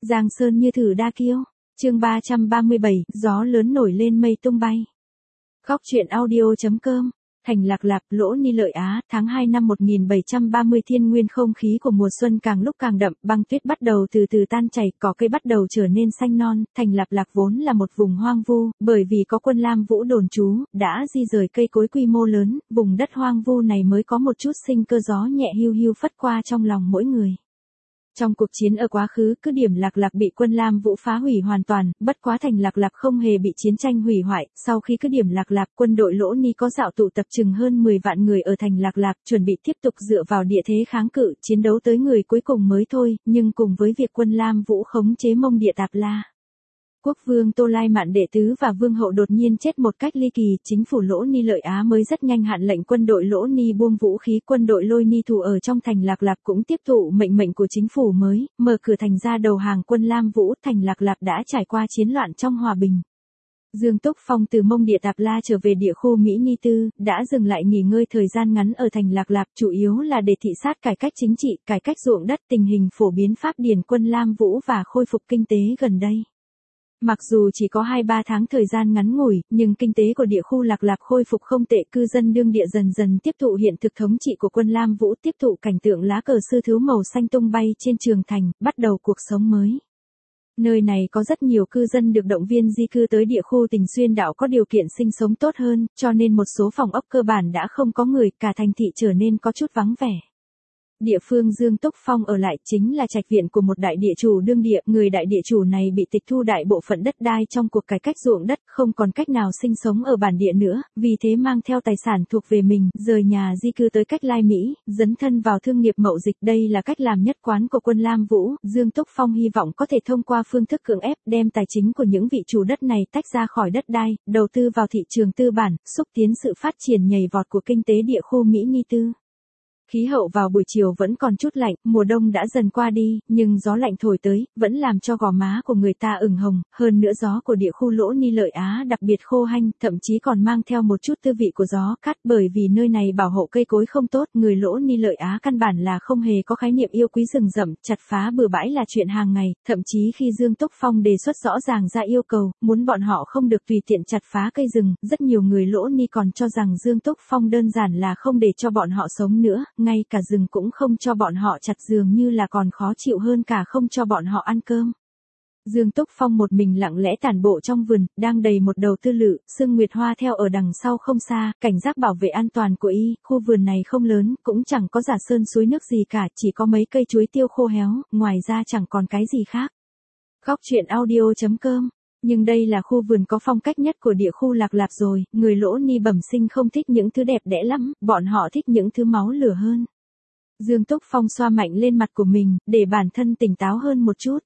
Giang sơn như thử đa kiêu. Chương 337, gió lớn nổi lên mây tung bay. Khóc chuyện audio.com. Thành Lạc Lạp, Lỗ Ni Lợi Á, tháng 2 năm 1730. Thiên nguyên không khí của mùa xuân càng lúc càng đậm, băng tuyết bắt đầu từ từ tan chảy, cỏ cây bắt đầu trở nên xanh non. Thành Lạc Lạp vốn là một vùng hoang vu, bởi vì có quân Lam Vũ đồn trú, đã di rời cây cối quy mô lớn, vùng đất hoang vu này mới có một chút sinh cơ, gió nhẹ hiu hiu phất qua trong lòng mỗi người. Trong cuộc chiến ở quá khứ, cứ điểm Lạc Lạp bị quân Lam Vũ phá hủy hoàn toàn, bất quá thành Lạc Lạp không hề bị chiến tranh hủy hoại. Sau khi cứ điểm Lạc Lạp, quân đội Lỗ Ni có dạo tụ tập chừng hơn 10 vạn người ở thành Lạc Lạp, chuẩn bị tiếp tục dựa vào địa thế kháng cự, chiến đấu tới người cuối cùng mới thôi. Nhưng cùng với việc quân Lam Vũ khống chế Mông Địa Tạp La, quốc vương Tô Lai Mạn đệ tứ và vương hậu đột nhiên chết một cách ly kỳ, chính phủ Lỗ Ni Lợi Á mới rất nhanh hạn lệnh quân đội Lỗ Ni buông vũ khí. Quân đội Lôi Ni Thù ở trong thành Lạc Lạp cũng tiếp thụ mệnh của chính phủ mới, mở cửa thành ra đầu hàng quân Lam Vũ. Thành Lạc Lạp đã trải qua chiến loạn trong hòa bình. Dương Túc Phong từ Mông Địa Tạp La trở về địa khu Mỹ Ni Tư, đã dừng lại nghỉ ngơi thời gian ngắn ở thành Lạc Lạp, chủ yếu là để thị sát cải cách chính trị, cải cách ruộng đất, tình hình phổ biến pháp điển quân Lam Vũ và khôi phục kinh tế gần đây. Mặc dù chỉ có 2-3 tháng thời gian ngắn ngủi, nhưng kinh tế của địa khu Lạc Lạp khôi phục không tệ, cư dân đương địa dần dần tiếp thụ hiện thực thống trị của quân Lam Vũ, tiếp thụ cảnh tượng lá cờ sư thứ màu xanh tung bay trên trường thành, bắt đầu cuộc sống mới. Nơi này có rất nhiều cư dân được động viên di cư tới địa khu Tình Xuyên Đạo có điều kiện sinh sống tốt hơn, cho nên một số phòng ốc cơ bản đã không có người, cả thành thị trở nên có chút vắng vẻ. Địa phương Dương Túc Phong ở lại chính là trạch viện của một đại địa chủ đương địa. Người đại địa chủ này bị tịch thu đại bộ phận đất đai trong cuộc cải cách ruộng đất, không còn cách nào sinh sống ở bản địa nữa, vì thế mang theo tài sản thuộc về mình, rời nhà di cư tới Cách Lai Mỹ, dấn thân vào thương nghiệp mậu dịch. Đây là cách làm nhất quán của quân Lam Vũ. Dương Túc Phong hy vọng có thể thông qua phương thức cưỡng ép, đem tài chính của những vị chủ đất này tách ra khỏi đất đai, đầu tư vào thị trường tư bản, xúc tiến sự phát triển nhảy vọt của kinh tế địa khu Mỹ Ni Tư. Khí hậu vào buổi chiều vẫn còn chút lạnh, mùa đông đã dần qua đi, nhưng gió lạnh thổi tới, vẫn làm cho gò má của người ta ửng hồng. Hơn nữa gió của địa khu Lỗ Ni Lợi Á đặc biệt khô hanh, thậm chí còn mang theo một chút tư vị của gió cát, bởi vì nơi này bảo hộ cây cối không tốt. Người Lỗ Ni Lợi Á căn bản là không hề có khái niệm yêu quý rừng rậm, chặt phá bừa bãi là chuyện hàng ngày. Thậm chí khi Dương Túc Phong đề xuất rõ ràng ra yêu cầu, muốn bọn họ không được tùy tiện chặt phá cây rừng, rất nhiều người Lỗ Ni còn cho rằng Dương Túc Phong đơn giản là không để cho bọn họ sống nữa, ngay cả rừng cũng không cho bọn họ chặt, dường như là còn khó chịu hơn cả không cho bọn họ ăn cơm. Dương Túc Phong một mình lặng lẽ tản bộ trong vườn, đang đầy một đầu tư lự, Sương Nguyệt Hoa theo ở đằng sau không xa, cảnh giác bảo vệ an toàn của y. Khu vườn này không lớn, cũng chẳng có giả sơn suối nước gì cả, chỉ có mấy cây chuối tiêu khô héo, ngoài ra chẳng còn cái gì khác. Khóc chuyện audio.com. Nhưng đây là khu vườn có phong cách nhất của địa khu Lạc Lạp rồi, người Lỗ Ni bẩm sinh không thích những thứ đẹp đẽ lắm, bọn họ thích những thứ máu lửa hơn. Dương Túc Phong xoa mạnh lên mặt của mình, để bản thân tỉnh táo hơn một chút.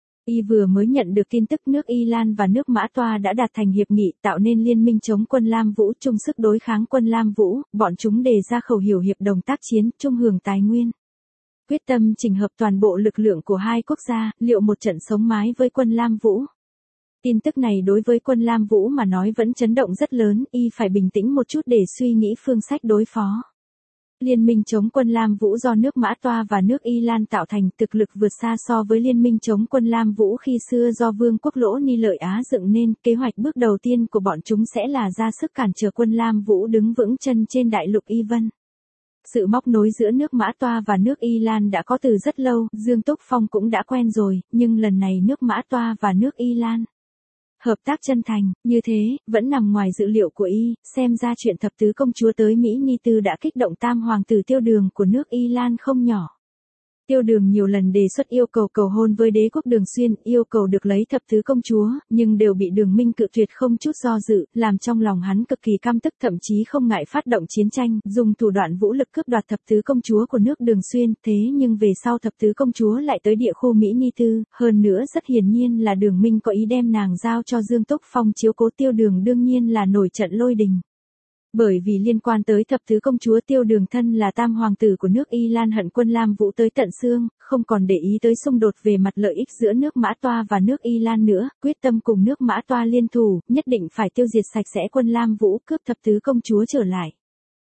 Y vừa mới nhận được tin tức nước Y Lan và nước Mã Toa đã đạt thành hiệp nghị, tạo nên liên minh chống quân Lam Vũ, chung sức đối kháng quân Lam Vũ. Bọn chúng đề ra khẩu hiệu hiệp đồng tác chiến, chung hưởng tài nguyên. Quyết tâm chỉnh hợp toàn bộ lực lượng của hai quốc gia, liệu một trận sống mái với quân Lam Vũ. Tin tức này đối với quân Lam Vũ mà nói vẫn chấn động rất lớn, y phải bình tĩnh một chút để suy nghĩ phương sách đối phó. Liên minh chống quân Lam Vũ do nước Mã Toa và nước Y Lan tạo thành, thực lực vượt xa so với liên minh chống quân Lam Vũ khi xưa do Vương quốc Lỗ Ni Lợi Á dựng nên. Kế hoạch bước đầu tiên của bọn chúng sẽ là ra sức cản trở quân Lam Vũ đứng vững chân trên đại lục Y Vân. Sự móc nối giữa nước Mã Toa và nước Y Lan đã có từ rất lâu, Dương Túc Phong cũng đã quen rồi, nhưng lần này nước Mã Toa và nước Y Lan hợp tác chân thành, như thế, vẫn nằm ngoài dự liệu của y. Xem ra chuyện thập tứ công chúa tới Mỹ Ni Tư đã kích động tam hoàng tử Tiêu Đường của nước Y Lan không nhỏ. Tiêu Đường nhiều lần đề xuất yêu cầu cầu hôn với đế quốc Đường Xuyên, yêu cầu được lấy thập tứ công chúa, nhưng đều bị Đường Minh cự tuyệt không chút do dự, làm trong lòng hắn cực kỳ căm tức, thậm chí không ngại phát động chiến tranh, dùng thủ đoạn vũ lực cướp đoạt thập tứ công chúa của nước Đường Xuyên. Thế nhưng về sau thập tứ công chúa lại tới địa khu Mỹ Ni Tư, hơn nữa rất hiển nhiên là Đường Minh có ý đem nàng giao cho Dương Túc Phong chiếu cố. Tiêu Đường đương nhiên là nổi trận lôi đình. Bởi vì liên quan tới thập tứ công chúa, Tiêu Đường thân là tam hoàng tử của nước Y Lan hận quân Lam Vũ tới tận xương, không còn để ý tới xung đột về mặt lợi ích giữa nước Mã Toa và nước Y Lan nữa, quyết tâm cùng nước Mã Toa liên thủ, nhất định phải tiêu diệt sạch sẽ quân Lam Vũ, cướp thập tứ công chúa trở lại.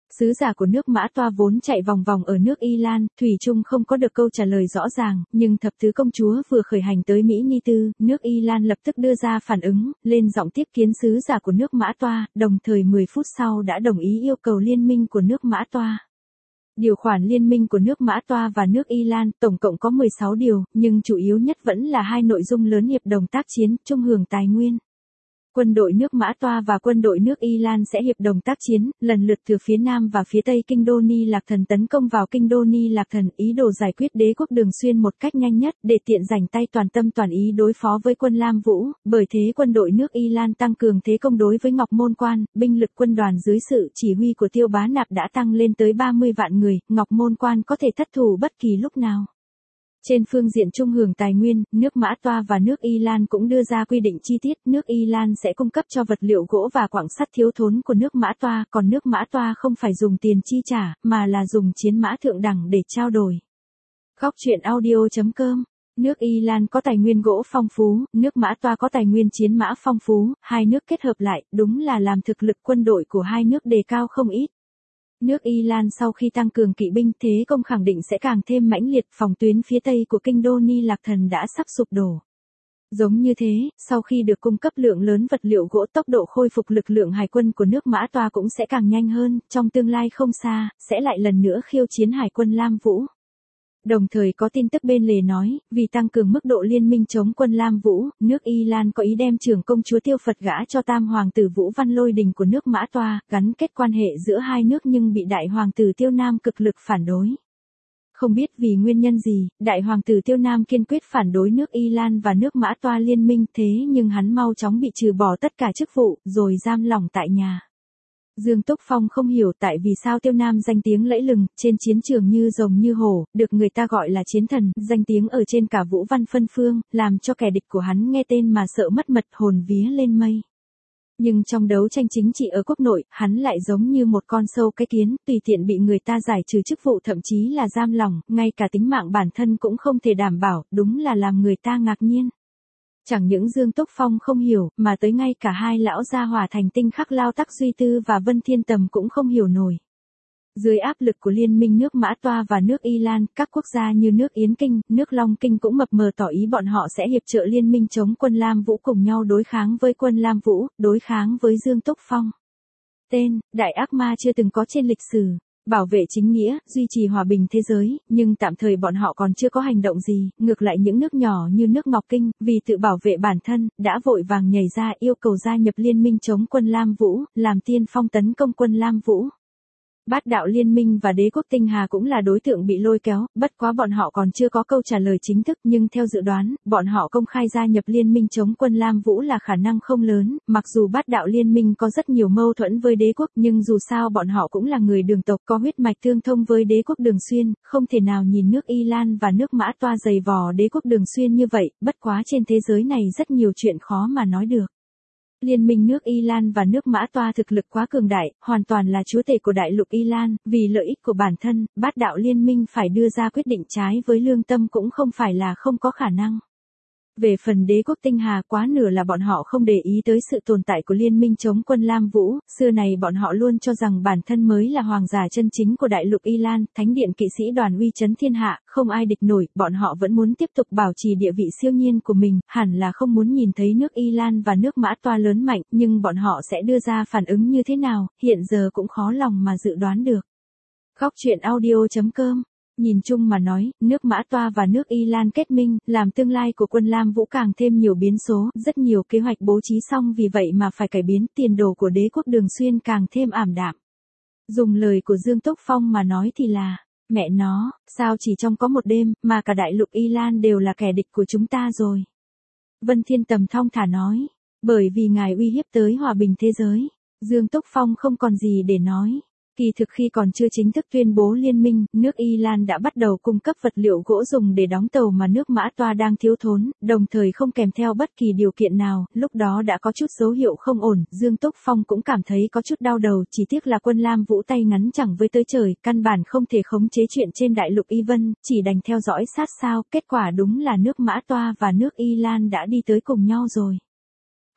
Sứ giả của nước Mã Toa vốn chạy vòng vòng ở nước Y Lan, thủy chung không có được câu trả lời rõ ràng, nhưng thập tứ công chúa vừa khởi hành tới Mỹ Ni Tư, nước Y Lan lập tức đưa ra phản ứng, lên giọng tiếp kiến sứ giả của nước Mã Toa, đồng thời 10 phút sau đã đồng ý yêu cầu liên minh của nước Mã Toa. Điều khoản liên minh của nước Mã Toa và nước Y Lan tổng cộng có 16 điều, nhưng chủ yếu nhất vẫn là hai nội dung lớn: hiệp đồng tác chiến, chung hưởng tài nguyên. Quân đội nước Mã Toa và quân đội nước Y Lan sẽ hiệp đồng tác chiến, lần lượt từ phía Nam và phía Tây kinh đô Ni Lạc Thần tấn công vào kinh đô Ni Lạc Thần, ý đồ giải quyết đế quốc Đường Xuyên một cách nhanh nhất, để tiện rảnh tay toàn tâm toàn ý đối phó với quân Lam Vũ, bởi thế quân đội nước Y Lan tăng cường thế công đối với Ngọc Môn Quan, binh lực quân đoàn dưới sự chỉ huy của Tiêu Bá Nạp đã tăng lên tới 30 vạn người, Ngọc Môn Quan có thể thất thủ bất kỳ lúc nào. Trên phương diện chung hưởng tài nguyên, nước Mã Toa và nước Y Lan cũng đưa ra quy định chi tiết, nước Y Lan sẽ cung cấp cho vật liệu gỗ và quặng sắt thiếu thốn của nước Mã Toa, còn nước Mã Toa không phải dùng tiền chi trả, mà là dùng chiến mã thượng đẳng để trao đổi. Khóc chuyện audio.com. Nước Y Lan có tài nguyên gỗ phong phú, nước Mã Toa có tài nguyên chiến mã phong phú, hai nước kết hợp lại, đúng là làm thực lực quân đội của hai nước đề cao không ít. Nước Y Lan sau khi tăng cường kỵ binh, thế công khẳng định sẽ càng thêm mãnh liệt, phòng tuyến phía tây của kinh đô Ni Lạc Thần đã sắp sụp đổ. Giống như thế, sau khi được cung cấp lượng lớn vật liệu gỗ, tốc độ khôi phục lực lượng hải quân của nước Mã Toa cũng sẽ càng nhanh hơn, trong tương lai không xa, sẽ lại lần nữa khiêu chiến hải quân Lam Vũ. Đồng thời có tin tức bên lề nói, vì tăng cường mức độ liên minh chống quân Lam Vũ, nước Y Lan có ý đem trưởng công chúa Tiêu Phật gả cho tam hoàng tử Vũ Văn Lôi Đình của nước Mã Toa, gắn kết quan hệ giữa hai nước, nhưng bị đại hoàng tử Tiêu Nam cực lực phản đối. Không biết vì nguyên nhân gì, đại hoàng tử Tiêu Nam kiên quyết phản đối nước Y Lan và nước Mã Toa liên minh, thế nhưng hắn mau chóng bị trừ bỏ tất cả chức vụ, rồi giam lỏng tại nhà. Dương Túc Phong không hiểu tại vì sao Tiêu Nam danh tiếng lẫy lừng, trên chiến trường như rồng như hổ, được người ta gọi là chiến thần, danh tiếng ở trên cả Vũ Văn phân phương, làm cho kẻ địch của hắn nghe tên mà sợ mất mật, hồn vía lên mây. Nhưng trong đấu tranh chính trị ở quốc nội, hắn lại giống như một con sâu cái kiến, tùy tiện bị người ta giải trừ chức vụ, thậm chí là giam lỏng, ngay cả tính mạng bản thân cũng không thể đảm bảo, đúng là làm người ta ngạc nhiên. Chẳng những Dương Túc Phong không hiểu, mà tới ngay cả hai lão gia hỏa Thành Tinh Khắc Lao Tắc Duy Tư và Vân Thiên Tầm cũng không hiểu nổi. Dưới áp lực của liên minh nước Mã Toa và nước Y Lan, các quốc gia như nước Yến Kinh, nước Long Kinh cũng mập mờ tỏ ý bọn họ sẽ hiệp trợ liên minh chống quân Lam Vũ, cùng nhau đối kháng với quân Lam Vũ, đối kháng với Dương Túc Phong. Tên, đại ác ma chưa từng có trên lịch sử. Bảo vệ chính nghĩa, duy trì hòa bình thế giới, nhưng tạm thời bọn họ còn chưa có hành động gì, ngược lại những nước nhỏ như nước Ngọc Kinh, vì tự bảo vệ bản thân, đã vội vàng nhảy ra yêu cầu gia nhập liên minh chống quân Lam Vũ, làm tiên phong tấn công quân Lam Vũ. Bát đạo liên minh và đế quốc Tinh Hà cũng là đối tượng bị lôi kéo, bất quá bọn họ còn chưa có câu trả lời chính thức, nhưng theo dự đoán, bọn họ công khai gia nhập liên minh chống quân Lam Vũ là khả năng không lớn, mặc dù bát đạo liên minh có rất nhiều mâu thuẫn với đế quốc, nhưng dù sao bọn họ cũng là người Đường tộc, có huyết mạch tương thông với đế quốc Đường Xuyên, không thể nào nhìn nước Y Lan và nước Mã Toa giày vò đế quốc Đường Xuyên như vậy, bất quá trên thế giới này rất nhiều chuyện khó mà nói được. Liên minh nước Y Lan và nước Mã Toa thực lực quá cường đại, hoàn toàn là chúa tể của đại lục Y Lan, vì lợi ích của bản thân, bát đạo liên minh phải đưa ra quyết định trái với lương tâm cũng không phải là không có khả năng. Về phần đế quốc Tinh Hà, quá nửa là bọn họ không để ý tới sự tồn tại của liên minh chống quân Lam Vũ, xưa này bọn họ luôn cho rằng bản thân mới là hoàng giả chân chính của đại lục Y Lan, thánh điện kỵ sĩ đoàn uy chấn thiên hạ, không ai địch nổi, bọn họ vẫn muốn tiếp tục bảo trì địa vị siêu nhiên của mình, hẳn là không muốn nhìn thấy nước Y Lan và nước Mã Toa lớn mạnh, nhưng bọn họ sẽ đưa ra phản ứng như thế nào, hiện giờ cũng khó lòng mà dự đoán được. Khóc chuyện audio.com. Nhìn chung mà nói, nước Mã Toa và nước Y Lan kết minh, làm tương lai của quân Lam Vũ càng thêm nhiều biến số, rất nhiều kế hoạch bố trí xong vì vậy mà phải cải biến, tiền đồ của đế quốc Đường Xuyên càng thêm ảm đạm. Dùng lời của Dương Túc Phong mà nói thì là, mẹ nó, sao chỉ trong có một đêm, mà cả đại lục Y Lan đều là kẻ địch của chúng ta rồi. Vân Thiên Tầm thong thả nói, bởi vì ngài uy hiếp tới hòa bình thế giới. Dương Túc Phong không còn gì để nói. Kỳ thực khi còn chưa chính thức tuyên bố liên minh, nước Y Lan đã bắt đầu cung cấp vật liệu gỗ dùng để đóng tàu mà nước Mã Toa đang thiếu thốn, đồng thời không kèm theo bất kỳ điều kiện nào, lúc đó đã có chút dấu hiệu không ổn, Dương Túc Phong cũng cảm thấy có chút đau đầu, chỉ tiếc là quân Lam Vũ tay ngắn chẳng với tới trời, căn bản không thể khống chế chuyện trên đại lục Y Vân, chỉ đành theo dõi sát sao, kết quả đúng là nước Mã Toa và nước Y Lan đã đi tới cùng nhau rồi.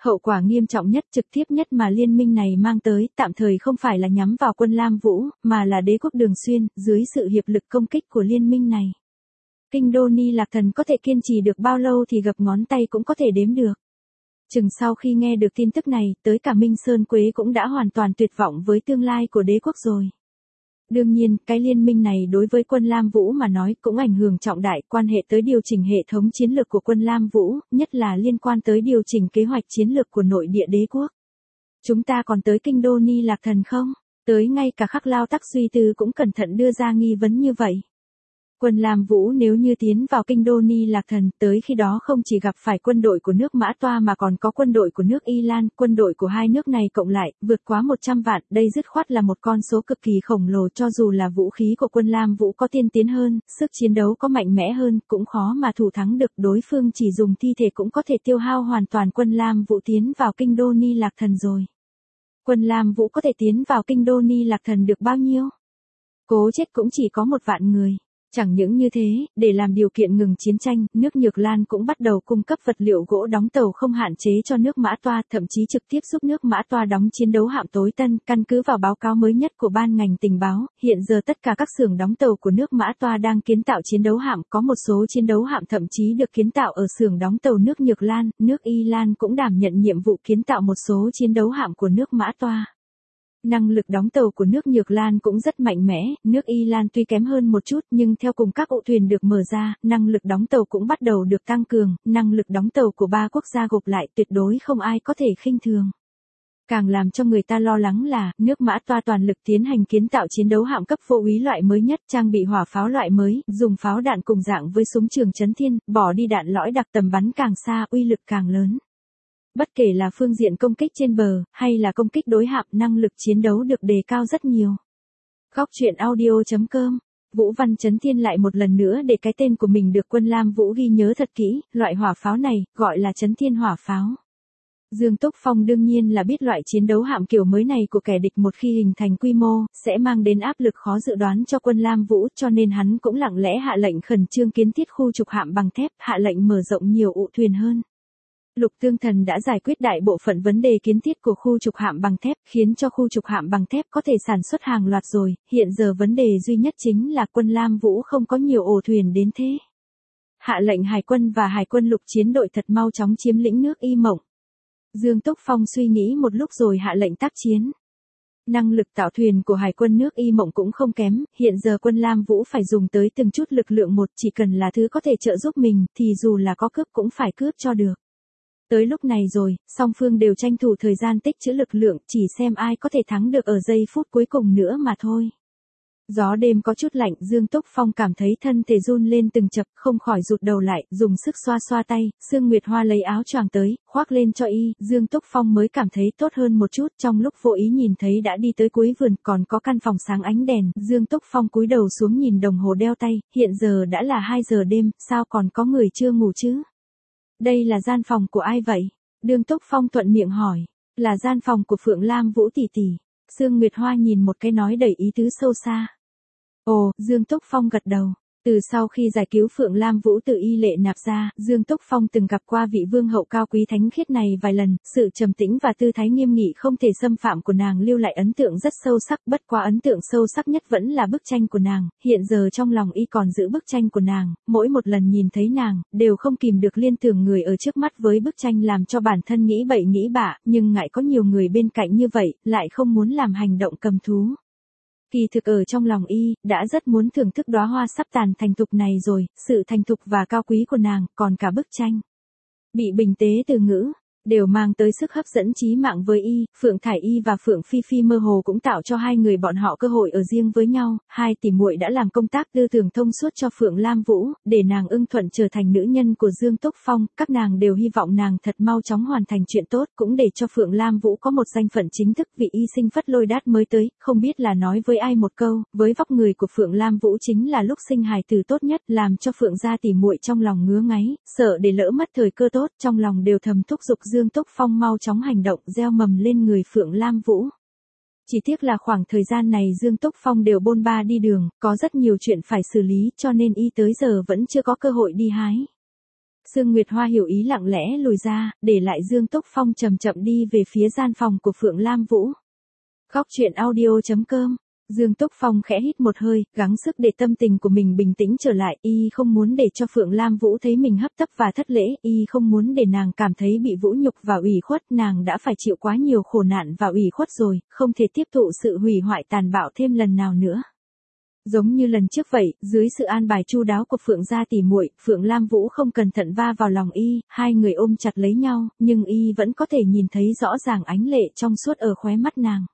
hậu quả nghiêm trọng nhất trực tiếp nhất mà liên minh này mang tới tạm thời không phải là nhắm vào quân Lam Vũ, mà là đế quốc Đường Xuyên, dưới sự hiệp lực công kích của liên minh này. Kinh đô Ni Lạc Thần có thể kiên trì được bao lâu thì gập ngón tay cũng có thể đếm được. Chừng sau khi nghe được tin tức này, tới cả Minh Sơn Quế cũng đã hoàn toàn tuyệt vọng với tương lai của đế quốc rồi. Đương nhiên, cái liên minh này đối với quân Lam Vũ mà nói cũng ảnh hưởng trọng đại quan hệ tới điều chỉnh hệ thống chiến lược của quân Lam Vũ, nhất là liên quan tới điều chỉnh kế hoạch chiến lược của nội địa đế quốc. Chúng ta còn tới kinh đô Ni Lạc Thần không? Tới ngay cả Khắc Lao Tắc Suy Tư cũng cẩn thận đưa ra nghi vấn như vậy. Quân Lam Vũ nếu như tiến vào kinh đô Ni Lạc Thần, tới khi đó không chỉ gặp phải quân đội của nước Mã Toa mà còn có quân đội của nước Y Lan, quân đội của hai nước này cộng lại, vượt quá 100 vạn, đây dứt khoát là một con số cực kỳ khổng lồ. Cho dù là vũ khí của quân Lam Vũ có tiên tiến hơn, sức chiến đấu có mạnh mẽ hơn, cũng khó mà thủ thắng được, đối phương chỉ dùng thi thể cũng có thể tiêu hao hoàn toàn quân Lam Vũ tiến vào kinh đô Ni Lạc Thần rồi. Quân Lam Vũ có thể tiến vào kinh đô Ni Lạc Thần được bao nhiêu? Cố chết cũng chỉ có 1 vạn người. Chẳng những như thế, để làm điều kiện ngừng chiến tranh, nước Nhược Lan cũng bắt đầu cung cấp vật liệu gỗ đóng tàu không hạn chế cho nước Mã Toa, thậm chí trực tiếp giúp nước Mã Toa đóng chiến đấu hạm tối tân. Căn cứ vào báo cáo mới nhất của ban ngành tình báo, hiện giờ tất cả các xưởng đóng tàu của nước Mã Toa đang kiến tạo chiến đấu hạm, có một số chiến đấu hạm thậm chí được kiến tạo ở xưởng đóng tàu nước Nhược Lan, nước Y Lan cũng đảm nhận nhiệm vụ kiến tạo một số chiến đấu hạm của nước Mã Toa. Năng lực đóng tàu của nước Nhược Lan cũng rất mạnh mẽ, nước Y Lan tuy kém hơn một chút nhưng theo cùng các ụ thuyền được mở ra, năng lực đóng tàu cũng bắt đầu được tăng cường, năng lực đóng tàu của 3 quốc gia gộp lại tuyệt đối không ai có thể khinh thường. Càng làm cho người ta lo lắng là, nước Mã Toa toàn lực tiến hành kiến tạo chiến đấu hạm cấp vô úy loại mới nhất, trang bị hỏa pháo loại mới, dùng pháo đạn cùng dạng với súng trường Chấn Thiên, bỏ đi đạn lõi đặc tầm bắn càng xa, uy lực càng lớn. Bất kể là phương diện công kích trên bờ, hay là công kích đối hạm, năng lực chiến đấu được đề cao rất nhiều. Góc truyện audio.com, Vũ Văn Chấn Thiên lại một lần nữa để cái tên của mình được quân Lam Vũ ghi nhớ thật kỹ, loại hỏa pháo này, gọi là Chấn Thiên hỏa pháo. Dương Túc Phong đương nhiên là biết loại chiến đấu hạm kiểu mới này của kẻ địch một khi hình thành quy mô, sẽ mang đến áp lực khó dự đoán cho quân Lam Vũ, cho nên hắn cũng lặng lẽ hạ lệnh khẩn trương kiến thiết khu trục hạm bằng thép, hạ lệnh mở rộng nhiều ụ thuyền hơn. Lục Tương Thần đã giải quyết đại bộ phận vấn đề kiến thiết của khu trục hạm bằng thép, khiến cho khu trục hạm bằng thép có thể sản xuất hàng loạt rồi, hiện giờ vấn đề duy nhất chính là quân Lam Vũ không có nhiều ổ thuyền đến thế. Hạ lệnh hải quân và hải quân lục chiến đội thật mau chóng chiếm lĩnh nước Y Mộng. Dương Túc Phong suy nghĩ một lúc rồi hạ lệnh tác chiến. Năng lực tạo thuyền của hải quân nước Y Mộng cũng không kém, hiện giờ quân Lam Vũ phải dùng tới từng chút lực lượng một, chỉ cần là thứ có thể trợ giúp mình, thì dù là có cướp cũng phải cướp cho được. Tới lúc này rồi, song phương đều tranh thủ thời gian tích trữ lực lượng, chỉ xem ai có thể thắng được ở giây phút cuối cùng nữa mà thôi. Gió đêm có chút lạnh, Dương Túc Phong cảm thấy thân thể run lên từng chập, không khỏi rụt đầu lại, dùng sức xoa xoa tay, Sương Nguyệt Hoa lấy áo choàng tới, khoác lên cho y, Dương Túc Phong mới cảm thấy tốt hơn một chút, trong lúc vô ý nhìn thấy đã đi tới cuối vườn, còn có căn phòng sáng ánh đèn, Dương Túc Phong cúi đầu xuống nhìn đồng hồ đeo tay, hiện giờ đã là 2 giờ đêm, sao còn có người chưa ngủ chứ? Đây là gian phòng của ai vậy? Dương Túc Phong thuận miệng hỏi. Là gian phòng của Phượng Lam Vũ tỷ tỷ. Sương Nguyệt Hoa nhìn một cái nói đầy ý tứ sâu xa. Ồ, Dương Túc Phong gật đầu. Từ sau khi giải cứu Phượng Lam Vũ từ Y Lệ Nạp ra, Dương Túc Phong từng gặp qua vị vương hậu cao quý thánh khiết này vài lần, sự trầm tĩnh và tư thái nghiêm nghị không thể xâm phạm của nàng lưu lại ấn tượng rất sâu sắc, bất quá ấn tượng sâu sắc nhất vẫn là bức tranh của nàng, hiện giờ trong lòng y còn giữ bức tranh của nàng, mỗi một lần nhìn thấy nàng, đều không kìm được liên tưởng người ở trước mắt với bức tranh làm cho bản thân nghĩ bậy nghĩ bạ, nhưng ngại có nhiều người bên cạnh như vậy, lại không muốn làm hành động cầm thú. Kỳ thực ở trong lòng y, đã rất muốn thưởng thức đóa hoa sắp tàn thành thục này rồi, sự thành thục và cao quý của nàng, còn cả bức tranh. Bị bình tế từ ngữ, đều mang tới sức hấp dẫn chí mạng với y, Phượng Thải Y và Phượng Phi Phi mơ hồ cũng tạo cho hai người bọn họ cơ hội ở riêng với nhau, hai tỷ muội đã làm công tác tư tưởng thông suốt cho Phượng Lam Vũ, để nàng ưng thuận trở thành nữ nhân của Dương Túc Phong, các nàng đều hy vọng nàng thật mau chóng hoàn thành chuyện tốt, cũng để cho Phượng Lam Vũ có một danh phận chính thức vì y sinh Phất Lôi Đát mới tới, không biết là nói với ai một câu, với vóc người của Phượng Lam Vũ chính là lúc sinh hài tử tốt nhất, làm cho Phượng gia tỷ muội trong lòng ngứa ngáy, sợ để lỡ mất thời cơ tốt, trong lòng đều thầm thúc giục Dương Túc Phong mau chóng hành động gieo mầm lên người Phượng Lam Vũ. Chỉ tiếc là khoảng thời gian này Dương Túc Phong đều bôn ba đi đường, có rất nhiều chuyện phải xử lý cho nên y tới giờ vẫn chưa có cơ hội đi hái. Sương Nguyệt Hoa hiểu ý lặng lẽ lùi ra, để lại Dương Túc Phong chậm chậm đi về phía gian phòng của Phượng Lam Vũ. Khóc chuyện audio.com. Dương Túc Phong khẽ hít một hơi, gắng sức để tâm tình của mình bình tĩnh trở lại, y không muốn để cho Phượng Lam Vũ thấy mình hấp tấp và thất lễ, y không muốn để nàng cảm thấy bị vũ nhục và ủy khuất, nàng đã phải chịu quá nhiều khổ nạn và ủy khuất rồi, không thể tiếp thụ sự hủy hoại tàn bạo thêm lần nào nữa. Giống như lần trước vậy, dưới sự an bài chu đáo của Phượng gia tỉ muội, Phượng Lam Vũ không cẩn thận va vào lòng y, hai người ôm chặt lấy nhau, nhưng y vẫn có thể nhìn thấy rõ ràng ánh lệ trong suốt ở khóe mắt nàng.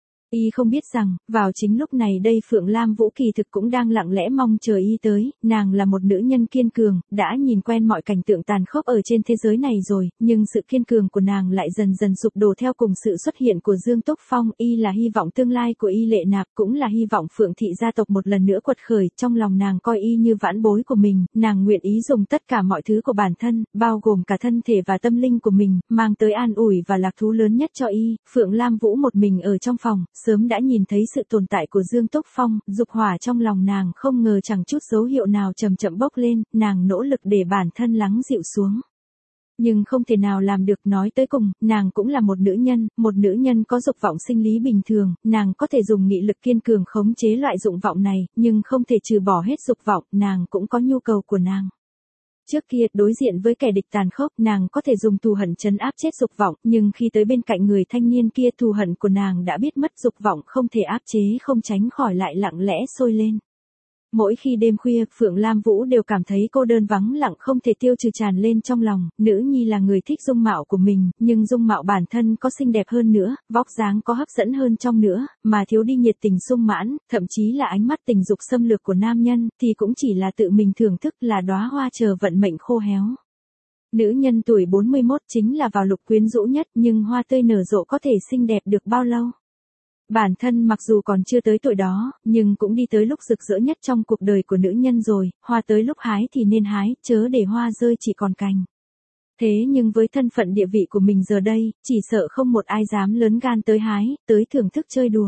Y không biết rằng, vào chính lúc này đây Phượng Lam Vũ kỳ thực cũng đang lặng lẽ mong chờ y tới, nàng là một nữ nhân kiên cường, đã nhìn quen mọi cảnh tượng tàn khốc ở trên thế giới này rồi, nhưng sự kiên cường của nàng lại dần dần sụp đổ theo cùng sự xuất hiện của Dương Túc Phong, y là hy vọng tương lai của y Lệ Nạp, cũng là hy vọng Phượng thị gia tộc một lần nữa quật khởi, trong lòng nàng coi y như vãn bối của mình, nàng nguyện ý dùng tất cả mọi thứ của bản thân, bao gồm cả thân thể và tâm linh của mình, mang tới an ủi và lạc thú lớn nhất cho y. Phượng Lam Vũ một mình ở trong phòng, sớm đã nhìn thấy sự tồn tại của Dương Túc Phong, dục hỏa trong lòng nàng không ngờ chẳng chút dấu hiệu nào chậm chậm bốc lên, nàng nỗ lực để bản thân lắng dịu xuống. Nhưng không thể nào làm được, nói tới cùng, nàng cũng là một nữ nhân có dục vọng sinh lý bình thường, nàng có thể dùng nghị lực kiên cường khống chế loại dục vọng này, nhưng không thể trừ bỏ hết dục vọng, nàng cũng có nhu cầu của nàng. Trước kia, đối diện với kẻ địch tàn khốc, nàng có thể dùng thù hận trấn áp chết dục vọng, nhưng khi tới bên cạnh người thanh niên kia, thù hận của nàng đã biết mất, dục vọng không thể áp chế, không tránh khỏi lại lặng lẽ sôi lên. Mỗi khi đêm khuya, Phượng Lam Vũ đều cảm thấy cô đơn vắng lặng không thể tiêu trừ tràn lên trong lòng, nữ nhi là người thích dung mạo của mình, nhưng dung mạo bản thân có xinh đẹp hơn nữa, vóc dáng có hấp dẫn hơn trong nữa, mà thiếu đi nhiệt tình sung mãn, thậm chí là ánh mắt tình dục xâm lược của nam nhân, thì cũng chỉ là tự mình thưởng thức, là đóa hoa chờ vận mệnh khô héo. Nữ nhân tuổi 41 chính là vào lục quyến rũ nhất, nhưng hoa tươi nở rộ có thể xinh đẹp được bao lâu? Bản thân mặc dù còn chưa tới tuổi đó, nhưng cũng đi tới lúc rực rỡ nhất trong cuộc đời của nữ nhân rồi, hoa tới lúc hái thì nên hái, chớ để hoa rơi chỉ còn cành. Thế nhưng với thân phận địa vị của mình giờ đây, chỉ sợ không một ai dám lớn gan tới hái, tới thưởng thức chơi đùa.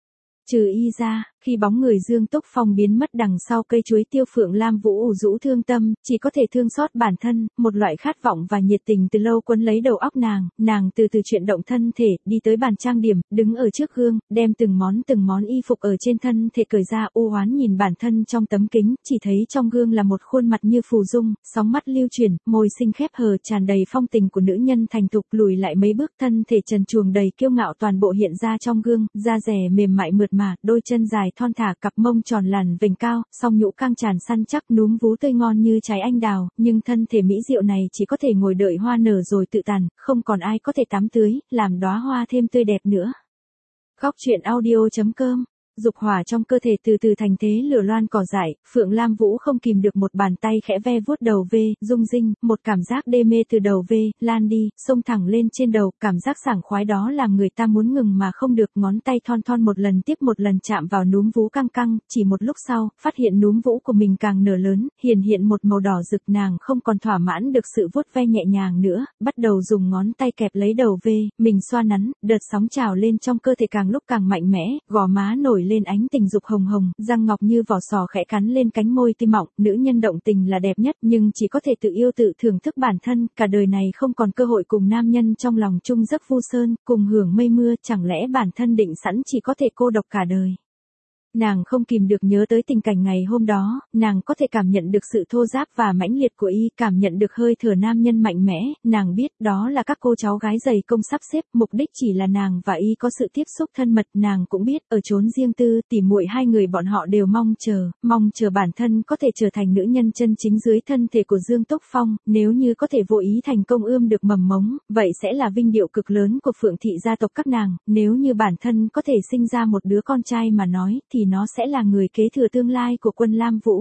Trừ y ra, khi bóng người Dương Túc Phong biến mất đằng sau cây chuối tiêu, Phượng Lam Vũ ủ rũ thương tâm, chỉ có thể thương xót bản thân, một loại khát vọng và nhiệt tình từ lâu quấn lấy đầu óc nàng từ từ chuyển động thân thể, đi tới bàn trang điểm, đứng ở trước gương, đem từng món y phục ở trên thân thể cởi ra, u oán nhìn bản thân trong tấm kính, chỉ thấy trong gương là một khuôn mặt như phù dung, sóng mắt lưu chuyển, môi xinh khép hờ tràn đầy phong tình của nữ nhân thành thục, lùi lại mấy bước, thân thể trần truồng đầy kiêu ngạo toàn bộ hiện ra trong gương, da dẻ mềm mại mượt mà, đôi chân dài thon thả, cặp mông tròn làn vành cao, song nhũ căng tràn săn chắc, núm vú tươi ngon như trái anh đào, nhưng thân thể mỹ diệu này chỉ có thể ngồi đợi hoa nở rồi tự tàn, không còn ai có thể tắm tưới, làm đóa hoa thêm tươi đẹp nữa. Khóc chuyện audio.com. Dục hỏa trong cơ thể từ từ thành thế lửa loan cỏ dại, Phượng Lam Vũ không kìm được một bàn tay khẽ ve vuốt đầu V, rung rinh, một cảm giác đê mê từ đầu V, lan đi, xông thẳng lên trên đầu, cảm giác sảng khoái đó làm người ta muốn ngừng mà không được, ngón tay thon thon một lần tiếp một lần chạm vào núm vú căng căng, chỉ một lúc sau, phát hiện núm vú của mình càng nở lớn, hiện một màu đỏ rực, nàng không còn thỏa mãn được sự vuốt ve nhẹ nhàng nữa, bắt đầu dùng ngón tay kẹp lấy đầu V, mình xoa nắn, đợt sóng trào lên trong cơ thể càng lúc càng mạnh mẽ, gò má nổi lên ánh tình dục hồng hồng, răng ngọc như vỏ sò khẽ cắn lên cánh môi tim mọng, nữ nhân động tình là đẹp nhất, nhưng chỉ có thể tự yêu tự thưởng thức bản thân, cả đời này không còn cơ hội cùng nam nhân trong lòng chung giấc vu sơn, cùng hưởng mây mưa, chẳng lẽ bản thân định sẵn chỉ có thể cô độc cả đời. Nàng không kìm được nhớ tới tình cảnh ngày hôm đó, nàng có thể cảm nhận được sự thô ráp và mãnh liệt của y, cảm nhận được hơi thở nam nhân mạnh mẽ, nàng biết đó là các cô cháu gái dày công sắp xếp, mục đích chỉ là nàng và y có sự tiếp xúc thân mật, nàng cũng biết, ở chốn riêng tư, tỉ muội hai người bọn họ đều mong chờ bản thân có thể trở thành nữ nhân chân chính dưới thân thể của Dương Túc Phong, nếu như có thể vô ý thành công ươm được mầm mống, vậy sẽ là vinh điệu cực lớn của Phượng thị gia tộc các nàng, nếu như bản thân có thể sinh ra một đứa con trai mà nói, thì nó sẽ là người kế thừa tương lai của quân Lam Vũ.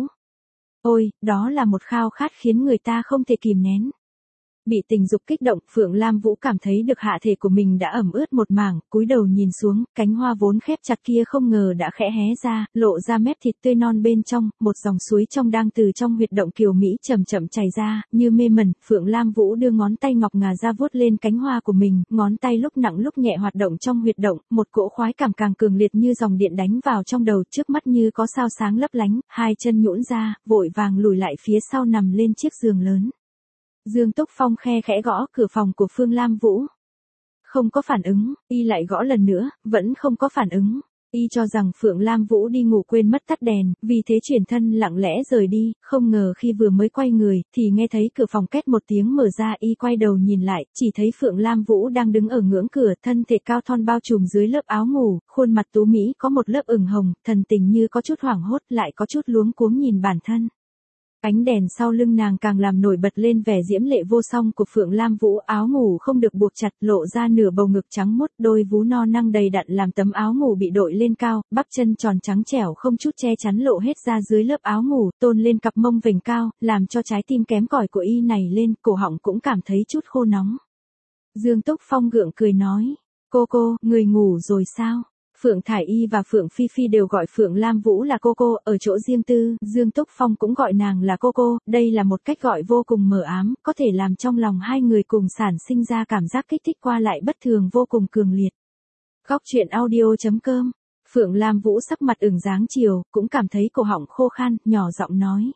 Ôi, đó là một khao khát khiến người ta không thể kìm nén. Bị tình dục kích động, Phượng Lam Vũ cảm thấy được hạ thể của mình đã ẩm ướt một mảng, cúi đầu nhìn xuống, cánh hoa vốn khép chặt kia không ngờ đã khẽ hé ra, lộ ra mép thịt tươi non bên trong, một dòng suối trong đang từ trong huyệt động kiều mỹ chậm chậm chảy ra, như mê mẩn, Phượng Lam Vũ đưa ngón tay ngọc ngà ra vuốt lên cánh hoa của mình, ngón tay lúc nặng lúc nhẹ hoạt động trong huyệt động, một cỗ khoái cảm càng cường liệt như dòng điện đánh vào trong đầu, trước mắt như có sao sáng lấp lánh, hai chân nhũn ra, vội vàng lùi lại phía sau nằm lên chiếc giường lớn. Dương Túc Phong khe khẽ gõ cửa phòng của Phương Lam Vũ. Không có phản ứng, y lại gõ lần nữa, vẫn không có phản ứng. Y cho rằng Phượng Lam Vũ đi ngủ quên mất tắt đèn, vì thế chuyển thân lặng lẽ rời đi, không ngờ khi vừa mới quay người, thì nghe thấy cửa phòng két một tiếng mở ra, y quay đầu nhìn lại, chỉ thấy Phượng Lam Vũ đang đứng ở ngưỡng cửa, thân thể cao thon bao trùm dưới lớp áo ngủ, khuôn mặt tú mỹ có một lớp ửng hồng, thần tình như có chút hoảng hốt lại có chút luống cuống nhìn bản thân. Ánh đèn sau lưng nàng càng làm nổi bật lên vẻ diễm lệ vô song của Phượng Lam Vũ, áo ngủ không được buộc chặt, lộ ra nửa bầu ngực trắng muốt, đôi vú no năng đầy đặn làm tấm áo ngủ bị đội lên cao, bắp chân tròn trắng trẻo không chút che chắn lộ hết ra dưới lớp áo ngủ, tôn lên cặp mông vểnh cao, làm cho trái tim kém cỏi của y này lên, cổ họng cũng cảm thấy chút khô nóng. Dương Túc Phong gượng cười nói, cô, người ngủ rồi sao? Phượng Thải Y và Phượng Phi Phi đều gọi Phượng Lam Vũ là cô, ở chỗ riêng tư, Dương Túc Phong cũng gọi nàng là cô, đây là một cách gọi vô cùng mờ ám, có thể làm trong lòng hai người cùng sản sinh ra cảm giác kích thích qua lại bất thường vô cùng cường liệt. Góc truyện audio.com, Phượng Lam Vũ sắc mặt ửng dáng chiều, cũng cảm thấy cổ họng khô khan, nhỏ giọng nói.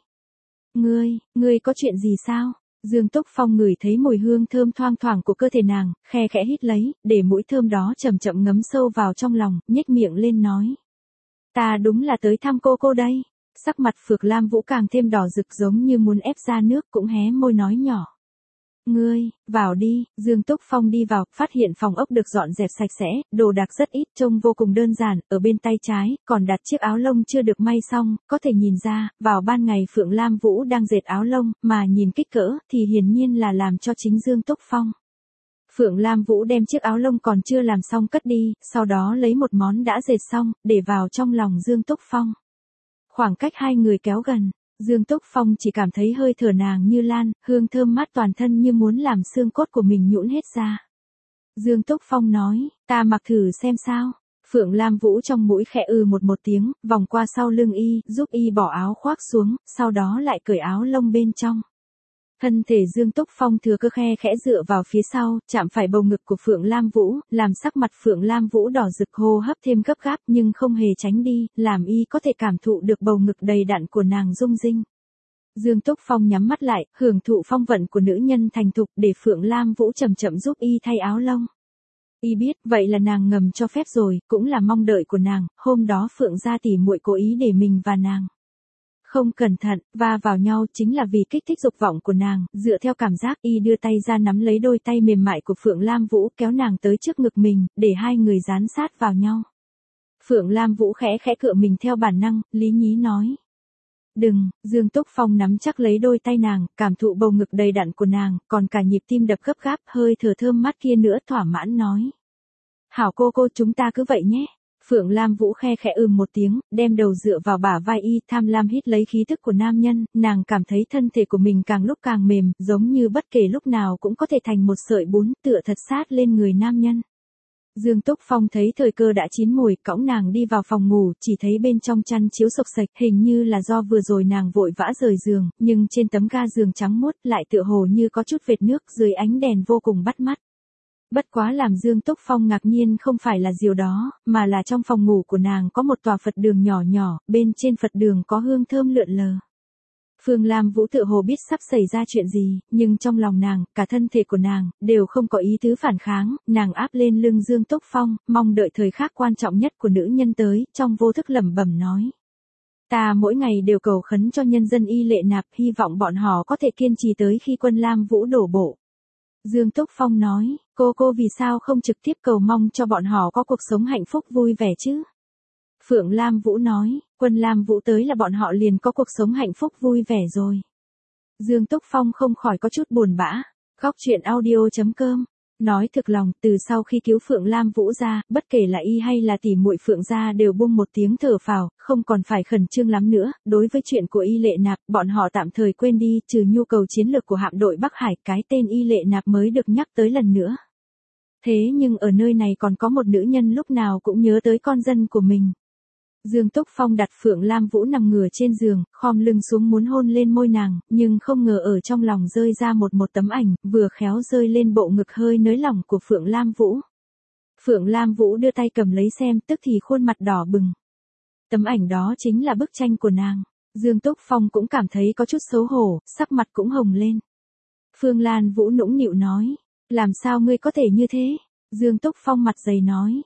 Ngươi có chuyện gì sao? Dương Túc Phong ngửi thấy mùi hương thơm thoang thoảng của cơ thể nàng, khe khẽ hít lấy, để mũi thơm đó chậm chậm ngấm sâu vào trong lòng, nhếch miệng lên nói. Ta đúng là tới thăm cô đây. Sắc mặt Phượng Lam Vũ càng thêm đỏ rực giống như muốn ép ra nước, cũng hé môi nói nhỏ. Ngươi, vào đi. Dương Túc Phong đi vào, phát hiện phòng ốc được dọn dẹp sạch sẽ, đồ đạc rất ít, trông vô cùng đơn giản, ở bên tay trái, còn đặt chiếc áo lông chưa được may xong, có thể nhìn ra, vào ban ngày Phượng Lam Vũ đang dệt áo lông, mà nhìn kích cỡ, thì hiển nhiên là làm cho chính Dương Túc Phong. Phượng Lam Vũ đem chiếc áo lông còn chưa làm xong cất đi, sau đó lấy một món đã dệt xong, để vào trong lòng Dương Túc Phong. Khoảng cách hai người kéo gần. Dương Túc Phong chỉ cảm thấy hơi thở nàng như lan, hương thơm mát toàn thân như muốn làm xương cốt của mình nhũn hết ra. Dương Túc Phong nói, ta mặc thử xem sao. Phượng Lam Vũ trong mũi khẽ một tiếng, vòng qua sau lưng y, giúp y bỏ áo khoác xuống, sau đó lại cởi áo lông bên trong. Thân thể Dương Túc Phong thừa cơ khe khẽ dựa vào phía sau, chạm phải bầu ngực của Phượng Lam Vũ, làm sắc mặt Phượng Lam Vũ đỏ rực, hô hấp thêm gấp gáp nhưng không hề tránh đi, làm y có thể cảm thụ được bầu ngực đầy đặn của nàng rung rinh. Dương Túc Phong nhắm mắt lại, hưởng thụ phong vận của nữ nhân thành thục, để Phượng Lam Vũ chậm chậm giúp y thay áo lông. Y biết, vậy là nàng ngầm cho phép rồi, cũng là mong đợi của nàng, hôm đó Phượng gia tỷ muội cố ý để mình và nàng không cẩn thận, va vào nhau chính là vì kích thích dục vọng của nàng, dựa theo cảm giác y đưa tay ra nắm lấy đôi tay mềm mại của Phượng Lam Vũ kéo nàng tới trước ngực mình, để hai người dán sát vào nhau. Phượng Lam Vũ khẽ cựa mình theo bản năng, lý nhí nói. Đừng, Dương Túc Phong nắm chắc lấy đôi tay nàng, cảm thụ bầu ngực đầy đặn của nàng, còn cả nhịp tim đập gấp gáp, hơi thở thơm mát kia nữa thỏa mãn nói. Hảo cô chúng ta cứ vậy nhé. Phượng Lam Vũ khe khẽ một tiếng, đem đầu dựa vào bả vai y, tham lam hít lấy khí thức của nam nhân, nàng cảm thấy thân thể của mình càng lúc càng mềm, giống như bất kể lúc nào cũng có thể thành một sợi bún, tựa thật sát lên người nam nhân. Dương Túc Phong thấy thời cơ đã chín mùi, cõng nàng đi vào phòng ngủ, chỉ thấy bên trong chăn chiếu sộc sạch, hình như là do vừa rồi nàng vội vã rời giường, nhưng trên tấm ga giường trắng muốt lại tựa hồ như có chút vệt nước dưới ánh đèn vô cùng bắt mắt. Bất quá làm Dương Túc Phong ngạc nhiên không phải là điều đó, mà là trong phòng ngủ của nàng có một tòa Phật đường nhỏ nhỏ, bên trên Phật đường có hương thơm lượn lờ. Phương Lam Vũ tựa hồ biết sắp xảy ra chuyện gì, nhưng trong lòng nàng, cả thân thể của nàng, đều không có ý tứ phản kháng, nàng áp lên lưng Dương Túc Phong, mong đợi thời khắc quan trọng nhất của nữ nhân tới, trong vô thức lẩm bẩm nói. Ta mỗi ngày đều cầu khấn cho nhân dân Y Lệ Nạp, hy vọng bọn họ có thể kiên trì tới khi quân Lam Vũ đổ bộ. Dương Túc Phong nói, cô vì sao không trực tiếp cầu mong cho bọn họ có cuộc sống hạnh phúc vui vẻ chứ? Phượng Lam Vũ nói, quân Lam Vũ tới là bọn họ liền có cuộc sống hạnh phúc vui vẻ rồi. Dương Túc Phong không khỏi có chút buồn bã. Góc truyện audio.com, nói thực lòng, từ sau khi cứu Phượng Lam Vũ ra, bất kể là y hay là tỷ muội Phượng gia đều buông một tiếng thở phào, không còn phải khẩn trương lắm nữa, đối với chuyện của Y Lệ Nạp, bọn họ tạm thời quên đi, trừ nhu cầu chiến lược của hạm đội Bắc Hải, cái tên Y Lệ Nạp mới được nhắc tới lần nữa. Thế nhưng ở nơi này còn có một nữ nhân lúc nào cũng nhớ tới con dân của mình. Dương Túc Phong đặt Phượng Lam Vũ nằm ngửa trên giường, khom lưng xuống muốn hôn lên môi nàng, nhưng không ngờ ở trong lòng rơi ra một tấm ảnh, vừa khéo rơi lên bộ ngực hơi nới lỏng của Phượng Lam Vũ. Phượng Lam Vũ đưa tay cầm lấy xem, tức thì khuôn mặt đỏ bừng. Tấm ảnh đó chính là bức tranh của nàng. Dương Túc Phong cũng cảm thấy có chút xấu hổ, sắc mặt cũng hồng lên. Phương Lan Vũ nũng nịu nói. Làm sao ngươi có thể như thế? Dương Túc Phong mặt dày nói.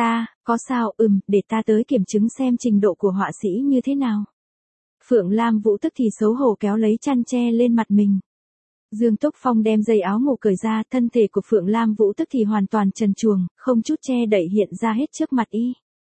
Có sao, để ta tới kiểm chứng xem trình độ của họa sĩ như thế nào. Phượng Lam Vũ tức thì xấu hổ kéo lấy chăn che lên mặt mình. Dương Túc Phong đem dây áo ngủ cởi ra, thân thể của Phượng Lam Vũ tức thì hoàn toàn trần truồng, không chút che đậy hiện ra hết trước mặt y.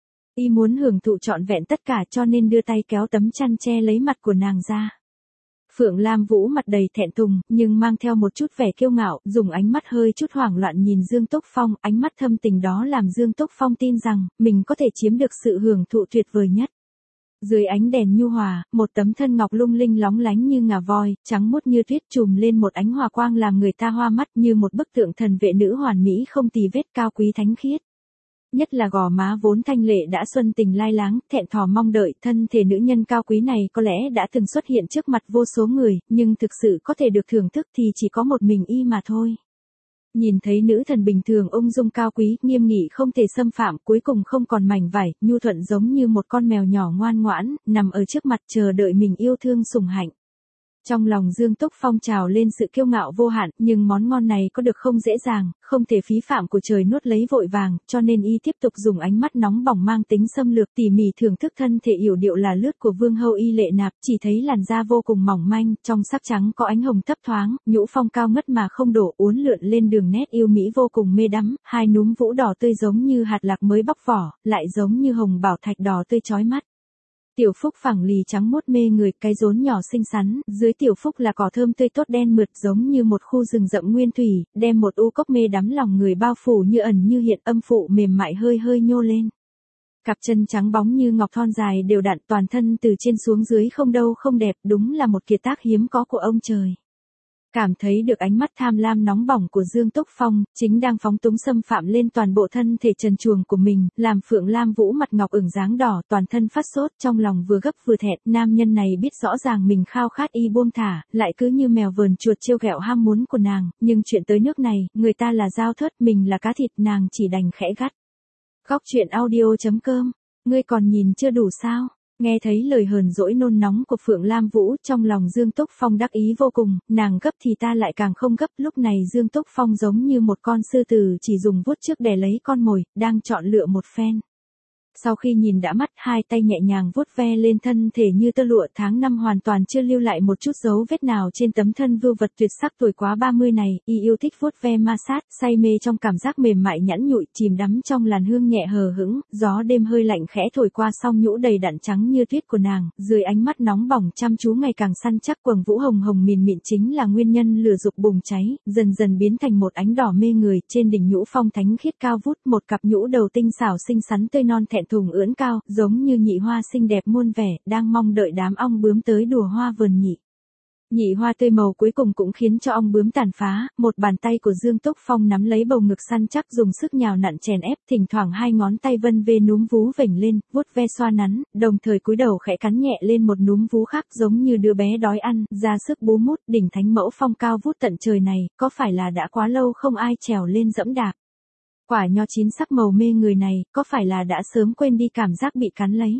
Y muốn hưởng thụ trọn vẹn tất cả cho nên đưa tay kéo tấm chăn che lấy mặt của nàng ra. Phượng Lam Vũ mặt đầy thẹn thùng, nhưng mang theo một chút vẻ kiêu ngạo, dùng ánh mắt hơi chút hoảng loạn nhìn Dương Túc Phong, ánh mắt thâm tình đó làm Dương Túc Phong tin rằng, mình có thể chiếm được sự hưởng thụ tuyệt vời nhất. Dưới ánh đèn nhu hòa, một tấm thân ngọc lung linh lóng lánh như ngà voi, trắng muốt như tuyết trùm lên một ánh hòa quang làm người ta hoa mắt như một bức tượng thần vệ nữ hoàn mỹ không tì vết cao quý thánh khiết. Nhất là gò má vốn thanh lệ đã xuân tình lai láng, thẹn thò mong đợi, thân thể nữ nhân cao quý này có lẽ đã từng xuất hiện trước mặt vô số người, nhưng thực sự có thể được thưởng thức thì chỉ có một mình y mà thôi. Nhìn thấy nữ thần bình thường ung dung cao quý, nghiêm nghị không thể xâm phạm, cuối cùng không còn mảnh vải, nhu thuận giống như một con mèo nhỏ ngoan ngoãn, nằm ở trước mặt chờ đợi mình yêu thương sủng hạnh. Trong lòng Dương Túc Phong trào lên sự kiêu ngạo vô hạn, nhưng món ngon này có được không dễ dàng, không thể phí phạm của trời nuốt lấy vội vàng, cho nên y tiếp tục dùng ánh mắt nóng bỏng mang tính xâm lược tỉ mỉ thưởng thức thân thể yểu điệu là lướt của Vương Hậu Y Lệ Nạp, chỉ thấy làn da vô cùng mỏng manh, trong sắc trắng có ánh hồng thấp thoáng, nhũ phong cao ngất mà không đổ, uốn lượn lên đường nét yêu mỹ vô cùng mê đắm, hai núm vú đỏ tươi giống như hạt lạc mới bóc vỏ, lại giống như hồng bảo thạch đỏ tươi chói mắt. Tiểu phúc phẳng lì trắng mốt mê người, cái rốn nhỏ xinh xắn, dưới tiểu phúc là cỏ thơm tươi tốt đen mượt giống như một khu rừng rậm nguyên thủy, đem một u cốc mê đắm lòng người bao phủ như ẩn như hiện, âm phụ mềm mại hơi hơi nhô lên. Cặp chân trắng bóng như ngọc thon dài đều đặn, toàn thân từ trên xuống dưới không đâu không đẹp, đúng là một kiệt tác hiếm có của ông trời. Cảm thấy được ánh mắt tham lam nóng bỏng của Dương Túc Phong, chính đang phóng túng xâm phạm lên toàn bộ thân thể trần truồng của mình, làm Phượng Lam Vũ mặt ngọc ửng dáng đỏ, toàn thân phát sốt, trong lòng vừa gấp vừa thẹn, nam nhân này biết rõ ràng mình khao khát y buông thả, lại cứ như mèo vờn chuột trêu ghẹo ham muốn của nàng, nhưng chuyện tới nước này, người ta là dao thớt, mình là cá thịt, nàng chỉ đành khẽ gắt. Góc truyện audio.com, ngươi còn nhìn chưa đủ sao? Nghe thấy lời hờn dỗi nôn nóng của Phượng Lam Vũ, trong lòng Dương Túc Phong đắc ý vô cùng, nàng gấp thì ta lại càng không gấp, lúc này Dương Túc Phong giống như một con sư tử chỉ dùng vuốt trước để lấy con mồi, đang chọn lựa một phen. Sau khi nhìn đã mắt, hai tay nhẹ nhàng vuốt ve lên thân thể như tơ lụa, tháng năm hoàn toàn chưa lưu lại một chút dấu vết nào trên tấm thân vưu vật tuyệt sắc tuổi quá 30 này, y yêu thích vuốt ve ma sát, say mê trong cảm giác mềm mại nhẵn nhụi, chìm đắm trong làn hương nhẹ hờ hững, gió đêm hơi lạnh khẽ thổi qua song nhũ đầy đặn trắng như tuyết của nàng, dưới ánh mắt nóng bỏng chăm chú ngày càng săn chắc, quầng vũ hồng hồng mịn mịn chính là nguyên nhân lửa dục bùng cháy, dần dần biến thành một ánh đỏ mê người, trên đỉnh nhũ phong thánh khiết cao vút, một cặp nhũ đầu tinh xảo xinh xắn tươi non thẹn thùng ưỡn cao, giống như nhị hoa xinh đẹp muôn vẻ, đang mong đợi đám ong bướm tới đùa hoa vườn nhị. Nhị hoa tươi màu cuối cùng cũng khiến cho ong bướm tàn phá, một bàn tay của Dương Túc Phong nắm lấy bầu ngực săn chắc dùng sức nhào nặn chèn ép, thỉnh thoảng hai ngón tay vân vê núm vú vểnh lên, vuốt ve xoa nắn, đồng thời cúi đầu khẽ cắn nhẹ lên một núm vú khác giống như đứa bé đói ăn, ra sức bú mút, đỉnh thánh mẫu phong cao vút tận trời này, có phải là đã quá lâu không ai trèo lên dẫm đạp. Quả nho chín sắc màu mê người này, có phải là đã sớm quên đi cảm giác bị cắn lấy.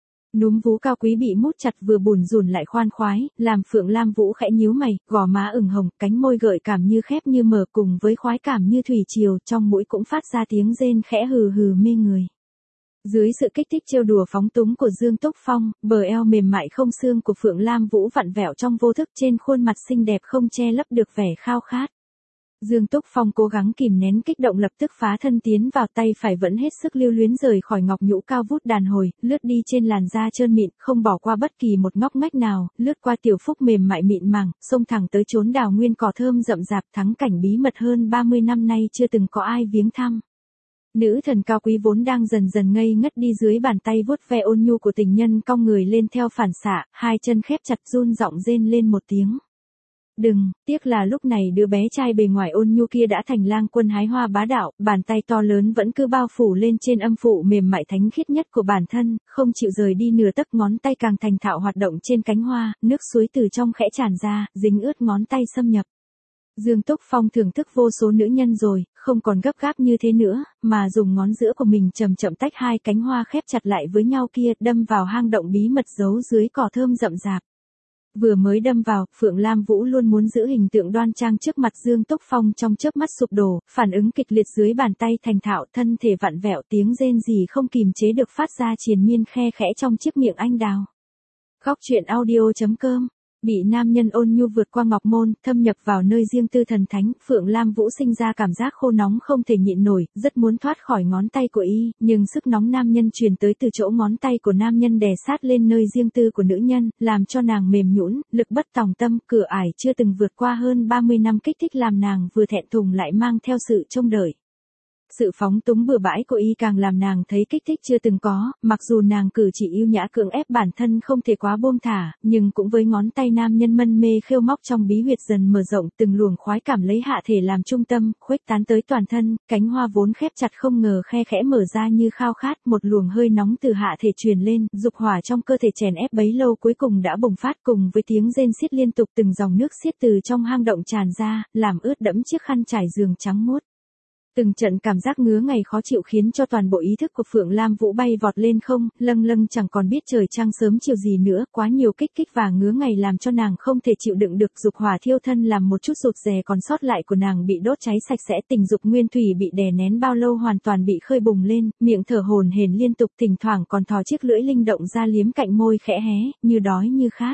Núm vú cao quý bị mút chặt vừa bùn rùn lại khoan khoái, làm Phượng Lam Vũ khẽ nhíu mày, gò má ửng hồng, cánh môi gợi cảm như khép như mở cùng với khoái cảm như thủy triều, trong mũi cũng phát ra tiếng rên khẽ hừ hừ mê người. Dưới sự kích thích trêu đùa phóng túng của Dương Túc Phong, bờ eo mềm mại không xương của Phượng Lam Vũ vặn vẹo trong vô thức, trên khuôn mặt xinh đẹp không che lấp được vẻ khao khát. Dương Túc Phong cố gắng kìm nén kích động, lập tức phá thân tiến vào, tay phải vẫn hết sức lưu luyến rời khỏi ngọc nhũ cao vút đàn hồi, lướt đi trên làn da trơn mịn, không bỏ qua bất kỳ một ngóc ngách nào, lướt qua tiểu phúc mềm mại mịn màng, xông thẳng tới chốn đào nguyên cỏ thơm rậm rạp, thắng cảnh bí mật hơn 30 năm nay chưa từng có ai viếng thăm. Nữ thần cao quý vốn đang dần dần ngây ngất đi dưới bàn tay vuốt ve ôn nhu của tình nhân cong người lên theo phản xạ, hai chân khép chặt run giọng rên lên một tiếng. Đừng, tiếc là lúc này đứa bé trai bề ngoài ôn nhu kia đã thành lang quân hái hoa bá đạo, bàn tay to lớn vẫn cứ bao phủ lên trên âm phụ mềm mại thánh khiết nhất của bản thân, không chịu rời đi nửa tấc, ngón tay càng thành thạo hoạt động trên cánh hoa, nước suối từ trong khẽ tràn ra, dính ướt ngón tay xâm nhập. Dương Túc Phong thưởng thức vô số nữ nhân rồi, không còn gấp gáp như thế nữa, mà dùng ngón giữa của mình chậm chậm tách hai cánh hoa khép chặt lại với nhau kia, đâm vào hang động bí mật giấu dưới cỏ thơm rậm rạp. Vừa mới đâm vào, Phượng Lam Vũ luôn muốn giữ hình tượng đoan trang trước mặt Dương Túc Phong trong chớp mắt sụp đổ, phản ứng kịch liệt dưới bàn tay thành thạo, thân thể vặn vẹo, tiếng rên rỉ không kìm chế được phát ra triền miên khe khẽ trong chiếc miệng anh đào. Khóc chuyện audio.com. Bị nam nhân ôn nhu vượt qua ngọc môn, thâm nhập vào nơi riêng tư thần thánh, Phượng Lam Vũ sinh ra cảm giác khô nóng không thể nhịn nổi, rất muốn thoát khỏi ngón tay của y, nhưng sức nóng nam nhân truyền tới từ chỗ ngón tay của nam nhân đè sát lên nơi riêng tư của nữ nhân, làm cho nàng mềm nhũn, lực bất tòng tâm, cửa ải chưa từng vượt qua hơn 30 năm kích thích làm nàng vừa thẹn thùng lại mang theo sự trông đợi. Sự phóng túng bừa bãi của y càng làm nàng thấy kích thích chưa từng có, mặc dù nàng cử chỉ yêu nhã cưỡng ép bản thân không thể quá buông thả, nhưng cũng với ngón tay nam nhân mân mê khêu móc trong bí huyệt dần mở rộng, từng luồng khoái cảm lấy hạ thể làm trung tâm, khuếch tán tới toàn thân, cánh hoa vốn khép chặt không ngờ khe khẽ mở ra như khao khát, một luồng hơi nóng từ hạ thể truyền lên, dục hỏa trong cơ thể chèn ép bấy lâu cuối cùng đã bùng phát, cùng với tiếng rên xiết liên tục, từng dòng nước xiết từ trong hang động tràn ra, làm ướt đẫm chiếc khăn trải giường trắng muốt. Từng trận cảm giác ngứa ngày khó chịu khiến cho toàn bộ ý thức của Phượng Lam Vũ bay vọt lên không, lâng lâng chẳng còn biết trời trăng sớm chiều gì nữa, quá nhiều kích thích và ngứa ngày làm cho nàng không thể chịu đựng được, dục hỏa thiêu thân làm một chút rụt rè còn sót lại của nàng bị đốt cháy sạch sẽ, tình dục nguyên thủy bị đè nén bao lâu hoàn toàn bị khơi bùng lên, miệng thở hổn hển liên tục, thỉnh thoảng còn thò chiếc lưỡi linh động ra liếm cạnh môi khẽ hé, như đói như khát.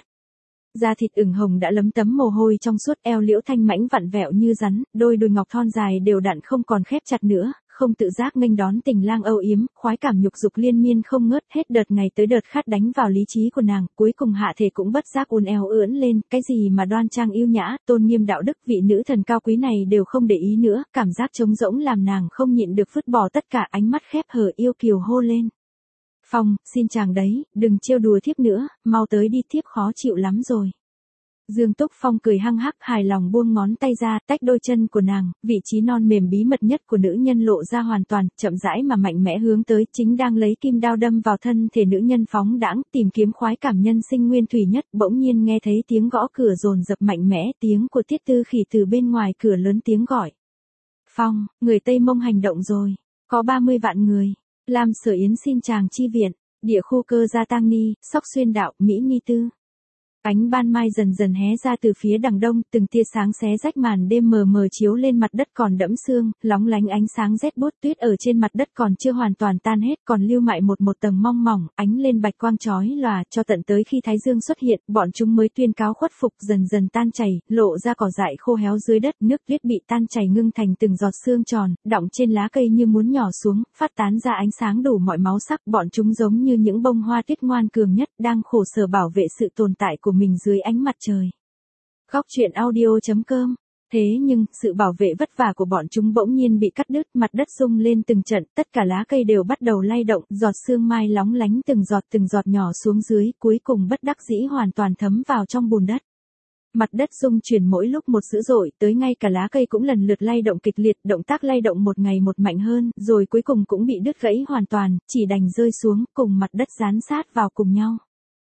Da thịt ửng hồng đã lấm tấm mồ hôi trong suốt, eo liễu thanh mãnh vặn vẹo như rắn, đôi đùi ngọc thon dài đều đặn không còn khép chặt nữa, không tự giác nghênh đón tình lang âu yếm, khoái cảm nhục dục liên miên không ngớt, hết đợt ngày tới đợt khát đánh vào lý trí của nàng, cuối cùng hạ thể cũng bất giác uốn éo ưỡn lên, cái gì mà đoan trang yêu nhã, tôn nghiêm đạo đức, vị nữ thần cao quý này đều không để ý nữa, cảm giác trống rỗng làm nàng không nhịn được vứt bỏ tất cả, ánh mắt khép hờ yêu kiều hô lên. Phong, xin chàng đấy, đừng trêu đùa thiếp nữa, mau tới đi, thiếp khó chịu lắm rồi. Dương Túc Phong cười hăng hắc, hài lòng buông ngón tay ra, tách đôi chân của nàng, vị trí non mềm bí mật nhất của nữ nhân lộ ra hoàn toàn, chậm rãi mà mạnh mẽ hướng tới, chính đang lấy kim đao đâm vào thân thể nữ nhân phóng đãng, tìm kiếm khoái cảm nhân sinh nguyên thủy nhất, bỗng nhiên nghe thấy tiếng gõ cửa dồn dập mạnh mẽ, tiếng của Tiết Tư Khỉ từ bên ngoài cửa lớn tiếng gọi. Phong, người Tây Mông hành động rồi, có 30 vạn người, Lam Sở Yến xin chàng chi viện, địa khu cơ gia Tang Ni, Sóc Xuyên Đạo, Mỹ Ni Tư. Ánh ban mai dần dần hé ra từ phía đằng đông, từng tia sáng xé rách màn đêm mờ mờ chiếu lên mặt đất còn đẫm sương, lóng lánh ánh sáng rét buốt, tuyết ở trên mặt đất còn chưa hoàn toàn tan hết, còn lưu mại một tầng mong mỏng, ánh lên bạch quang chói lòa, cho tận tới khi thái dương xuất hiện, bọn chúng mới tuyên cáo khuất phục, dần dần tan chảy, lộ ra cỏ dại khô héo dưới đất, nước tuyết bị tan chảy ngưng thành từng giọt sương tròn, đọng trên lá cây như muốn nhỏ xuống, phát tán ra ánh sáng đủ mọi máu sắc, bọn chúng giống như những bông hoa tuyết ngoan cường nhất, đang khổ sở bảo vệ sự tồn tại của mình dưới ánh mặt trời. Khóc chuyện audio.com. Thế nhưng, sự bảo vệ vất vả của bọn chúng bỗng nhiên bị cắt đứt, mặt đất rung lên từng trận, tất cả lá cây đều bắt đầu lay động, giọt sương mai lóng lánh từng giọt nhỏ xuống dưới, cuối cùng bất đắc dĩ hoàn toàn thấm vào trong bùn đất. Mặt đất rung chuyển mỗi lúc một dữ dội, tới ngay cả lá cây cũng lần lượt lay động kịch liệt, động tác lay động một ngày một mạnh hơn, rồi cuối cùng cũng bị đứt gãy hoàn toàn, chỉ đành rơi xuống, cùng mặt đất dán sát vào cùng nhau.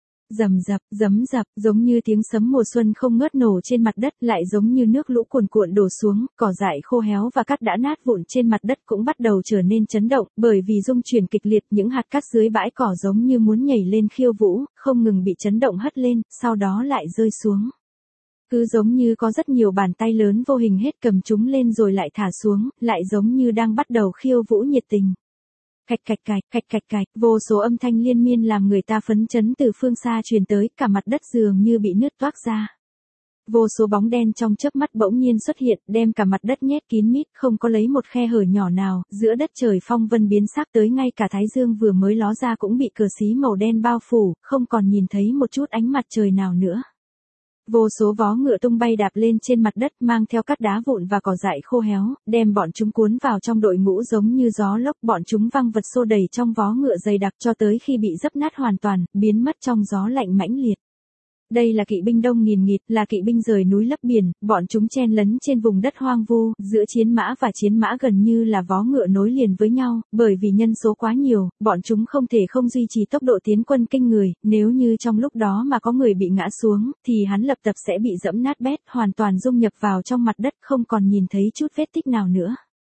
Rầm rập, rấm rập, giống như tiếng sấm mùa xuân không ngớt nổ trên mặt đất, lại giống như nước lũ cuồn cuộn đổ xuống, cỏ dại khô héo và cát đã nát vụn trên mặt đất cũng bắt đầu trở nên chấn động, bởi vì rung chuyển kịch liệt, những hạt cát dưới bãi cỏ giống như muốn nhảy lên khiêu vũ, không ngừng bị chấn động hất lên, sau đó lại rơi xuống. Cứ giống như có rất nhiều bàn tay lớn vô hình hết cầm chúng lên rồi lại thả xuống, lại giống như đang bắt đầu khiêu vũ nhiệt tình. Cạch cạch, vô số âm thanh liên miên làm người ta phấn chấn từ phương xa truyền tới, cả mặt đất dường như bị nứt toác ra. Vô số bóng đen trong chớp mắt bỗng nhiên xuất hiện, đem cả mặt đất nhét kín mít, không có lấy một khe hở nhỏ nào, giữa đất trời phong vân biến sắc, tới ngay cả thái dương vừa mới ló ra cũng bị cờ xí màu đen bao phủ, không còn nhìn thấy một chút ánh mặt trời nào nữa. Vô số vó ngựa tung bay đạp lên trên mặt đất, mang theo cát đá vụn và cỏ dại khô héo, đem bọn chúng cuốn vào trong đội ngũ giống như gió lốc, bọn chúng văng vật xô đầy trong vó ngựa dày đặc cho tới khi bị dấp nát hoàn toàn, biến mất trong gió lạnh mãnh liệt. Đây là kỵ binh đông nghìn nghịt, là kỵ binh rời núi lấp biển, bọn chúng chen lấn trên vùng đất hoang vu, giữa chiến mã và chiến mã gần như là vó ngựa nối liền với nhau, bởi vì nhân số quá nhiều, bọn chúng không thể không duy trì tốc độ tiến quân kinh người, nếu như trong lúc đó mà có người bị ngã xuống, thì hắn lập tức sẽ bị dẫm nát bét, hoàn toàn dung nhập vào trong mặt đất, không còn nhìn thấy chút vết tích nào nữa.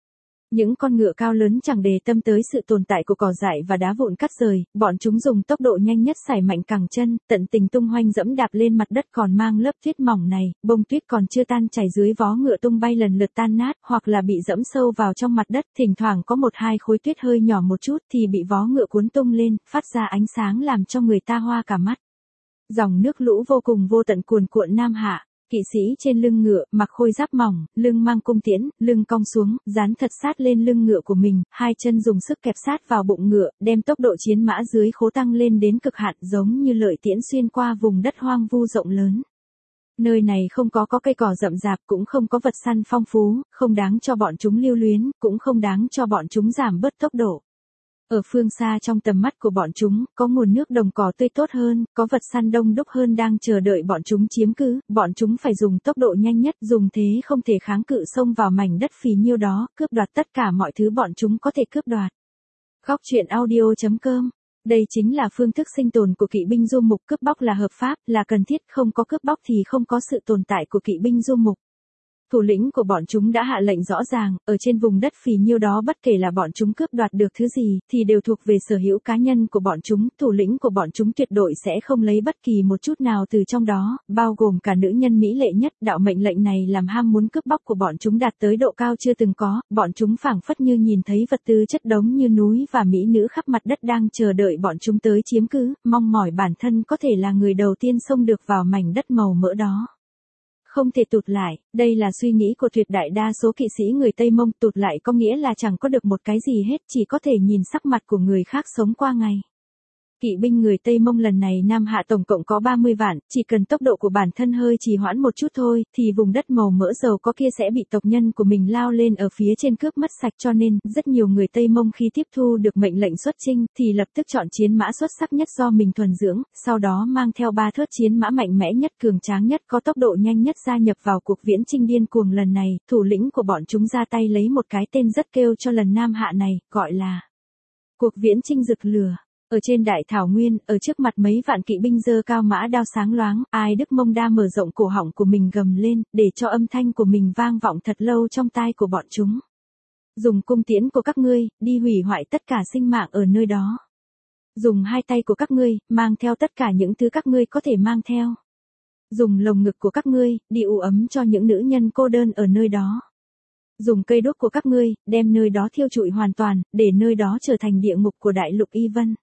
Những con ngựa cao lớn chẳng để tâm tới sự tồn tại của cỏ dại và đá vụn cắt rời, bọn chúng dùng tốc độ nhanh nhất sải mạnh cẳng chân, tận tình tung hoành dẫm đạp lên mặt đất còn mang lớp tuyết mỏng này, bông tuyết còn chưa tan chảy dưới vó ngựa tung bay lần lượt tan nát, hoặc là bị dẫm sâu vào trong mặt đất, thỉnh thoảng có một hai khối tuyết hơi nhỏ một chút thì bị vó ngựa cuốn tung lên, phát ra ánh sáng làm cho người ta hoa cả mắt. Dòng nước lũ vô cùng vô tận cuồn cuộn nam hạ. Kỵ sĩ trên lưng ngựa, mặc khôi giáp mỏng, lưng mang cung tiễn, lưng cong xuống, dán thật sát lên lưng ngựa của mình, hai chân dùng sức kẹp sát vào bụng ngựa, đem tốc độ chiến mã dưới khố tăng lên đến cực hạn giống như lợi tiễn xuyên qua vùng đất hoang vu rộng lớn. Nơi này không có cây cỏ rậm rạp, cũng không có vật săn phong phú, không đáng cho bọn chúng lưu luyến, cũng không đáng cho bọn chúng giảm bớt tốc độ. Ở phương xa trong tầm mắt của bọn chúng, có nguồn nước đồng cỏ tươi tốt hơn, có vật săn đông đúc hơn đang chờ đợi bọn chúng chiếm cứ, bọn chúng phải dùng tốc độ nhanh nhất, dùng thế không thể kháng cự xông vào mảnh đất phì nhiêu đó, cướp đoạt tất cả mọi thứ bọn chúng có thể cướp đoạt. Góc truyện audio.com. Đây chính là phương thức sinh tồn của kỵ binh du mục, cướp bóc là hợp pháp, là cần thiết, không có cướp bóc thì không có sự tồn tại của kỵ binh du mục. Thủ lĩnh của bọn chúng đã hạ lệnh rõ ràng, ở trên vùng đất phì nhiêu đó bất kể là bọn chúng cướp đoạt được thứ gì, thì đều thuộc về sở hữu cá nhân của bọn chúng, thủ lĩnh của bọn chúng tuyệt đối sẽ không lấy bất kỳ một chút nào từ trong đó, bao gồm cả nữ nhân mỹ lệ nhất. Đạo mệnh lệnh này làm ham muốn cướp bóc của bọn chúng đạt tới độ cao chưa từng có, bọn chúng phảng phất như nhìn thấy vật tư chất đống như núi và mỹ nữ khắp mặt đất đang chờ đợi bọn chúng tới chiếm cứ, mong mỏi bản thân có thể là người đầu tiên xông được vào mảnh đất màu mỡ đó. Không thể tụt lại, đây là suy nghĩ của tuyệt đại đa số kỵ sĩ người Tây Mông, tụt lại có nghĩa là chẳng có được một cái gì hết, chỉ có thể nhìn sắc mặt của người khác sống qua ngày. Kỵ binh người Tây Mông lần này Nam Hạ tổng cộng có 30 vạn, chỉ cần tốc độ của bản thân hơi trì hoãn một chút thôi, thì vùng đất màu mỡ giàu có kia sẽ bị tộc nhân của mình lao lên ở phía trên cướp mất sạch, cho nên, rất nhiều người Tây Mông khi tiếp thu được mệnh lệnh xuất chinh, thì lập tức chọn chiến mã xuất sắc nhất do mình thuần dưỡng, sau đó mang theo 3 thớt chiến mã mạnh mẽ nhất, cường tráng nhất, có tốc độ nhanh nhất gia nhập vào cuộc viễn chinh điên cuồng lần này. Thủ lĩnh của bọn chúng ra tay lấy một cái tên rất kêu cho lần Nam Hạ này, gọi là cuộc viễn chinh rực lửa. Ở trên đại thảo nguyên, ở trước mặt mấy vạn kỵ binh giơ cao mã đao sáng loáng, Ai Đức Mông Đa mở rộng cổ họng của mình gầm lên, để cho âm thanh của mình vang vọng thật lâu trong tai của bọn chúng. Dùng cung tiễn của các ngươi, đi hủy hoại tất cả sinh mạng ở nơi đó. Dùng hai tay của các ngươi, mang theo tất cả những thứ các ngươi có thể mang theo. Dùng lồng ngực của các ngươi, đi ủ ấm cho những nữ nhân cô đơn ở nơi đó. Dùng cây đuốc của các ngươi, đem nơi đó thiêu trụi hoàn toàn, để nơi đó trở thành địa ngục của đại lục Y Vân.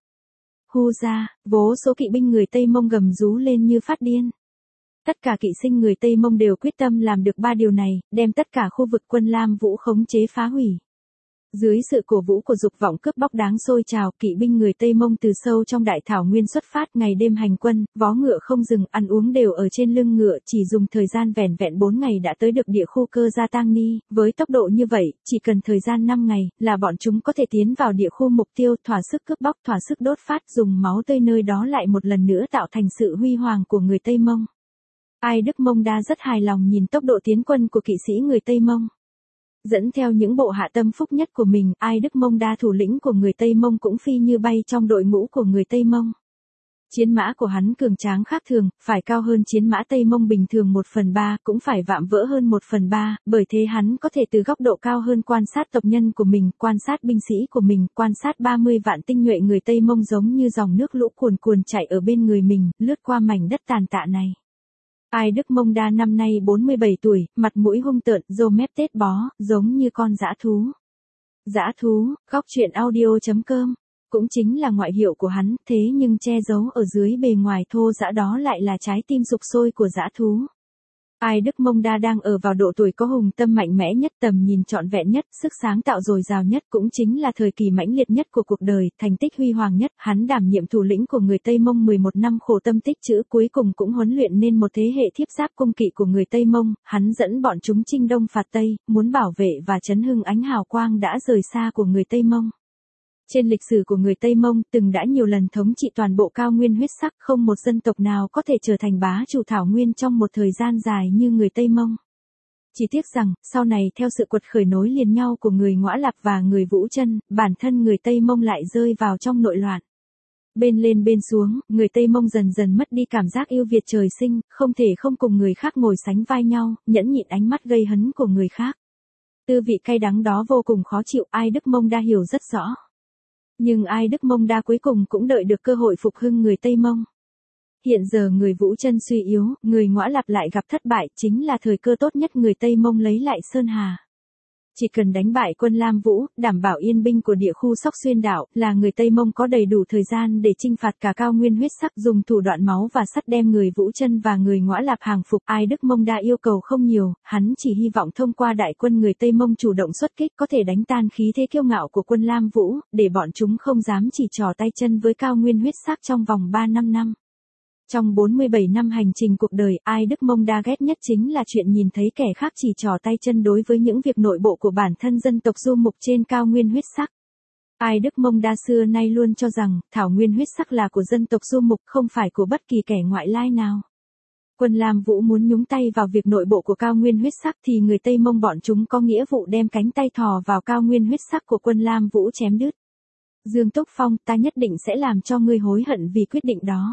Hu ra, vô số kỵ binh người Tây Mông gầm rú lên như phát điên. Tất cả kỵ sinh người Tây Mông đều quyết tâm làm được 3 điều này, đem tất cả khu vực quân Lam Vũ khống chế phá hủy. Dưới sự cổ vũ của dục vọng cướp bóc đáng sôi trào, kỵ binh người Tây Mông từ sâu trong đại thảo nguyên xuất phát, ngày đêm hành quân, vó ngựa không dừng, ăn uống đều ở trên lưng ngựa, chỉ dùng thời gian vẻn vẹn 4 ngày đã tới được địa khu Cơ Gia Tang Ni. Với tốc độ như vậy, chỉ cần thời gian 5 ngày là bọn chúng có thể tiến vào địa khu mục tiêu, thỏa sức cướp bóc, thỏa sức đốt phát, dùng máu tươi nơi đó lại một lần nữa tạo thành sự huy hoàng của người Tây Mông. Ai Đức Mông Đa rất hài lòng nhìn tốc độ tiến quân của kỵ sĩ người Tây Mông. Dẫn theo những bộ hạ tâm phúc nhất của mình, Ai Đức Mông Đa thủ lĩnh của người Tây Mông cũng phi như bay trong đội ngũ của người Tây Mông. Chiến mã của hắn cường tráng khác thường, phải cao hơn chiến mã Tây Mông bình thường 1/3, cũng phải vạm vỡ hơn 1/3, bởi thế hắn có thể từ góc độ cao hơn quan sát tộc nhân của mình, quan sát binh sĩ của mình, quan sát 30 vạn tinh nhuệ người Tây Mông giống như dòng nước lũ cuồn cuồn chảy ở bên người mình, lướt qua mảnh đất tàn tạ này. Ai Đức Mông Đa năm nay 47 tuổi, mặt mũi hung tợn, râu mép tết bó, giống như con dã thú. Dã thú, góc truyện audio.com, cũng chính là ngoại hiệu của hắn, thế nhưng che giấu ở dưới bề ngoài thô dã đó lại là trái tim sục sôi của dã thú. Ai Đức Mông Đa đang ở vào độ tuổi có hùng tâm mạnh mẽ nhất, tầm nhìn trọn vẹn nhất, sức sáng tạo dồi dào nhất, cũng chính là thời kỳ mãnh liệt nhất của cuộc đời, thành tích huy hoàng nhất. Hắn đảm nhiệm thủ lĩnh của người Tây Mông 11 năm khổ tâm tích trữ, cuối cùng cũng huấn luyện nên một thế hệ thiếp giáp cung kỵ của người Tây Mông. Hắn dẫn bọn chúng chinh đông phạt Tây, muốn bảo vệ và chấn hưng ánh hào quang đã rời xa của người Tây Mông. Trên lịch sử của người Tây Mông, từng đã nhiều lần thống trị toàn bộ cao nguyên huyết sắc, không một dân tộc nào có thể trở thành bá chủ thảo nguyên trong một thời gian dài như người Tây Mông. Chỉ tiếc rằng, sau này theo sự quật khởi nối liền nhau của người Ngõa Lạp và người Vũ Chân, bản thân người Tây Mông lại rơi vào trong nội loạn. Bên lên bên xuống, người Tây Mông dần dần mất đi cảm giác yêu Việt trời sinh, không thể không cùng người khác ngồi sánh vai nhau, nhẫn nhịn ánh mắt gây hấn của người khác. Tư vị cay đắng đó vô cùng khó chịu, Ai Đức Mông Đa hiểu rất rõ. Nhưng Ai Đức Mông Đa cuối cùng cũng đợi được cơ hội phục hưng người Tây Mông. Hiện giờ người Vũ Chân suy yếu, người Ngõa Lạp lại gặp thất bại, chính là thời cơ tốt nhất người Tây Mông lấy lại Sơn Hà. Chỉ cần đánh bại quân Lam Vũ, đảm bảo yên binh của địa khu Sóc Xuyên đảo, là người Tây Mông có đầy đủ thời gian để chinh phạt cả cao nguyên huyết sắc, dùng thủ đoạn máu và sắt đem người Vũ Chân và người Ngõa Lạp hàng phục. Ai Đức Mông Đa yêu cầu không nhiều, hắn chỉ hy vọng thông qua đại quân người Tây Mông chủ động xuất kích có thể đánh tan khí thế kiêu ngạo của quân Lam Vũ, để bọn chúng không dám chỉ trò tay chân với cao nguyên huyết sắc trong vòng 3-5 năm. Trong 47 năm hành trình cuộc đời, Ai Đức Mông Đa ghét nhất chính là chuyện nhìn thấy kẻ khác chỉ trò tay chân đối với những việc nội bộ của bản thân dân tộc du mục trên cao nguyên huyết sắc. Ai Đức Mông Đa xưa nay luôn cho rằng, thảo nguyên huyết sắc là của dân tộc du mục, không phải của bất kỳ kẻ ngoại lai nào. Quân Lam Vũ muốn nhúng tay vào việc nội bộ của cao nguyên huyết sắc thì người Tây Mông bọn chúng có nghĩa vụ đem cánh tay thò vào cao nguyên huyết sắc của quân Lam Vũ chém đứt. Dương Túc Phong, ta nhất định sẽ làm cho ngươi hối hận vì quyết định đó.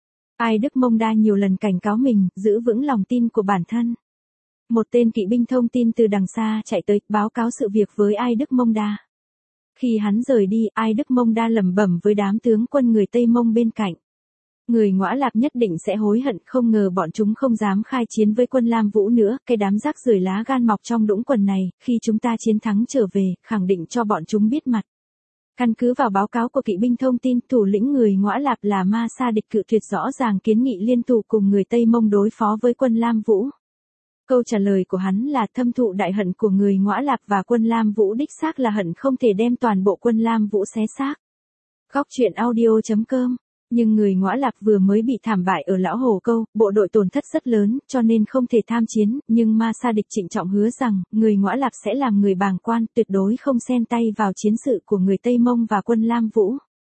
Ai Đức Mông Đa nhiều lần cảnh cáo mình, giữ vững lòng tin của bản thân. Một tên kỵ binh thông tin từ đằng xa chạy tới, báo cáo sự việc với Ai Đức Mông Đa. Khi hắn rời đi, Ai Đức Mông Đa lẩm bẩm với đám tướng quân người Tây Mông bên cạnh. Người Ngõa Lạp nhất định sẽ hối hận, không ngờ bọn chúng không dám khai chiến với quân Lam Vũ nữa, cái đám rác rưởi lá gan mọc trong đũng quần này, khi chúng ta chiến thắng trở về, khẳng định cho bọn chúng biết mặt. Căn cứ vào báo cáo của kỵ binh thông tin, thủ lĩnh người Ngõa Lạp là Ma Sa Địch cự tuyệt rõ ràng kiến nghị liên thủ cùng người Tây Mông đối phó với quân Lam Vũ. Câu trả lời của hắn là thâm thụ đại hận của người Ngõa Lạp và quân Lam Vũ đích xác là hận không thể đem toàn bộ quân Lam Vũ xé xác. Góc truyện audio.com. Nhưng người Ngõa Lạp vừa mới bị thảm bại ở Lão Hồ Câu, bộ đội tổn thất rất lớn, cho nên không thể tham chiến, nhưng Ma Sa Địch trịnh trọng hứa rằng, người Ngõa Lạp sẽ làm người bàng quan, tuyệt đối không xen tay vào chiến sự của người Tây Mông và quân Lam Vũ.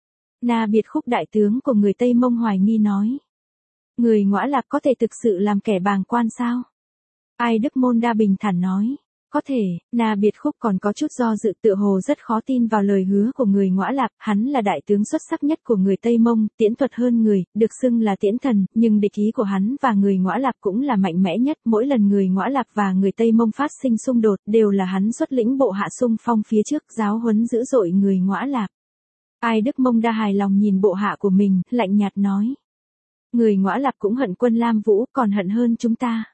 Na Biệt Khúc đại tướng của người Tây Mông hoài nghi nói. Người Ngõa Lạp có thể thực sự làm kẻ bàng quan sao? Ai Đức Mông Đa bình thản nói. Có thể, Na Biệt Khúc còn có chút do dự, tựa hồ rất khó tin vào lời hứa của người Ngõa Lạp, hắn là đại tướng xuất sắc nhất của người Tây Mông, tiễn thuật hơn người, được xưng là tiễn thần, nhưng địch ý của hắn và người Ngõa Lạp cũng là mạnh mẽ nhất, mỗi lần người Ngõa Lạp và người Tây Mông phát sinh xung đột, đều là hắn xuất lĩnh bộ hạ xung phong phía trước, giáo huấn dữ dội người Ngõa Lạp. Ai Đức Mông Đa hài lòng nhìn bộ hạ của mình, lạnh nhạt nói. Người Ngõa Lạp cũng hận quân Lam Vũ, còn hận hơn chúng ta.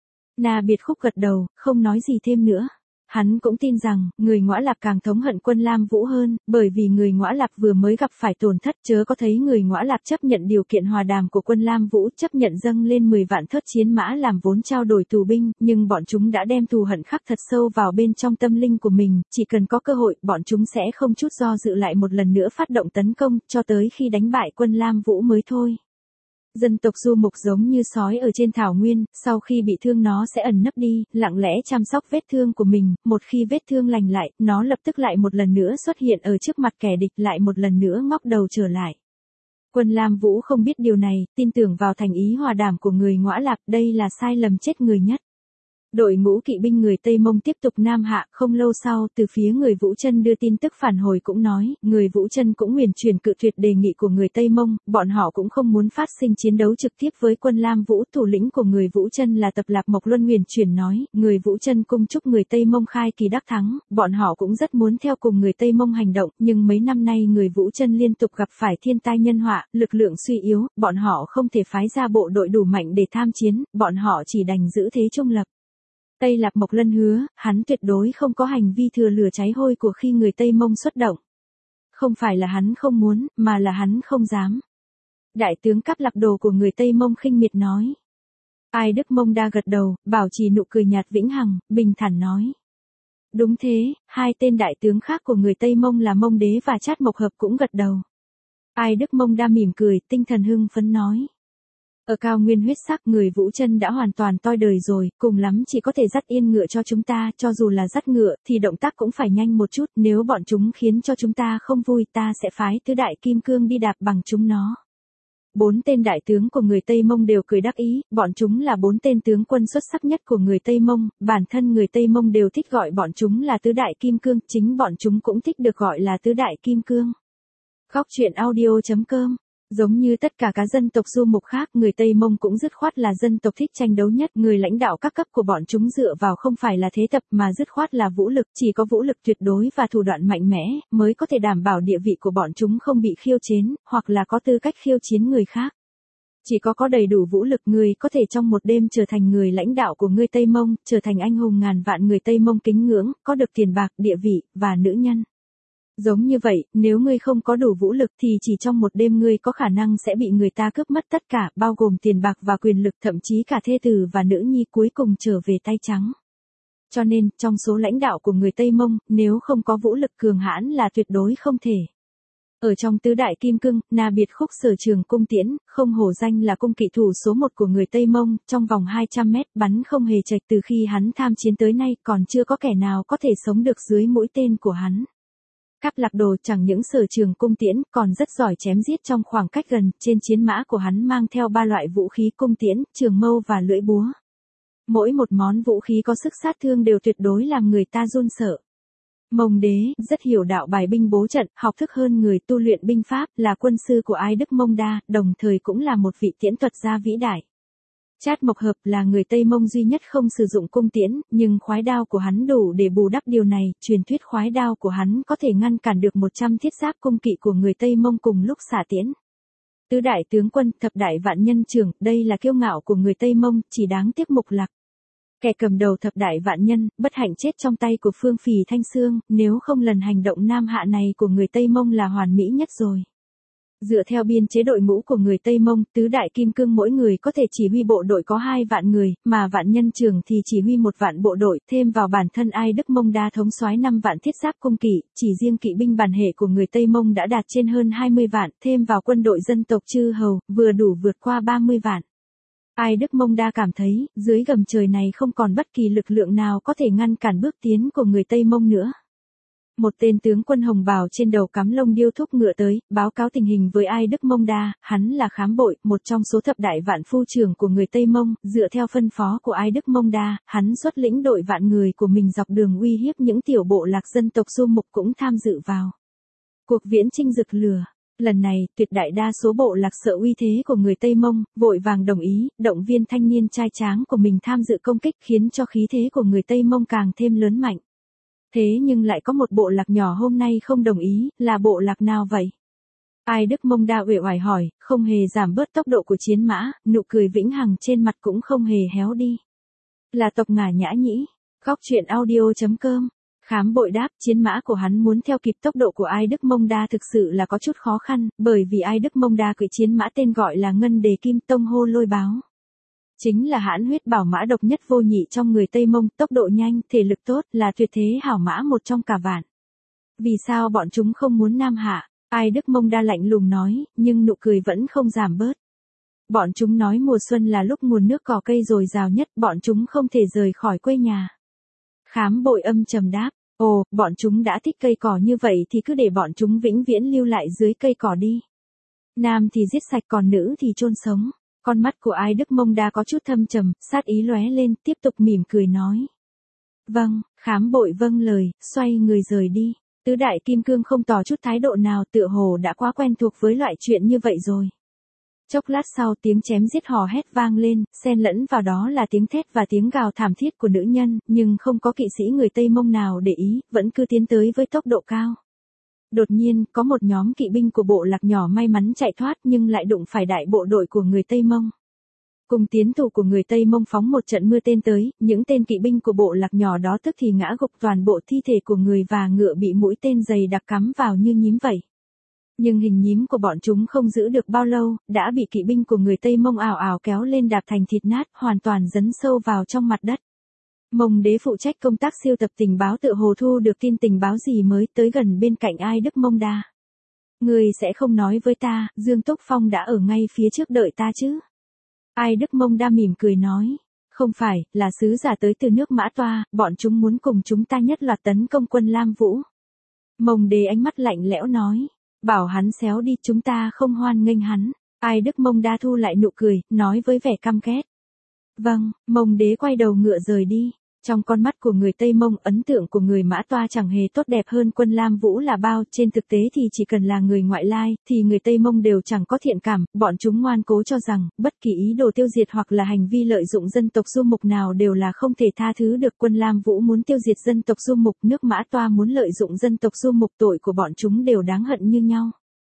Na Biệt Khúc gật đầu, không nói gì thêm nữa. Hắn cũng tin rằng, người Ngõa Lạp càng thống hận quân Lam Vũ hơn, bởi vì người Ngõa Lạp vừa mới gặp phải tổn thất, chớ có thấy người Ngõa Lạp chấp nhận điều kiện hòa đàm của quân Lam Vũ, chấp nhận dâng lên 10 vạn thớt chiến mã làm vốn trao đổi tù binh, nhưng bọn chúng đã đem thù hận khắc thật sâu vào bên trong tâm linh của mình, chỉ cần có cơ hội, bọn chúng sẽ không chút do dự lại một lần nữa phát động tấn công, cho tới khi đánh bại quân Lam Vũ mới thôi. Dân tộc du mục giống như sói ở trên thảo nguyên, sau khi bị thương nó sẽ ẩn nấp đi, lặng lẽ chăm sóc vết thương của mình, một khi vết thương lành lại, nó lập tức lại một lần nữa xuất hiện ở trước mặt kẻ địch, lại một lần nữa ngóc đầu trở lại. Quân Lam Vũ không biết điều này, tin tưởng vào thành ý hòa đàm của người Ngõa Lạp, đây là sai lầm chết người nhất. Đội ngũ kỵ binh người Tây Mông tiếp tục nam hạ, không lâu sau, từ phía người Vũ Chân đưa tin tức phản hồi cũng nói, người Vũ Chân cũng huyền chuyển cự tuyệt đề nghị của người Tây Mông, bọn họ cũng không muốn phát sinh chiến đấu trực tiếp với quân Lam Vũ. Thủ lĩnh của người Vũ Chân là Tập Lạc Mộc Luân huyền chuyển nói, người Vũ Chân cung chúc người Tây Mông khai kỳ đắc thắng, bọn họ cũng rất muốn theo cùng người Tây Mông hành động, nhưng mấy năm nay người Vũ Chân liên tục gặp phải thiên tai nhân họa, lực lượng suy yếu, bọn họ không thể phái ra bộ đội đủ mạnh để tham chiến, bọn họ chỉ đành giữ thế trung lập. Tây Lạc Mộc Lân hứa, hắn tuyệt đối không có hành vi thừa lửa cháy hôi của khi người Tây Mông xuất động. Không phải là hắn không muốn, mà là hắn không dám. Đại tướng Cáp Lạc Đồ của người Tây Mông khinh miệt nói. Ai Đức Mông Đa gật đầu, bảo trì nụ cười nhạt vĩnh hằng, bình thản nói. Đúng thế, hai tên đại tướng khác của người Tây Mông là Mông Đế và Trát Mộc Hợp cũng gật đầu. Ai Đức Mông Đa mỉm cười, tinh thần hưng phấn nói. Ở cao nguyên huyết sắc, người Vũ Chân đã hoàn toàn toi đời rồi, cùng lắm chỉ có thể dắt yên ngựa cho chúng ta, cho dù là dắt ngựa, thì động tác cũng phải nhanh một chút, nếu bọn chúng khiến cho chúng ta không vui, ta sẽ phái tứ đại kim cương đi đạp bằng chúng nó. 4 tên đại tướng của người Tây Mông đều cười đắc ý, bọn chúng là 4 tên tướng quân xuất sắc nhất của người Tây Mông, bản thân người Tây Mông đều thích gọi bọn chúng là tứ đại kim cương, chính bọn chúng cũng thích được gọi là tứ đại kim cương. Góc truyện audio.com Giống như tất cả các dân tộc du mục khác, người Tây Mông cũng dứt khoát là dân tộc thích tranh đấu nhất. Người lãnh đạo các cấp của bọn chúng dựa vào không phải là thế tập mà dứt khoát là vũ lực, chỉ có vũ lực tuyệt đối và thủ đoạn mạnh mẽ mới có thể đảm bảo địa vị của bọn chúng không bị khiêu chiến, hoặc là có tư cách khiêu chiến người khác. Chỉ có đầy đủ vũ lực người có thể trong một đêm trở thành người lãnh đạo của người Tây Mông, trở thành anh hùng ngàn vạn người Tây Mông kính ngưỡng, có được tiền bạc, địa vị, và nữ nhân. Giống như vậy, nếu ngươi không có đủ vũ lực thì chỉ trong một đêm ngươi có khả năng sẽ bị người ta cướp mất tất cả, bao gồm tiền bạc và quyền lực, thậm chí cả thê tử và nữ nhi cuối cùng trở về tay trắng. Cho nên, trong số lãnh đạo của người Tây Mông, nếu không có vũ lực cường hãn là tuyệt đối không thể. Ở trong tứ đại kim cương, Na Biệt Khúc sở trường cung tiễn, không hổ danh là cung kỵ thủ số 1 của người Tây Mông, trong vòng 200 mét bắn không hề chệch. Từ khi hắn tham chiến tới nay còn chưa có kẻ nào có thể sống được dưới mũi tên của hắn. Cáp Lạc Đồ chẳng những sở trường cung tiễn, còn rất giỏi chém giết trong khoảng cách gần. Trên chiến mã của hắn mang theo 3 loại vũ khí cung tiễn, trường mâu và lưỡi búa. Mỗi một món vũ khí có sức sát thương đều tuyệt đối làm người ta run sợ. Mông Đế rất hiểu đạo bài binh bố trận, học thức hơn người, tu luyện binh pháp, là quân sư của Ai Đức Mông Đa, đồng thời cũng là một vị tiễn thuật gia vĩ đại. Chát Mộc Hợp là người Tây Mông duy nhất không sử dụng cung tiễn, nhưng khoái đao của hắn đủ để bù đắp điều này. Truyền thuyết khoái đao của hắn có thể ngăn cản được 100 thiết giáp cung kỵ của người Tây Mông cùng lúc xả tiễn. Tứ đại tướng quân, thập đại vạn nhân trưởng, đây là kiêu ngạo của người Tây Mông, chỉ đáng tiếc Mục Lạc. Kẻ cầm đầu thập đại vạn nhân, bất hạnh chết trong tay của Phương Phì Thanh Xương, nếu không lần hành động nam hạ này của người Tây Mông là hoàn mỹ nhất rồi. Dựa theo biên chế đội ngũ của người Tây Mông, tứ đại kim cương mỗi người có thể chỉ huy bộ đội có 2 vạn người, mà vạn nhân trưởng thì chỉ huy 1 vạn bộ đội, thêm vào bản thân Ai Đức Mông Đa thống soái 5 vạn thiết giáp cung kỵ, chỉ riêng kỵ binh bản hệ của người Tây Mông đã đạt trên hơn 20 vạn, thêm vào quân đội dân tộc Chư Hầu, vừa đủ vượt qua 30 vạn. Ai Đức Mông Đa cảm thấy, dưới gầm trời này không còn bất kỳ lực lượng nào có thể ngăn cản bước tiến của người Tây Mông nữa. Một tên tướng quân hồng bào trên đầu cắm lông điêu thúc ngựa tới, báo cáo tình hình với Ai Đức Mông Đa. Hắn là Khám Bội, một trong số thập đại vạn phu trưởng của người Tây Mông. Dựa theo phân phó của Ai Đức Mông Đa, hắn xuất lĩnh đội vạn người của mình dọc đường uy hiếp những tiểu bộ lạc dân tộc du mục cũng tham dự vào cuộc viễn chinh rực lửa. Lần này, tuyệt đại đa số bộ lạc sợ uy thế của người Tây Mông, vội vàng đồng ý, động viên thanh niên trai tráng của mình tham dự công kích, khiến cho khí thế của người Tây Mông càng thêm lớn mạnh. Thế nhưng lại có một bộ lạc nhỏ hôm nay không đồng ý, là bộ lạc nào vậy? Ai Đức Mông Đa uể oải hỏi, không hề giảm bớt tốc độ của chiến mã, nụ cười vĩnh hằng trên mặt cũng không hề héo đi. Là tộc Ngả Nhã Nhĩ. Góc truyện audio.com. Khám Bội đáp, chiến mã của hắn muốn theo kịp tốc độ của Ai Đức Mông Đa thực sự là có chút khó khăn, bởi vì Ai Đức Mông Đa cưỡi chiến mã tên gọi là Ngân Đề Kim Tông Hô Lôi Báo. Chính là hãn huyết bảo mã độc nhất vô nhị trong người Tây Mông, tốc độ nhanh, thể lực tốt, là tuyệt thế hảo mã một trong cả vạn. Vì sao bọn chúng không muốn nam hạ? Ai Đức Mông Đa lạnh lùng nói, nhưng nụ cười vẫn không giảm bớt. Bọn chúng nói mùa xuân là lúc nguồn nước cỏ cây dồi dào nhất, bọn chúng không thể rời khỏi quê nhà. Khám Bội âm trầm đáp, ồ, bọn chúng đã thích cây cỏ như vậy thì cứ để bọn chúng vĩnh viễn lưu lại dưới cây cỏ đi. Nam thì giết sạch còn nữ thì chôn sống. Con mắt của Ai Đức Mông Đa có chút thâm trầm, sát ý lóe lên, tiếp tục mỉm cười nói. Vâng, Khám Bội vâng lời, xoay người rời đi. Tứ đại kim cương không tỏ chút thái độ nào, tựa hồ đã quá quen thuộc với loại chuyện như vậy rồi. Chốc lát sau tiếng chém giết hò hét vang lên, xen lẫn vào đó là tiếng thét và tiếng gào thảm thiết của nữ nhân, nhưng không có kỵ sĩ người Tây Mông nào để ý, vẫn cứ tiến tới với tốc độ cao. Đột nhiên, có một nhóm kỵ binh của bộ lạc nhỏ may mắn chạy thoát nhưng lại đụng phải đại bộ đội của người Tây Mông. Cùng tiến thủ của người Tây Mông phóng một trận mưa tên tới, những tên kỵ binh của bộ lạc nhỏ đó tức thì ngã gục, toàn bộ thi thể của người và ngựa bị mũi tên dày đặc cắm vào như nhím vậy. Nhưng hình nhím của bọn chúng không giữ được bao lâu, đã bị kỵ binh của người Tây Mông ào ào kéo lên đạp thành thịt nát, hoàn toàn dấn sâu vào trong mặt đất. Mông Đế phụ trách công tác siêu tập tình báo tựa hồ thu được tin tình báo gì mới tới gần bên cạnh Ai Đức Mông Đa. Người sẽ không nói với ta, Dương Túc Phong đã ở ngay phía trước đợi ta chứ? Ai Đức Mông Đa mỉm cười nói. Không phải, là sứ giả tới từ nước Mã Toa, bọn chúng muốn cùng chúng ta nhất loạt tấn công quân Lam Vũ. Mông Đế ánh mắt lạnh lẽo nói. Bảo hắn xéo đi, chúng ta không hoan nghênh hắn. Ai Đức Mông Đa thu lại nụ cười, nói với vẻ căm ghét. Vâng, Mông Đế quay đầu ngựa rời đi. Trong con mắt của người Tây Mông, ấn tượng của người Mã Toa chẳng hề tốt đẹp hơn Quân Lam Vũ là bao, trên thực tế thì chỉ cần là người ngoại lai, thì người Tây Mông đều chẳng có thiện cảm, bọn chúng ngoan cố cho rằng, bất kỳ ý đồ tiêu diệt hoặc là hành vi lợi dụng dân tộc Du Mục nào đều là không thể tha thứ được. Quân Lam Vũ muốn tiêu diệt dân tộc Du Mục, nước Mã Toa muốn lợi dụng dân tộc Du Mục, tội của bọn chúng đều đáng hận như nhau.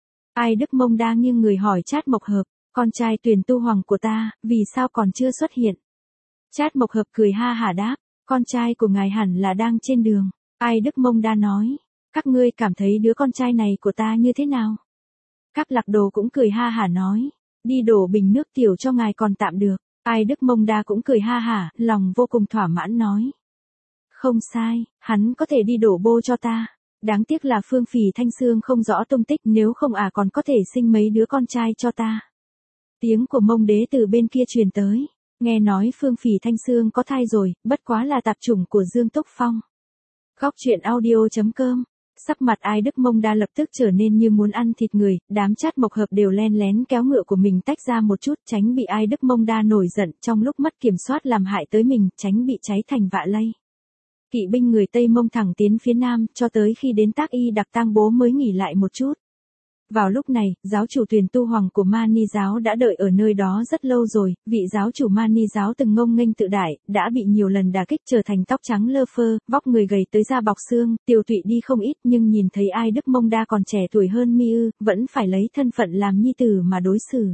Ai Đức Mông Đa nghiêng người hỏi Trát Mộc Hợp, con trai Tuyền Tu Hoàng của ta, vì sao còn chưa xuất hiện? Trát Mộc Hợp cười ha hả đáp, con trai của ngài hẳn là đang trên đường. Ai Đức Mông Đa nói, các ngươi cảm thấy đứa con trai này của ta như thế nào? Các lạc đồ cũng cười ha hả nói, đi đổ bình nước tiểu cho ngài còn tạm được. Ai Đức Mông Đa cũng cười ha hả, lòng vô cùng thỏa mãn nói. Không sai, hắn có thể đi đổ bô cho ta. Đáng tiếc là Phương Phì Thanh Xương không rõ tung tích, nếu không còn có thể sinh mấy đứa con trai cho ta. Tiếng của Mông Đế từ bên kia truyền tới. Nghe nói Phương Phì Thanh Xương có thai rồi, bất quá là tạp chủng của Dương Túc Phong. Góc truyện audio.com. Sắc mặt Ai Đức Mông Đa lập tức trở nên như muốn ăn thịt người, đám Trát Mộc Hợp đều len lén kéo ngựa của mình tách ra một chút, tránh bị Ai Đức Mông Đa nổi giận trong lúc mất kiểm soát làm hại tới mình, tránh bị cháy thành vạ lây. Kỵ binh người Tây Mông thẳng tiến phía nam, cho tới khi đến Tác Y Đặc Tang Bố mới nghỉ lại một chút. Vào lúc này, giáo chủ Tuyền Tu Hoàng của Mani giáo đã đợi ở nơi đó rất lâu rồi, vị giáo chủ Mani giáo từng ngông nghênh tự đại, đã bị nhiều lần đả kích trở thành tóc trắng lơ phơ, vóc người gầy tới da bọc xương, tiều tụy đi không ít, nhưng nhìn thấy Ai Đức Mông Đa còn trẻ tuổi hơn mi ư, vẫn phải lấy thân phận làm nhi tử mà đối xử.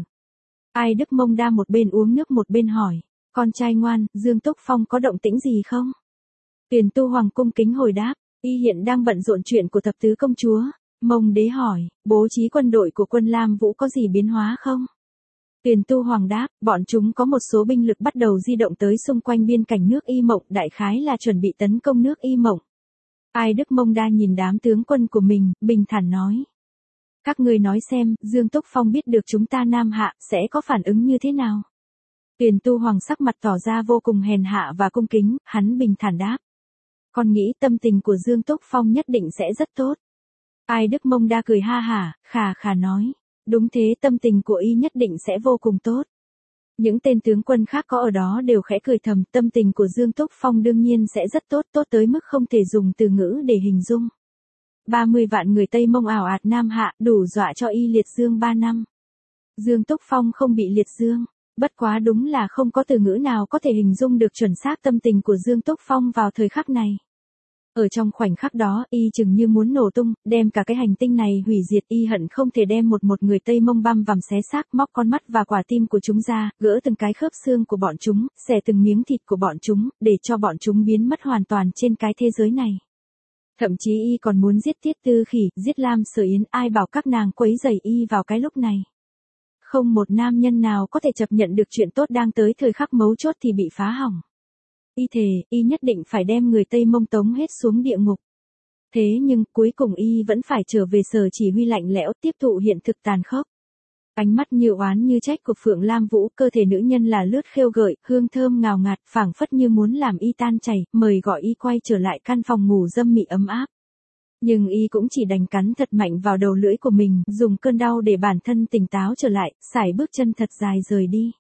Ai Đức Mông Đa một bên uống nước một bên hỏi, con trai ngoan, Dương Túc Phong có động tĩnh gì không? Tuyền Tu Hoàng cung kính hồi đáp, y hiện đang bận rộn chuyện của thập tứ công chúa. Mông Đế hỏi, bố trí quân đội của Quân Lam Vũ có gì biến hóa không? Tuyền Tu Hoàng đáp, bọn chúng có một số binh lực bắt đầu di động tới xung quanh biên cảnh nước Y Mộng, đại khái là chuẩn bị tấn công nước Y Mộng. Ai Đức Mông Đa nhìn đám tướng quân của mình, bình thản nói. Các ngươi nói xem, Dương Túc Phong biết được chúng ta Nam Hạ, sẽ có phản ứng như thế nào? Tuyền Tu Hoàng sắc mặt tỏ ra vô cùng hèn hạ và cung kính, hắn bình thản đáp. Con nghĩ tâm tình của Dương Túc Phong nhất định sẽ rất tốt. Ai Đức Mông Đa cười ha hả, khà khà nói. Đúng thế, tâm tình của y nhất định sẽ vô cùng tốt. Những tên tướng quân khác có ở đó đều khẽ cười thầm, tâm tình của Dương Túc Phong đương nhiên sẽ rất tốt, tốt tới mức không thể dùng từ ngữ để hình dung. 30 vạn người Tây Mông ảo ạt Nam Hạ, đủ dọa cho y liệt dương 3 năm. Dương Túc Phong không bị liệt dương, bất quá đúng là không có từ ngữ nào có thể hình dung được chuẩn xác tâm tình của Dương Túc Phong vào thời khắc này. Ở trong khoảnh khắc đó, y chừng như muốn nổ tung, đem cả cái hành tinh này hủy diệt, y hận không thể đem một người Tây Mông băm vằm xé xác, móc con mắt và quả tim của chúng ra, gỡ từng cái khớp xương của bọn chúng, xẻ từng miếng thịt của bọn chúng, để cho bọn chúng biến mất hoàn toàn trên cái thế giới này. Thậm chí y còn muốn giết Tiết Tư Khỉ, giết Lam Sở Yến, ai bảo các nàng quấy rầy y vào cái lúc này. Không một nam nhân nào có thể chấp nhận được chuyện tốt đang tới thời khắc mấu chốt thì bị phá hỏng. Y thề, y nhất định phải đem người Tây Mông tống hết xuống địa ngục. Thế nhưng, cuối cùng y vẫn phải trở về sở chỉ huy lạnh lẽo, tiếp thụ hiện thực tàn khốc. Ánh mắt như oán như trách của Phượng Lam Vũ, cơ thể nữ nhân là lướt khêu gợi, hương thơm ngào ngạt, phảng phất như muốn làm y tan chảy, mời gọi y quay trở lại căn phòng ngủ dâm mị ấm áp. Nhưng y cũng chỉ đành cắn thật mạnh vào đầu lưỡi của mình, dùng cơn đau để bản thân tỉnh táo trở lại, sải bước chân thật dài rời đi.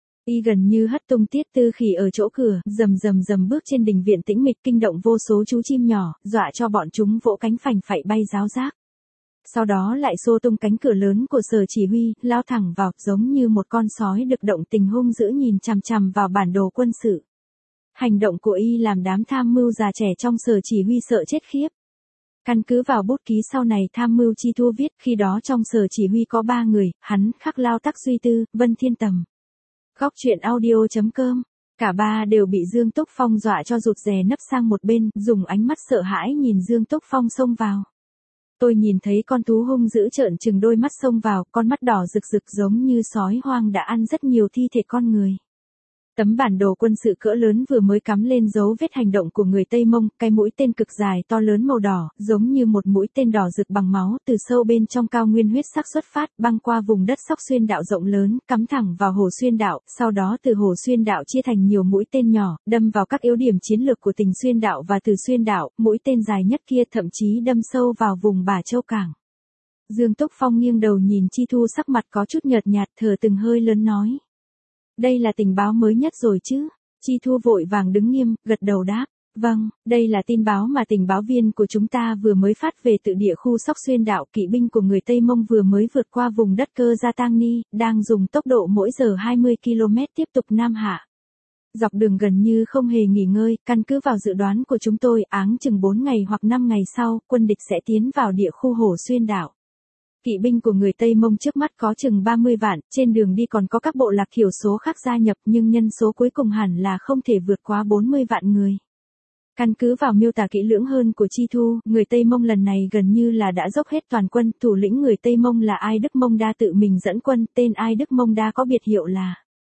Y gần như hất tung Tiết Tư Khỉ ở chỗ cửa, rầm bước trên đình viện tĩnh mịch, kinh động vô số chú chim nhỏ, dọa cho bọn chúng vỗ cánh phành phậy bay ráo rác. Sau đó lại xô tung cánh cửa lớn của sở chỉ huy, lao thẳng vào, giống như một con sói được động tình hung dữ nhìn chằm chằm vào bản đồ quân sự. Hành động của y làm đám tham mưu già trẻ trong sở chỉ huy sợ chết khiếp. Căn cứ vào bút ký sau này tham mưu Chi Thu viết, khi đó trong sở chỉ huy có 3 người, hắn, Khắc Lao Tắc Duy Tư, Vân Thiên Tầm. Góc truyện audio.com. Cả ba đều bị Dương Túc Phong dọa cho rụt rè nấp sang một bên, dùng ánh mắt sợ hãi nhìn Dương Túc Phong xông vào. Tôi nhìn thấy con thú hung dữ trợn trừng đôi mắt xông vào, con mắt đỏ rực rực giống như sói hoang đã ăn rất nhiều thi thể con người. Tấm bản đồ quân sự cỡ lớn vừa mới cắm lên dấu vết hành động của người Tây Mông, cái mũi tên cực dài to lớn màu đỏ, giống như một mũi tên đỏ rực bằng máu, từ sâu bên trong cao nguyên huyết sắc xuất phát, băng qua vùng đất Sóc Xuyên Đạo rộng lớn, cắm thẳng vào Hồ Xuyên Đạo, sau đó từ Hồ Xuyên Đạo chia thành nhiều mũi tên nhỏ, đâm vào các yếu điểm chiến lược của Tình Xuyên Đạo và Từ Xuyên Đạo, mũi tên dài nhất kia thậm chí đâm sâu vào vùng Bà Châu Cảng. Dương Túc Phong nghiêng đầu nhìn Chi Thu, sắc mặt có chút nhợt nhạt, thở từng hơi lớn nói. Đây là tình báo mới nhất rồi chứ? Chi Thu vội vàng đứng nghiêm, gật đầu đáp. Vâng, đây là tin báo mà tình báo viên của chúng ta vừa mới phát về tự địa khu Sóc Xuyên Đạo. Kỵ binh của người Tây Mông vừa mới vượt qua vùng đất Cơ Gia Tang Ni, đang dùng tốc độ mỗi giờ 20 km tiếp tục nam hạ. Dọc đường gần như không hề nghỉ ngơi, căn cứ vào dự đoán của chúng tôi, áng chừng 4 ngày hoặc 5 ngày sau, quân địch sẽ tiến vào địa khu Hồ Xuyên Đảo. Kỵ binh của người Tây Mông trước mắt có chừng 30 vạn, trên đường đi còn có các bộ lạc thiểu số khác gia nhập nhưng nhân số cuối cùng hẳn là không thể vượt quá 40 vạn người. Căn cứ vào miêu tả kỹ lưỡng hơn của Chi Thu, người Tây Mông lần này gần như là đã dốc hết toàn quân, thủ lĩnh người Tây Mông là Ai Đức Mông Đa tự mình dẫn quân, tên Ai Đức Mông Đa có biệt hiệu là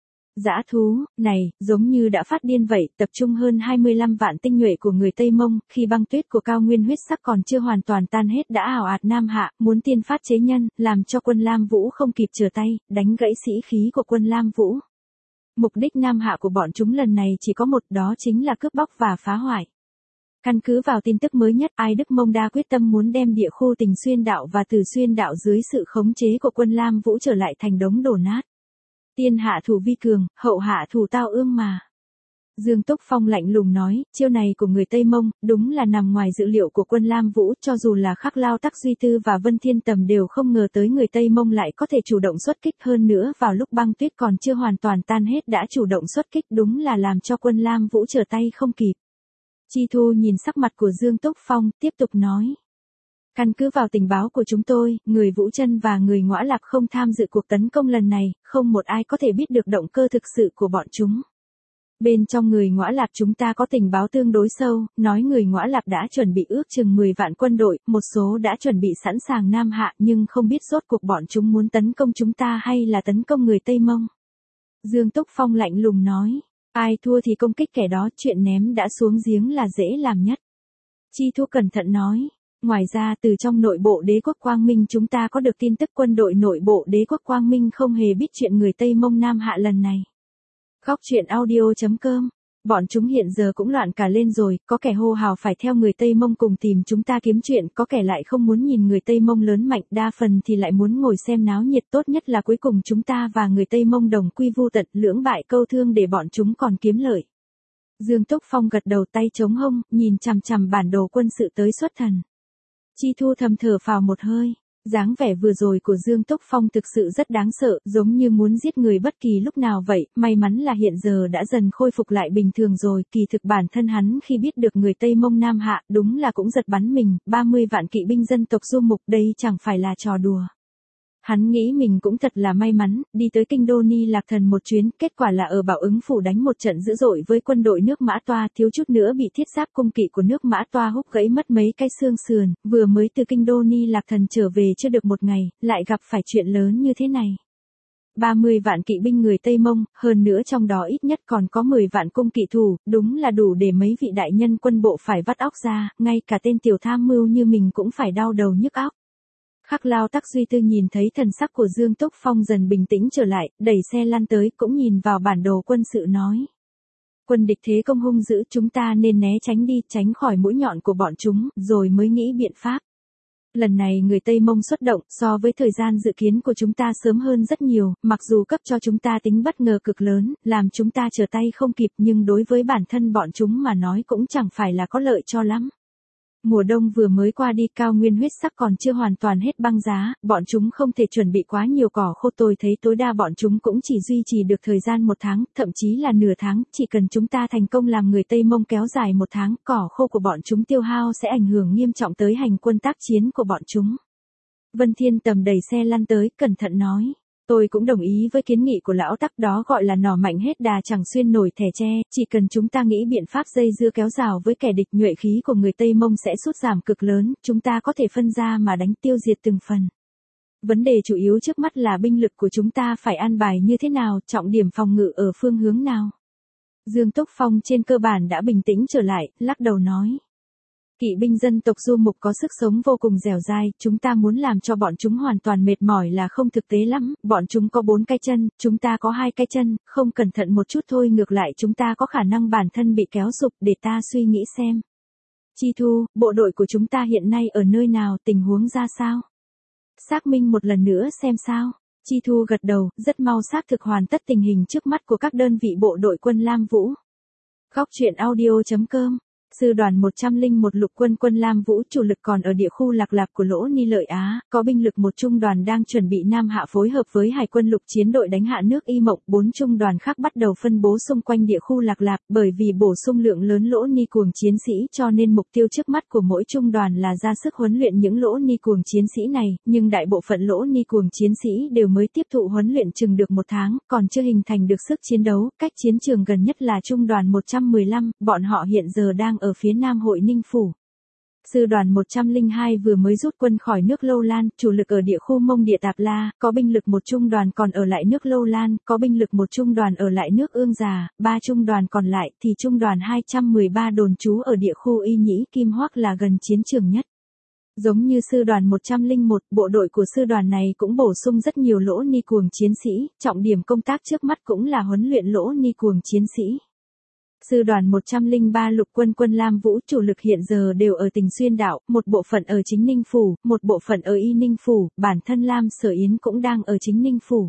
dã thú, này, giống như đã phát điên vậy, tập trung hơn 25 vạn tinh nhuệ của người Tây Mông, khi băng tuyết của cao nguyên huyết sắc còn chưa hoàn toàn tan hết đã ào ạt nam hạ, muốn tiên phát chế nhân, làm cho quân Lam Vũ không kịp trở tay, đánh gãy sĩ khí của quân Lam Vũ. Mục đích nam hạ của bọn chúng lần này chỉ có một, đó chính là cướp bóc và phá hoại. Căn cứ vào tin tức mới nhất, Ai Đức Mông Đa quyết tâm muốn đem địa khu Tình Xuyên Đạo và Từ Xuyên Đạo dưới sự khống chế của quân Lam Vũ trở lại thành đống đổ nát. Tiên hạ thủ vi cường, hậu hạ thủ tao ương mà. Dương Túc Phong lạnh lùng nói, chiêu này của người Tây Mông, đúng là nằm ngoài dự liệu của quân Lam Vũ, cho dù là Khắc Lao Tắc Duy Tư và Vân Thiên Tầm đều không ngờ tới người Tây Mông lại có thể chủ động xuất kích, hơn nữa vào lúc băng tuyết còn chưa hoàn toàn tan hết đã chủ động xuất kích, đúng là làm cho quân Lam Vũ trở tay không kịp. Chi Thu nhìn sắc mặt của Dương Túc Phong, tiếp tục nói. Căn cứ vào tình báo của chúng tôi, người Vũ Chân và người Ngõa Lạp không tham dự cuộc tấn công lần này, không một ai có thể biết được động cơ thực sự của bọn chúng. Bên trong người Ngõa Lạp chúng ta có tình báo tương đối sâu, nói người Ngõa Lạp đã chuẩn bị ước chừng 10 vạn quân đội, một số đã chuẩn bị sẵn sàng nam hạ nhưng không biết rốt cuộc bọn chúng muốn tấn công chúng ta hay là tấn công người Tây Mông. Dương Túc Phong lạnh lùng nói, ai thua thì công kích kẻ đó, chuyện ném đã xuống giếng là dễ làm nhất. Chi Thu cẩn thận nói. Ngoài ra từ trong nội bộ đế quốc Quang Minh chúng ta có được tin tức quân đội nội bộ đế quốc Quang Minh không hề biết chuyện người Tây Mông Nam hạ lần này. Khóc chuyện audio.com. Bọn chúng hiện giờ cũng loạn cả lên rồi, có kẻ hô hào phải theo người Tây Mông cùng tìm chúng ta kiếm chuyện, có kẻ lại không muốn nhìn người Tây Mông lớn mạnh, đa phần thì lại muốn ngồi xem náo nhiệt, tốt nhất là cuối cùng chúng ta và người Tây Mông đồng quy vu tận, lưỡng bại câu thương để bọn chúng còn kiếm lợi. Dương Túc Phong gật đầu, tay chống hông, nhìn chằm chằm bản đồ quân sự tới xuất thần. Chi Thu thầm thở phào một hơi, dáng vẻ vừa rồi của Dương Túc Phong thực sự rất đáng sợ, giống như muốn giết người bất kỳ lúc nào vậy, may mắn là hiện giờ đã dần khôi phục lại bình thường rồi, kỳ thực bản thân hắn khi biết được người Tây Mông Nam hạ, đúng là cũng giật bắn mình, 30 vạn kỵ binh dân tộc Du Mục đây chẳng phải là trò đùa. Hắn nghĩ mình cũng thật là may mắn, đi tới kinh đô Ni Lạc Thần một chuyến, kết quả là ở Bảo Ứng phủ đánh một trận dữ dội với quân đội nước Mã Toa, thiếu chút nữa bị thiết giáp cung kỵ của nước Mã Toa húc gãy mất mấy cái xương sườn, vừa mới từ kinh đô Ni Lạc Thần trở về chưa được một ngày, lại gặp phải chuyện lớn như thế này. 30 vạn kỵ binh người Tây Mông, hơn nữa trong đó ít nhất còn có 10 vạn cung kỵ thủ, đúng là đủ để mấy vị đại nhân quân bộ phải vắt óc ra, ngay cả tên tiểu tham mưu như mình cũng phải đau đầu nhức óc. Khắc Lao Tắc Duy Tư nhìn thấy thần sắc của Dương Túc Phong dần bình tĩnh trở lại, đẩy xe lăn tới, cũng nhìn vào bản đồ quân sự nói. Quân địch thế công hung dữ, chúng ta nên né tránh đi, tránh khỏi mũi nhọn của bọn chúng, rồi mới nghĩ biện pháp. Lần này người Tây Mông xuất động, so với thời gian dự kiến của chúng ta sớm hơn rất nhiều, mặc dù cấp cho chúng ta tính bất ngờ cực lớn, làm chúng ta trở tay không kịp, nhưng đối với bản thân bọn chúng mà nói cũng chẳng phải là có lợi cho lắm. Mùa đông vừa mới qua đi, cao nguyên huyết sắc còn chưa hoàn toàn hết băng giá, bọn chúng không thể chuẩn bị quá nhiều cỏ khô, tôi thấy tối đa bọn chúng cũng chỉ duy trì được thời gian 1 tháng, thậm chí là nửa tháng, chỉ cần chúng ta thành công làm người Tây Mông kéo dài 1 tháng, cỏ khô của bọn chúng tiêu hao sẽ ảnh hưởng nghiêm trọng tới hành quân tác chiến của bọn chúng. Vân Thiên Tầm đẩy xe lăn tới, cẩn thận nói. Tôi cũng đồng ý với kiến nghị của lão Tắc, đó gọi là nỏ mạnh hết đà chẳng xuyên nổi thẻ tre, chỉ cần chúng ta nghĩ biện pháp dây dưa kéo rào với kẻ địch, nhuệ khí của người Tây Mông sẽ sút giảm cực lớn, chúng ta có thể phân ra mà đánh, tiêu diệt từng phần. Vấn đề chủ yếu trước mắt là binh lực của chúng ta phải an bài như thế nào, trọng điểm phòng ngự ở phương hướng nào. Dương Túc Phong trên cơ bản đã bình tĩnh trở lại, lắc đầu nói. Kỵ binh dân tộc Du Mục có sức sống vô cùng dẻo dai, chúng ta muốn làm cho bọn chúng hoàn toàn mệt mỏi là không thực tế lắm, bọn chúng có 4 cái chân, chúng ta có 2 cái chân, không cẩn thận một chút thôi ngược lại chúng ta có khả năng bản thân bị kéo sụp, để ta suy nghĩ xem. Chi Thu, bộ đội của chúng ta hiện nay ở nơi nào, tình huống ra sao? Xác minh một lần nữa xem sao. Chi Thu gật đầu, rất mau xác thực hoàn tất tình hình trước mắt của các đơn vị bộ đội quân Lam Vũ. Góc truyện audio.com. Sư đoàn 101 lục quân quân Lam Vũ chủ lực còn ở địa khu Lạc Lạp của Lỗ Ni Lợi Á, có binh lực một trung đoàn đang chuẩn bị Nam Hạ phối hợp với Hải quân lục chiến đội đánh hạ nước Y Mộng, 4 trung đoàn khác bắt đầu phân bố xung quanh địa khu Lạc Lạp, bởi vì bổ sung lượng lớn Lỗ Ni cuồng chiến sĩ cho nên mục tiêu trước mắt của mỗi trung đoàn là ra sức huấn luyện những Lỗ Ni cuồng chiến sĩ này, nhưng đại bộ phận Lỗ Ni cuồng chiến sĩ đều mới tiếp thụ huấn luyện chừng được 1 tháng, còn chưa hình thành được sức chiến đấu, cách chiến trường gần nhất là trung đoàn 115, bọn họ hiện giờ đang ở phía Nam Hội Ninh Phủ. Sư đoàn 102 vừa mới rút quân khỏi nước Lâu Lan, chủ lực ở địa khu Mông Địa Tạp La, có binh lực một trung đoàn còn ở lại nước Lâu Lan, có binh lực một trung đoàn ở lại nước Ương Già, 3 trung đoàn còn lại thì trung đoàn 213 đồn trú ở địa khu Y Nhĩ Kim Hoắc là gần chiến trường nhất. Giống như sư đoàn 101, bộ đội của sư đoàn này cũng bổ sung rất nhiều Lỗ Ni cuồng chiến sĩ, trọng điểm công tác trước mắt cũng là huấn luyện Lỗ Ni cuồng chiến sĩ. Sư đoàn 103 lục quân quân Lam Vũ chủ lực hiện giờ đều ở tỉnh Xuyên Đạo, một bộ phận ở chính Ninh Phủ, một bộ phận ở Y Ninh Phủ, bản thân Lam Sở Yến cũng đang ở chính Ninh Phủ.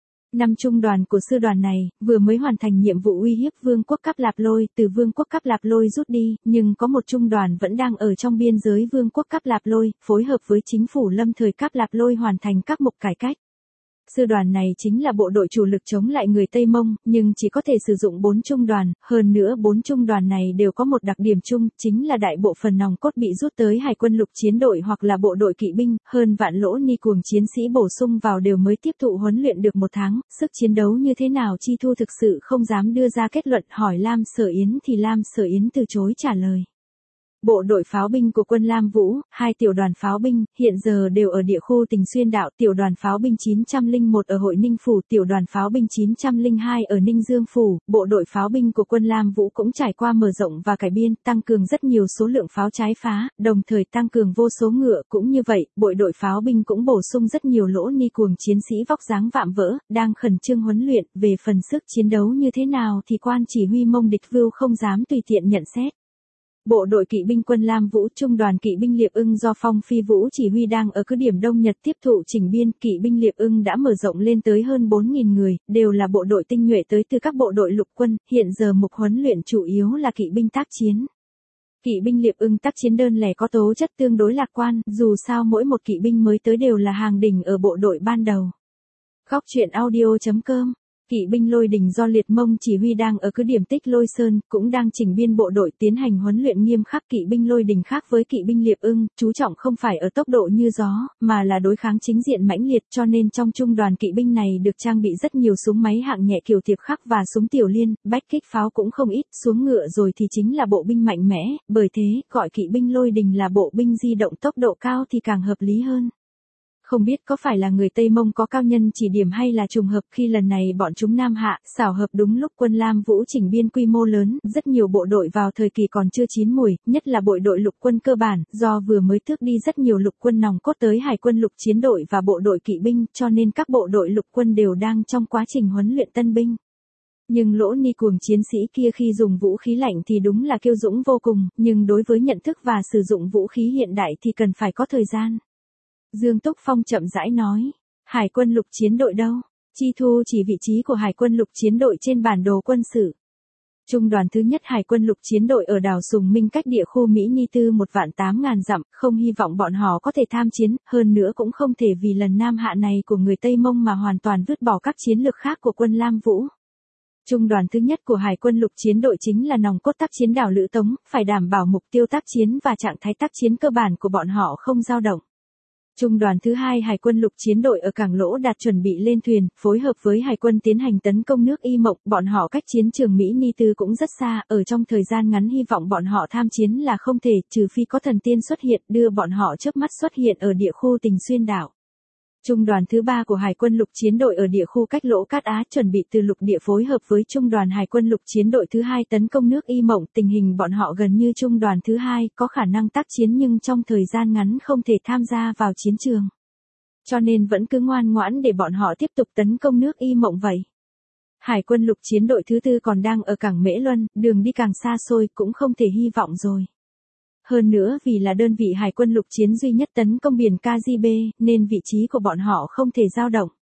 5 trung đoàn của sư đoàn này, vừa mới hoàn thành nhiệm vụ uy hiếp Vương quốc Cáp Lạp Lôi, từ Vương quốc Cáp Lạp Lôi rút đi, nhưng có một trung đoàn vẫn đang ở trong biên giới Vương quốc Cáp Lạp Lôi, phối hợp với chính phủ lâm thời Cáp Lạp Lôi hoàn thành các mục cải cách. Sư đoàn này chính là bộ đội chủ lực chống lại người Tây Mông, nhưng chỉ có thể sử dụng 4 trung đoàn, hơn nữa 4 trung đoàn này đều có một đặc điểm chung, chính là đại bộ phần nòng cốt bị rút tới Hải quân lục chiến đội hoặc là bộ đội kỵ binh, hơn vạn Lỗ Ni cuồng chiến sĩ bổ sung vào đều mới tiếp thụ huấn luyện được 1 tháng, sức chiến đấu như thế nào Chi Thu thực sự không dám đưa ra kết luận, hỏi Lam Sở Yến thì Lam Sở Yến từ chối trả lời. Bộ đội pháo binh của quân Lam Vũ, 2 tiểu đoàn pháo binh, hiện giờ đều ở địa khu tỉnh Xuyên Đạo, tiểu đoàn pháo binh 901 ở Hội Ninh Phủ, tiểu đoàn pháo binh 902 ở Ninh Dương Phủ, bộ đội pháo binh của quân Lam Vũ cũng trải qua mở rộng và cải biên, tăng cường rất nhiều số lượng pháo trái phá, đồng thời tăng cường vô số ngựa, cũng như vậy, bộ đội pháo binh cũng bổ sung rất nhiều Lỗ Ni cuồng chiến sĩ vóc dáng vạm vỡ, đang khẩn trương huấn luyện, về phần sức chiến đấu như thế nào thì quan chỉ huy Mông Địch Vưu không dám tùy tiện nhận xét. Bộ đội kỵ binh quân Lam Vũ trung đoàn kỵ binh Liệp Ưng do Phong Phi Vũ chỉ huy đang ở cứ điểm Đông Nhật tiếp thụ chỉnh biên, kỵ binh Liệp Ưng đã mở rộng lên tới hơn 4.000 người, đều là bộ đội tinh nhuệ tới từ các bộ đội lục quân, hiện giờ mục huấn luyện chủ yếu là kỵ binh tác chiến. Kỵ binh Liệp Ưng tác chiến đơn lẻ có tố chất tương đối lạc quan, dù sao mỗi một kỵ binh mới tới đều là hàng đỉnh ở bộ đội ban đầu. Góc truyện audio.com. Kỵ binh Lôi Đình do Liệt Mông chỉ huy đang ở cứ điểm Tích Lôi Sơn, cũng đang chỉnh biên bộ đội tiến hành huấn luyện nghiêm khắc. Kỵ binh Lôi Đình khác với kỵ binh Liệp Ưng, chú trọng không phải ở tốc độ như gió, mà là đối kháng chính diện mãnh liệt, cho nên trong trung đoàn kỵ binh này được trang bị rất nhiều súng máy hạng nhẹ kiểu Tiệp Khắc và súng tiểu liên, bách kích pháo cũng không ít, xuống ngựa rồi thì chính là bộ binh mạnh mẽ, bởi thế, gọi kỵ binh Lôi Đình là bộ binh di động tốc độ cao thì càng hợp lý hơn. Không biết có phải là người Tây Mông có cao nhân chỉ điểm hay là trùng hợp khi lần này bọn chúng Nam Hạ, xảo hợp đúng lúc quân Lam Vũ chỉnh biên quy mô lớn, rất nhiều bộ đội vào thời kỳ còn chưa chín mùi, nhất là bộ đội lục quân cơ bản, do vừa mới tước đi rất nhiều lục quân nòng cốt tới Hải quân lục chiến đội và bộ đội kỵ binh, cho nên các bộ đội lục quân đều đang trong quá trình huấn luyện tân binh. Nhưng Lỗ Ni cuồng chiến sĩ kia khi dùng vũ khí lạnh thì đúng là kiêu dũng vô cùng, nhưng đối với nhận thức và sử dụng vũ khí hiện đại thì cần phải có thời gian. Dương Túc Phong chậm rãi nói, Hải quân lục chiến đội đâu? Chi Thu chỉ vị trí của Hải quân lục chiến đội trên bản đồ quân sự. Trung đoàn thứ nhất Hải quân lục chiến đội ở đảo Sùng Minh cách địa khu Mỹ Ni Tư 1.800.000 dặm, không hy vọng bọn họ có thể tham chiến, hơn nữa cũng không thể vì lần Nam Hạ này của người Tây Mông mà hoàn toàn vứt bỏ các chiến lược khác của quân Lam Vũ. Trung đoàn thứ nhất của Hải quân lục chiến đội chính là nòng cốt tác chiến đảo Lữ Tống, phải đảm bảo mục tiêu tác chiến và trạng thái tác chiến cơ bản của bọn họ không dao động. Trung đoàn thứ hai Hải quân lục chiến đội ở cảng Lỗ Đạt chuẩn bị lên thuyền, phối hợp với Hải quân tiến hành tấn công nước Y Mộng, bọn họ cách chiến trường Mỹ Ni Tư cũng rất xa, ở trong thời gian ngắn hy vọng bọn họ tham chiến là không thể, trừ phi có thần tiên xuất hiện, đưa bọn họ chớp mắt xuất hiện ở địa khu tỉnh Xuyên Đảo. Trung đoàn thứ 3 của Hải quân lục chiến đội ở địa khu cách Lỗ Cát Á chuẩn bị từ lục địa phối hợp với Trung đoàn Hải quân lục chiến đội thứ 2 tấn công nước Y Mộng, tình hình bọn họ gần như Trung đoàn thứ 2, có khả năng tác chiến nhưng trong thời gian ngắn không thể tham gia vào chiến trường. Cho nên vẫn cứ ngoan ngoãn để bọn họ tiếp tục tấn công nước Y Mộng vậy. Hải quân lục chiến đội thứ 4 còn đang ở cảng Mễ Luân, đường đi càng xa xôi cũng không thể hy vọng rồi. Hơn nữa vì là đơn vị hải quân lục chiến duy nhất tấn công biển Caribe, nên vị trí của bọn họ không thể dao động.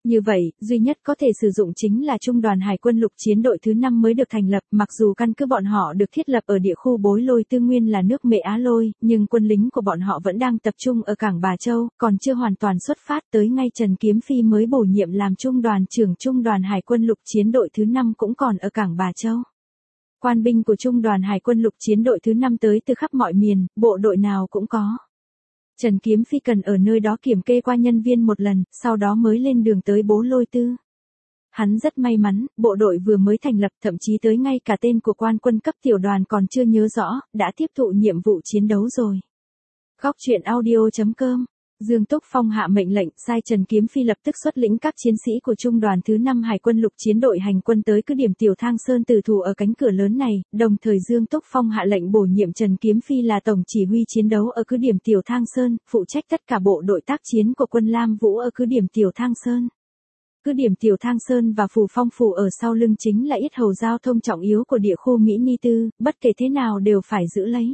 Như vậy, duy nhất có thể sử dụng chính là Trung đoàn Hải quân lục chiến đội thứ 5 mới được thành lập, mặc dù căn cứ bọn họ được thiết lập ở địa khu Bối Lôi Tư Nguyên là nước Mễ Á Lôi, nhưng quân lính của bọn họ vẫn đang tập trung ở cảng Bà Châu, còn chưa hoàn toàn xuất phát tới ngay Trần Kiếm Phi mới bổ nhiệm làm Trung đoàn trưởng Trung đoàn Hải quân lục chiến đội thứ 5 cũng còn ở cảng Bà Châu. Quan binh của Trung đoàn Hải quân lục chiến đội thứ 5 tới từ khắp mọi miền, bộ đội nào cũng có. Trần Kiếm Phi cần ở nơi đó kiểm kê qua nhân viên một lần, sau đó mới lên đường tới Bố Lôi Tư. Hắn rất may mắn, bộ đội vừa mới thành lập, thậm chí tới ngay cả tên của quan quân cấp tiểu đoàn còn chưa nhớ rõ, đã tiếp thụ nhiệm vụ chiến đấu rồi. Góc truyện audio.com. Dương Túc Phong hạ mệnh lệnh, sai Trần Kiếm Phi lập tức xuất lĩnh các chiến sĩ của Trung đoàn thứ 5 Hải quân lục chiến đội hành quân tới cứ điểm Tiểu Thang Sơn tử thủ ở cánh cửa lớn này, đồng thời Dương Túc Phong hạ lệnh bổ nhiệm Trần Kiếm Phi là tổng chỉ huy chiến đấu ở cứ điểm Tiểu Thang Sơn, phụ trách tất cả bộ đội tác chiến của quân Lam Vũ ở cứ điểm Tiểu Thang Sơn. Cứ điểm Tiểu Thang Sơn và Phù Phong Phủ ở sau lưng chính là yết hầu giao thông trọng yếu của địa khu Mỹ Ni Tư, bất kể thế nào đều phải giữ lấy.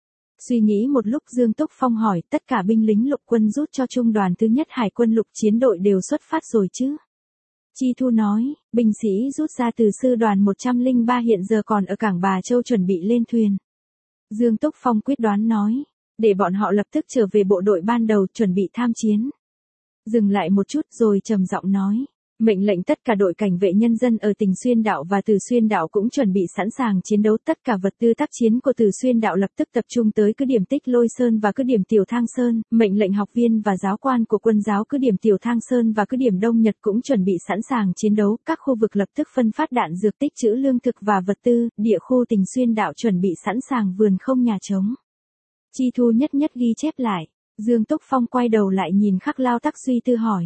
Suy nghĩ một lúc Dương Túc Phong hỏi tất cả binh lính lục quân rút cho Trung đoàn thứ nhất Hải quân lục chiến đội đều xuất phát rồi chứ? Chi Thu nói, binh sĩ rút ra từ sư đoàn 103 hiện giờ còn ở cảng Bà Châu chuẩn bị lên thuyền. Dương Túc Phong quyết đoán nói, để bọn họ lập tức trở về bộ đội ban đầu chuẩn bị tham chiến. Dừng lại một chút rồi trầm giọng nói, mệnh lệnh tất cả đội cảnh vệ nhân dân ở tỉnh Xuyên Đạo và Từ Xuyên Đạo cũng chuẩn bị sẵn sàng chiến đấu, tất cả vật tư tác chiến của Từ Xuyên Đạo lập tức tập trung tới cứ điểm Tích Lôi Sơn và cứ điểm Tiểu Thang Sơn, mệnh lệnh học viên và giáo quan của quân giáo cứ điểm Tiểu Thang Sơn và cứ điểm Đông Nhật cũng chuẩn bị sẵn sàng chiến đấu, các khu vực lập tức phân phát đạn dược tích trữ lương thực và vật tư, địa khu tỉnh Xuyên Đạo chuẩn bị sẵn sàng vườn không nhà trống. Chi Thu nhất nhất ghi chép lại. Dương Túc Phong quay đầu lại nhìn Khắc Lao Tắc Duy Tư hỏi.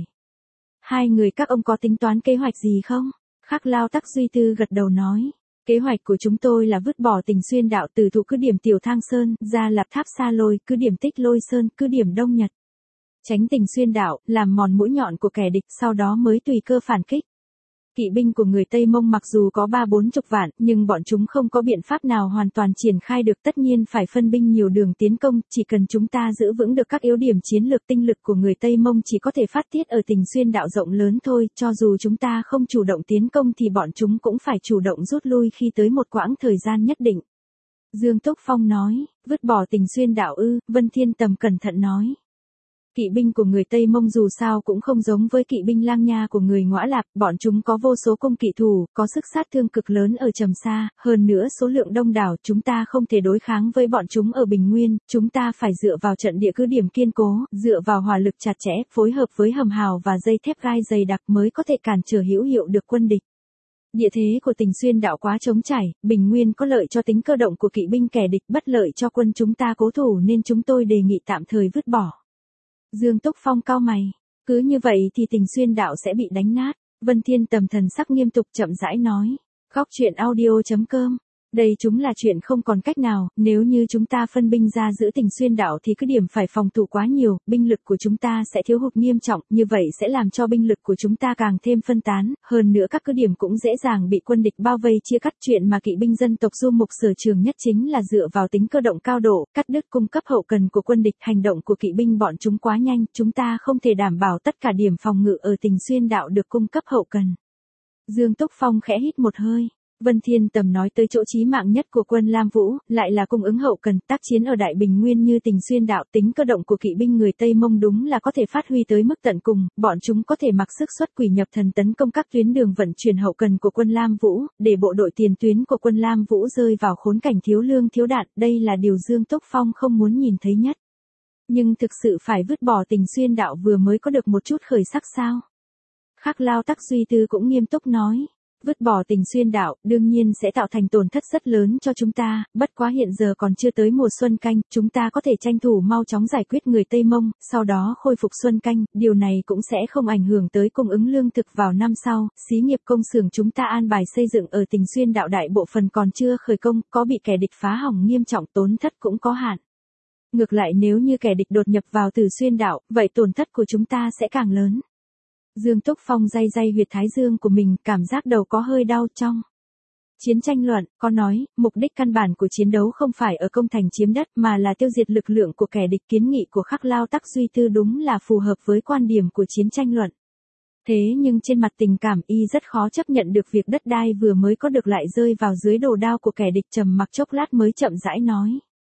Hai người các ông có tính toán kế hoạch gì không? Khắc Lao Tắc Duy Tư gật đầu nói. Kế hoạch của chúng tôi là vứt bỏ tỉnh Xuyên Đạo từ thủ cứ điểm Tiểu Thang Sơn, ra Lạp Tháp Sa Lôi, cứ điểm Tích Lôi Sơn, cứ điểm Đông Nhật. Tránh tỉnh Xuyên Đạo, làm mòn mũi nhọn của kẻ địch, sau đó mới tùy cơ phản kích. Kỵ binh của người Tây Mông mặc dù có 30-40 vạn, nhưng bọn chúng không có biện pháp nào hoàn toàn triển khai được, tất nhiên phải phân binh nhiều đường tiến công, chỉ cần chúng ta giữ vững được các yếu điểm chiến lược, tinh lực của người Tây Mông chỉ có thể phát tiết ở tỉnh Xuyên Đạo rộng lớn thôi, cho dù chúng ta không chủ động tiến công thì bọn chúng cũng phải chủ động rút lui khi tới một quãng thời gian nhất định. Dương Túc Phong nói, vứt bỏ tỉnh Xuyên Đạo ư? Vân Thiên Tầm cẩn thận nói. Kỵ binh của người Tây Mông dù sao cũng không giống với kỵ binh Lang Nha của người Ngõa Lạp, bọn chúng có vô số cung kỵ thủ, có sức sát thương cực lớn ở Trầm Sa, hơn nữa số lượng đông đảo, chúng ta không thể đối kháng với bọn chúng ở Bình Nguyên, chúng ta phải dựa vào trận địa cứ điểm kiên cố, dựa vào hỏa lực chặt chẽ, phối hợp với hầm hào và dây thép gai dày đặc mới có thể cản trở hữu hiệu được quân địch. Địa thế của tỉnh Xuyên Đạo quá trống trải, Bình Nguyên có lợi cho tính cơ động của kỵ binh kẻ địch, bất lợi cho quân chúng ta cố thủ nên chúng tôi đề nghị tạm thời vứt bỏ. Dương Túc Phong cau mày, cứ như vậy thì tỉnh Xuyên Đạo sẽ bị đánh nát. Vân Thiên Tầm thần sắc nghiêm túc chậm rãi nói. Góc truyện audio.com. Đây chúng là chuyện không còn cách nào, nếu như chúng ta phân binh ra giữ tỉnh Xuyên Đạo thì cứ điểm phải phòng thủ quá nhiều, binh lực của chúng ta sẽ thiếu hụt nghiêm trọng, như vậy sẽ làm cho binh lực của chúng ta càng thêm phân tán, hơn nữa các cứ điểm cũng dễ dàng bị quân địch bao vây chia cắt. Chuyện mà kỵ binh dân tộc Du Mục sở trường nhất chính là dựa vào tính cơ động cao độ, cắt đứt cung cấp hậu cần của quân địch, hành động của kỵ binh bọn chúng quá nhanh, chúng ta không thể đảm bảo tất cả điểm phòng ngự ở tỉnh Xuyên Đạo được cung cấp hậu cần. Dương Túc Phong khẽ hít một hơi. Vân Thiên Tầm nói tới chỗ chí mạng nhất của quân Lam Vũ, lại là cung ứng hậu cần, tác chiến ở Đại Bình Nguyên như tỉnh Xuyên Đạo, tính cơ động của kỵ binh người Tây Mông đúng là có thể phát huy tới mức tận cùng, bọn chúng có thể mặc sức xuất quỷ nhập thần tấn công các tuyến đường vận chuyển hậu cần của quân Lam Vũ, để bộ đội tiền tuyến của quân Lam Vũ rơi vào khốn cảnh thiếu lương thiếu đạn, đây là điều Dương Túc Phong không muốn nhìn thấy nhất. Nhưng thực sự phải vứt bỏ tỉnh Xuyên Đạo vừa mới có được một chút khởi sắc sao? Khắc Lao Tắc Duy Tư cũng nghiêm túc nói. Vứt bỏ tỉnh Xuyên Đạo, đương nhiên sẽ tạo thành tổn thất rất lớn cho chúng ta, bất quá hiện giờ còn chưa tới mùa xuân canh, chúng ta có thể tranh thủ mau chóng giải quyết người Tây Mông, sau đó khôi phục xuân canh, điều này cũng sẽ không ảnh hưởng tới cung ứng lương thực vào năm sau. Xí nghiệp công xưởng chúng ta an bài xây dựng ở tỉnh Xuyên Đạo đại bộ phần còn chưa khởi công, có bị kẻ địch phá hỏng nghiêm trọng, tổn thất cũng có hạn. Ngược lại nếu như kẻ địch đột nhập vào Từ Xuyên Đạo, vậy tổn thất của chúng ta sẽ càng lớn. Dương Túc Phong day huyệt thái dương của mình, cảm giác đầu có hơi đau trong. Chiến tranh luận, có nói, mục đích căn bản của chiến đấu không phải ở công thành chiếm đất mà là tiêu diệt lực lượng của kẻ địch. Kiến nghị của Khắc Lao Tắc Duy Tư đúng là phù hợp với quan điểm của chiến tranh luận. Thế nhưng trên mặt tình cảm y rất khó chấp nhận được việc đất đai vừa mới có được lại rơi vào dưới đồ đao của kẻ địch, trầm mặc chốc lát mới chậm rãi nói.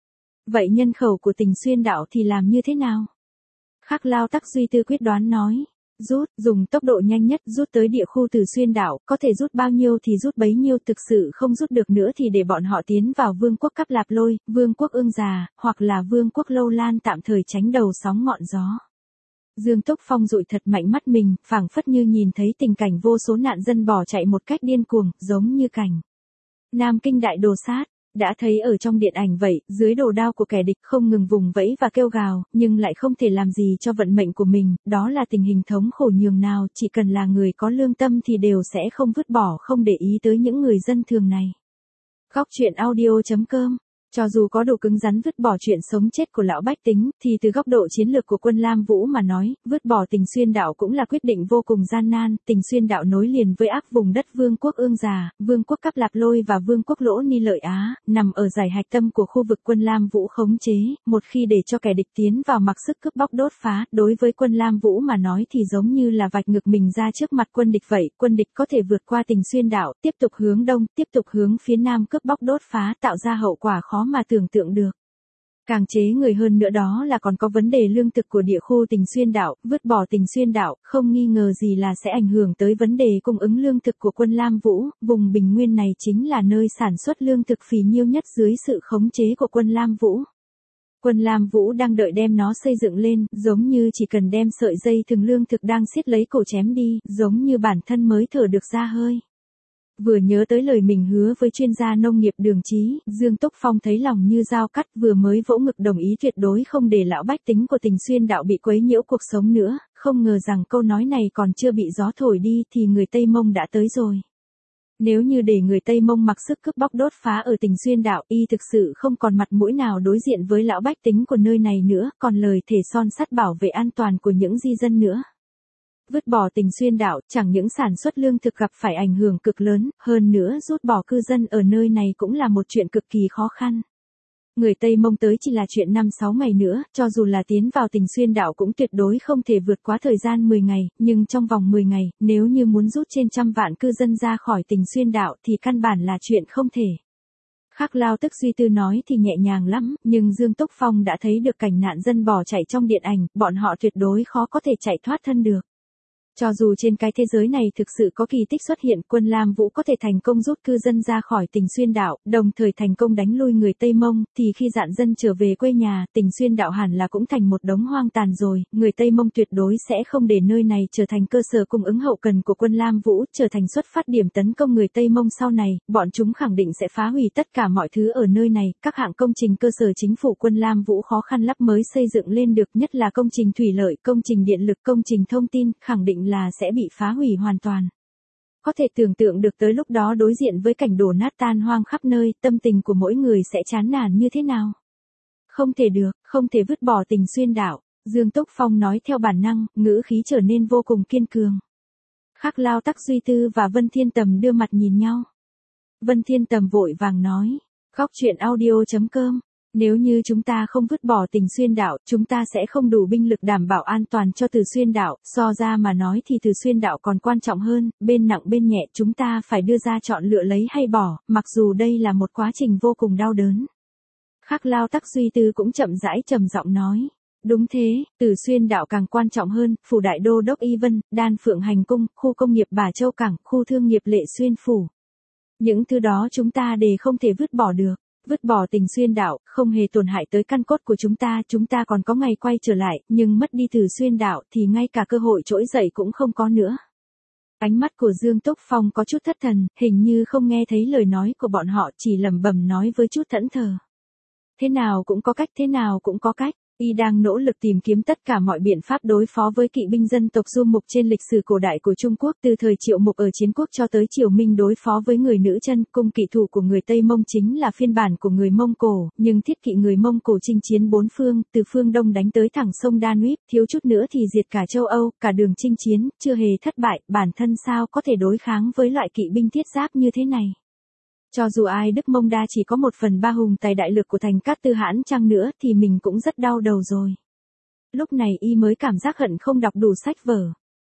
Vậy nhân khẩu của Tình Xuyên đạo thì làm như thế nào? Khắc Lao Tắc Duy Tư quyết đoán nói. Dùng tốc độ nhanh nhất rút tới địa khu Từ Xuyên đảo, có thể rút bao nhiêu thì rút bấy nhiêu, thực sự không rút được nữa thì để bọn họ tiến vào vương quốc Cáp Lạp Lôi, vương quốc Ương Già, hoặc là vương quốc Lâu Lan tạm thời tránh đầu sóng ngọn gió. Dương Túc Phong dụi thật mạnh mắt mình, phảng phất như nhìn thấy tình cảnh vô số nạn dân bỏ chạy một cách điên cuồng, giống như cảnh Nam Kinh đại đồ sát. Đã thấy ở trong điện ảnh vậy, dưới đồ đao của kẻ địch không ngừng vùng vẫy và kêu gào, nhưng lại không thể làm gì cho vận mệnh của mình, đó là tình hình thống khổ nhường nào, chỉ cần là người có lương tâm thì đều sẽ không vứt bỏ, không để ý tới những người dân thường này. Góc truyện audio.com. Cho dù có đủ cứng rắn vứt bỏ chuyện sống chết của lão bách tính, thì từ góc độ chiến lược của quân Lam Vũ mà nói, vứt bỏ Tình Xuyên đạo cũng là quyết định vô cùng gian nan. Tình Xuyên đạo nối liền với ác vùng đất vương quốc Ương Già, vương quốc Cáp Lạp Lôi và vương quốc Lỗ Ni Lợi Á, nằm ở giải hạch tâm của khu vực quân Lam Vũ khống chế. Một khi để cho kẻ địch tiến vào mặc sức cướp bóc đốt phá, đối với quân Lam Vũ mà nói thì giống như là vạch ngực mình ra trước mặt quân địch vậy. Quân địch có thể vượt qua Tình Xuyên đạo, tiếp tục hướng đông, tiếp tục hướng phía nam cướp bóc đốt phá, tạo ra hậu quả khó mà tưởng tượng được. Càng chế người hơn nữa đó là còn có vấn đề lương thực của địa khu Tình Xuyên đạo, vứt bỏ Tình Xuyên đạo, không nghi ngờ gì là sẽ ảnh hưởng tới vấn đề cung ứng lương thực của quân Lam Vũ. Vùng Bình Nguyên này chính là nơi sản xuất lương thực phì nhiêu nhất dưới sự khống chế của quân Lam Vũ. Quân Lam Vũ đang đợi đem nó xây dựng lên, giống như chỉ cần đem sợi dây thừng lương thực đang siết lấy cổ chém đi, giống như bản thân mới thở được ra hơi. Vừa nhớ tới lời mình hứa với chuyên gia nông nghiệp Đường Chí, Dương Túc Phong thấy lòng như dao cắt, vừa mới vỗ ngực đồng ý tuyệt đối không để lão bách tính của Tình Xuyên đạo bị quấy nhiễu cuộc sống nữa, không ngờ rằng câu nói này còn chưa bị gió thổi đi thì người Tây Mông đã tới rồi. Nếu như để người Tây Mông mặc sức cướp bóc đốt phá ở Tình Xuyên đạo, y thực sự không còn mặt mũi nào đối diện với lão bách tính của nơi này nữa, còn lời thề son sắt bảo vệ an toàn của những di dân nữa. Vứt bỏ Tình Xuyên đạo, chẳng những sản xuất lương thực gặp phải ảnh hưởng cực lớn, hơn nữa rút bỏ cư dân ở nơi này cũng là một chuyện cực kỳ khó khăn. Người Tây Mông tới chỉ là chuyện 5-6 ngày nữa, cho dù là tiến vào Tình Xuyên đạo cũng tuyệt đối không thể vượt quá thời gian 10 ngày, nhưng trong vòng 10 ngày, nếu như muốn rút trên 100 vạn cư dân ra khỏi Tình Xuyên đạo thì căn bản là chuyện không thể. Khắc Lao Tức Duy Tư nói thì nhẹ nhàng lắm, nhưng Dương Túc Phong đã thấy được cảnh nạn dân bỏ chạy trong điện ảnh, bọn họ tuyệt đối khó có thể chạy thoát thân được. Cho dù trên cái thế giới này thực sự có kỳ tích xuất hiện, quân Lam Vũ có thể thành công rút cư dân ra khỏi Tình Xuyên đạo, đồng thời thành công đánh lui người Tây Mông, thì khi dạn dân trở về quê nhà, Tình Xuyên đạo hẳn là cũng thành một đống hoang tàn rồi, người Tây Mông tuyệt đối sẽ không để nơi này trở thành cơ sở cung ứng hậu cần của quân Lam Vũ, trở thành xuất phát điểm tấn công người Tây Mông sau này, bọn chúng khẳng định sẽ phá hủy tất cả mọi thứ ở nơi này, các hạng công trình cơ sở chính phủ quân Lam Vũ khó khăn lắm mới xây dựng lên được, nhất là công trình thủy lợi, công trình điện lực, công trình thông tin, khẳng định là sẽ bị phá hủy hoàn toàn. Có thể tưởng tượng được tới lúc đó đối diện với cảnh đổ nát tan hoang khắp nơi, tâm tình của mỗi người sẽ chán nản như thế nào. Không thể được, không thể vứt bỏ Tình Xuyên đạo, Dương Túc Phong nói theo bản năng, ngữ khí trở nên vô cùng kiên cường. Khắc Lao Tắc Duy Tư và Vân Thiên Tầm đưa mặt nhìn nhau. Vân Thiên Tầm vội vàng nói, góc truyện audio.com. Nếu như chúng ta không vứt bỏ Tình Xuyên đạo, chúng ta sẽ không đủ binh lực đảm bảo an toàn cho Từ Xuyên đạo, so ra mà nói thì Từ Xuyên đạo còn quan trọng hơn, bên nặng bên nhẹ chúng ta phải đưa ra chọn lựa lấy hay bỏ, mặc dù đây là một quá trình vô cùng đau đớn. Khắc Lao Tắc Duy Tư cũng chậm rãi trầm giọng nói. Đúng thế, Từ Xuyên đạo càng quan trọng hơn, phủ đại đô đốc Y Vân, Đan Phượng Hành Cung, khu công nghiệp Bà Châu Cảng, khu thương nghiệp Lệ Xuyên Phủ. Những thứ đó chúng ta đều không thể vứt bỏ được. Vứt bỏ Tình Xuyên đạo, không hề tổn hại tới căn cốt của chúng ta còn có ngày quay trở lại, nhưng mất đi Từ Xuyên đạo thì ngay cả cơ hội trỗi dậy cũng không có nữa. Ánh mắt của Dương Túc Phong có chút thất thần, hình như không nghe thấy lời nói của bọn họ, chỉ lẩm bẩm nói với chút thẫn thờ. Thế nào cũng có cách, thế nào cũng có cách. Y đang nỗ lực tìm kiếm tất cả mọi biện pháp đối phó với kỵ binh dân tộc Du Mục trên lịch sử cổ đại của Trung Quốc, từ thời Triệu Mục ở Chiến Quốc cho tới Triều Minh đối phó với người nữ chân, cung kỵ thủ của người Tây Mông chính là phiên bản của người Mông Cổ, nhưng thiết kỵ người Mông Cổ chinh chiến bốn phương, từ phương Đông đánh tới thẳng sông Danube, thiếu chút nữa thì diệt cả châu Âu, cả đường chinh chiến, chưa hề thất bại, bản thân sao có thể đối kháng với loại kỵ binh thiết giáp như thế này. Cho dù ai Đức Mông Đa chỉ có 1/3 hùng tài đại lực của thành Cát Tư Hãn chăng nữa thì mình cũng rất đau đầu rồi. Lúc này y mới cảm giác hận không đọc đủ sách vở.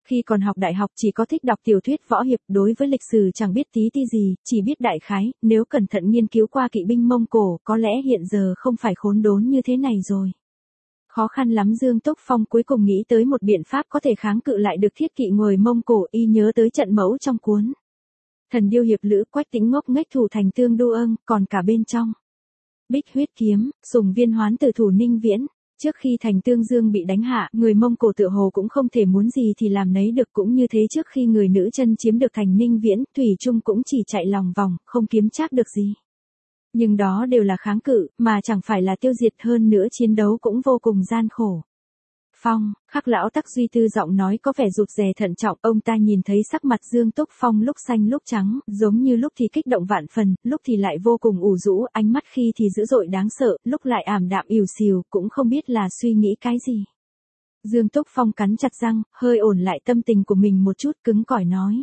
Khi còn học đại học chỉ có thích đọc tiểu thuyết võ hiệp, đối với lịch sử chẳng biết tí ti gì, chỉ biết đại khái, nếu cẩn thận nghiên cứu qua kỵ binh Mông Cổ, có lẽ hiện giờ không phải khốn đốn như thế này rồi. Khó khăn lắm Dương Túc Phong cuối cùng nghĩ tới một biện pháp có thể kháng cự lại được thiết kỵ người Mông Cổ, y nhớ tới trận mẫu trong cuốn Thần Điêu Hiệp Lữ, Quách Tĩnh ngốc nghếch thủ thành Tương Đô Âng, còn cả bên trong Bích Huyết Kiếm, Sùng Viên Hoán tử thủ Ninh Viễn. Trước khi thành Tương Dương bị đánh hạ, người Mông Cổ tựa hồ cũng không thể muốn gì thì làm nấy được, cũng như thế trước khi người nữ chân chiếm được thành Ninh Viễn, Thủy Trung cũng chỉ chạy lòng vòng, không kiếm trác được gì. Nhưng đó đều là kháng cự, mà chẳng phải là tiêu diệt, hơn nữa chiến đấu cũng vô cùng gian khổ. Phong, Khắc lão Tắc Duy Tư giọng nói có vẻ rụt rè thận trọng, ông ta nhìn thấy sắc mặt Dương Túc Phong lúc xanh lúc trắng, giống như lúc thì kích động vạn phần, lúc thì lại vô cùng ủ rũ, ánh mắt khi thì dữ dội đáng sợ, lúc lại ảm đạm ỉu xìu, cũng không biết là suy nghĩ cái gì. Dương Túc Phong cắn chặt răng, hơi ổn lại tâm tình của mình một chút, cứng cỏi nói.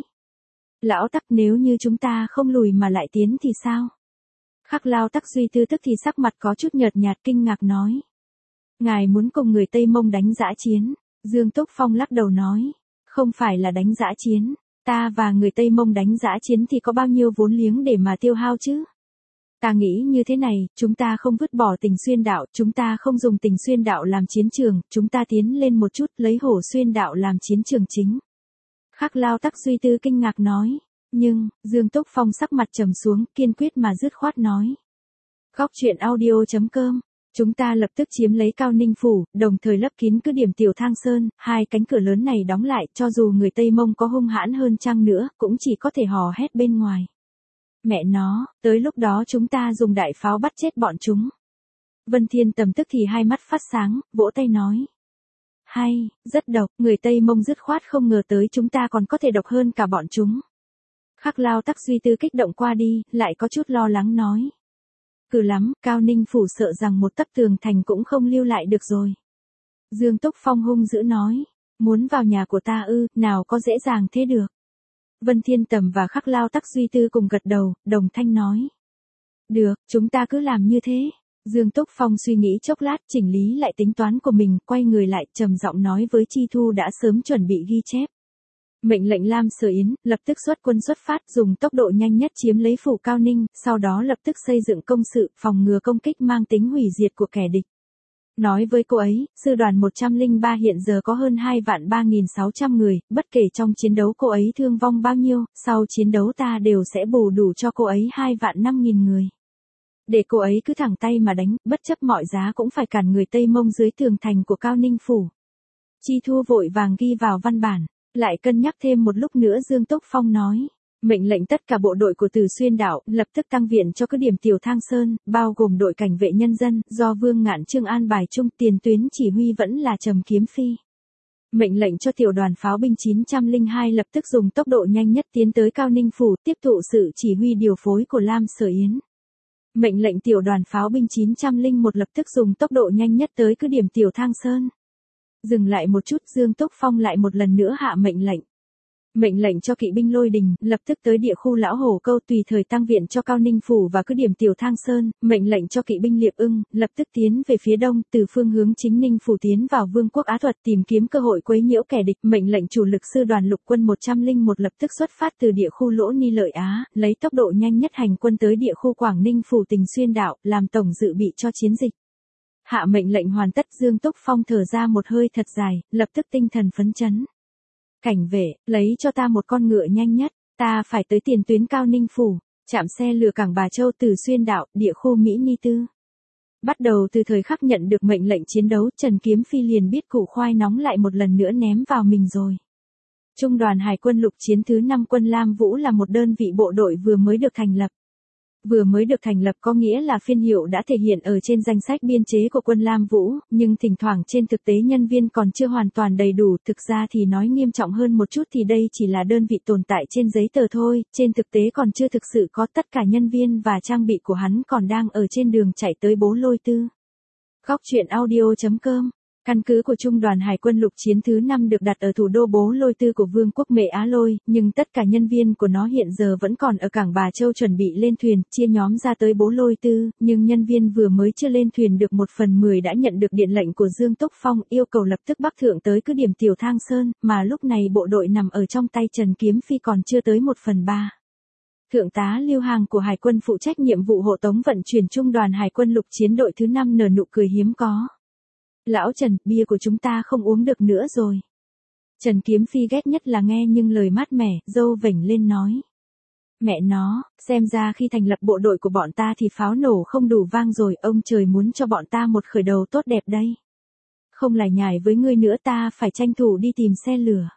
Lão Tắc, nếu như chúng ta không lùi mà lại tiến thì sao? Khắc lão Tắc Duy Tư tức thì sắc mặt có chút nhợt nhạt kinh ngạc nói. Ngài muốn cùng người Tây Mông đánh dã chiến. Dương Túc Phong lắc đầu nói. Không phải là đánh dã chiến. Ta và người Tây Mông đánh dã chiến thì có bao nhiêu vốn liếng để mà tiêu hao chứ? Ta nghĩ như thế này, chúng ta không vứt bỏ Tình Xuyên đạo, chúng ta không dùng Tình Xuyên đạo làm chiến trường, chúng ta tiến lên một chút lấy Hổ Xuyên đạo làm chiến trường chính. Khắc lão Tắc Duy Tư kinh ngạc nói. Nhưng, Dương Túc Phong sắc mặt trầm xuống, kiên quyết mà dứt khoát nói. Góc truyện audio.com. Chúng ta lập tức chiếm lấy Cao Ninh Phủ, đồng thời lấp kín cứ điểm Tiểu Thang Sơn, hai cánh cửa lớn này đóng lại, cho dù người Tây Mông có hung hãn hơn chăng nữa, cũng chỉ có thể hò hét bên ngoài. Mẹ nó, tới lúc đó chúng ta dùng đại pháo bắt chết bọn chúng. Vân Thiên Tầm tức thì hai mắt phát sáng, vỗ tay nói. Hay, rất độc, người Tây Mông dứt khoát không ngờ tới chúng ta còn có thể độc hơn cả bọn chúng. Khắc lão Tắc Duy Tư kích động qua đi, lại có chút lo lắng nói. Cừ lắm, Cao Ninh Phủ sợ rằng một tấc tường thành cũng không lưu lại được rồi. Dương Túc Phong hung dữ nói, muốn vào nhà của ta ư, nào có dễ dàng thế được. Vân Thiên Tầm và Khắc lão Tắc Duy Tư cùng gật đầu, đồng thanh nói. Được, chúng ta cứ làm như thế. Dương Túc Phong suy nghĩ chốc lát, chỉnh lý lại tính toán của mình, quay người lại, trầm giọng nói với Chi Thu đã sớm chuẩn bị ghi chép. Mệnh lệnh Lam Sở Yến, lập tức xuất quân xuất phát, dùng tốc độ nhanh nhất chiếm lấy phủ Cao Ninh, sau đó lập tức xây dựng công sự, phòng ngừa công kích mang tính hủy diệt của kẻ địch. Nói với cô ấy, sư đoàn 103 hiện giờ có hơn 2.3600 người, bất kể trong chiến đấu cô ấy thương vong bao nhiêu, sau chiến đấu ta đều sẽ bù đủ cho cô ấy 2.5000 người. Để cô ấy cứ thẳng tay mà đánh, bất chấp mọi giá cũng phải cản người Tây Mông dưới tường thành của Cao Ninh Phủ. Chi Thu vội vàng ghi vào văn bản. Lại cân nhắc thêm một lúc nữa Dương Túc Phong nói. Mệnh lệnh tất cả bộ đội của Từ Xuyên đạo, lập tức tăng viện cho cứ điểm Tiểu Thang Sơn, bao gồm đội cảnh vệ nhân dân, do Vương Ngạn Trương an bài chung, tiền tuyến chỉ huy vẫn là Trầm Kiếm Phi. Mệnh lệnh cho tiểu đoàn pháo binh 902 lập tức dùng tốc độ nhanh nhất tiến tới Cao Ninh Phủ, tiếp thụ sự chỉ huy điều phối của Lam Sở Yến. Mệnh lệnh tiểu đoàn pháo binh 901 lập tức dùng tốc độ nhanh nhất tới cứ điểm Tiểu Thang Sơn. Dừng lại một chút, Dương Túc Phong lại một lần nữa hạ mệnh lệnh. Mệnh lệnh cho kỵ binh Lôi Đình, lập tức tới địa khu Lão Hổ Câu tùy thời tăng viện cho Cao Ninh Phủ và cứ điểm Tiểu Thang Sơn. Mệnh lệnh cho kỵ binh Liệp Ưng, lập tức tiến về phía đông, từ phương hướng chính Ninh Phủ tiến vào Vương quốc Á Thuật tìm kiếm cơ hội quấy nhiễu kẻ địch. Mệnh lệnh chủ lực sư đoàn lục quân 101 lập tức xuất phát từ địa khu Lỗ Ni Lợi Á, lấy tốc độ nhanh nhất hành quân tới địa khu Quảng Ninh Phủ Tình Xuyên đạo, làm tổng dự bị cho chiến dịch. Hạ mệnh lệnh hoàn tất, Dương Túc Phong thở ra một hơi thật dài, lập tức tinh thần phấn chấn. Cảnh vệ, lấy cho ta một con ngựa nhanh nhất, ta phải tới tiền tuyến Cao Ninh Phủ, chạm xe lửa cảng Bà Châu Từ Xuyên đạo, địa khu Mỹ Ni Tư. Bắt đầu từ thời khắc nhận được mệnh lệnh chiến đấu, Trần Kiếm Phi liền biết củ khoai nóng lại một lần nữa ném vào mình rồi. Trung đoàn Hải quân lục chiến thứ 5 quân Lam Vũ là một đơn vị bộ đội vừa mới được thành lập. Vừa mới được thành lập có nghĩa là phiên hiệu đã thể hiện ở trên danh sách biên chế của quân Lam Vũ, nhưng thỉnh thoảng trên thực tế nhân viên còn chưa hoàn toàn đầy đủ, thực ra thì nói nghiêm trọng hơn một chút thì đây chỉ là đơn vị tồn tại trên giấy tờ thôi, trên thực tế còn chưa thực sự có, tất cả nhân viên và trang bị của hắn còn đang ở trên đường chạy tới Bố Lôi Tư. Góc truyện audio.com Căn cứ của Trung đoàn Hải quân lục chiến thứ 5 được đặt ở thủ đô Bố Lôi Tư của Vương quốc Mệ Á Lôi, nhưng tất cả nhân viên của nó hiện giờ vẫn còn ở cảng Bà Châu chuẩn bị lên thuyền, chia nhóm ra tới Bố Lôi Tư, nhưng nhân viên vừa mới chưa lên thuyền được 1/10 đã nhận được điện lệnh của Dương Túc Phong yêu cầu lập tức bắc thượng tới cứ điểm Tiểu Thang Sơn, mà lúc này bộ đội nằm ở trong tay Trần Kiếm Phi còn chưa tới 1/3. Thượng tá Lưu Hàng của Hải quân phụ trách nhiệm vụ hộ tống vận chuyển Trung đoàn Hải quân lục chiến đội thứ 5 nở nụ cười hiếm có. Lão Trần, bia của chúng ta không uống được nữa rồi. Trần Kiếm Phi ghét nhất là nghe nhưng lời mát mẻ, dâu vểnh lên nói. Mẹ nó, xem ra khi thành lập bộ đội của bọn ta thì pháo nổ không đủ vang rồi, ông trời muốn cho bọn ta một khởi đầu tốt đẹp đây. Không lải nhải với ngươi nữa, ta phải tranh thủ đi tìm xe lửa.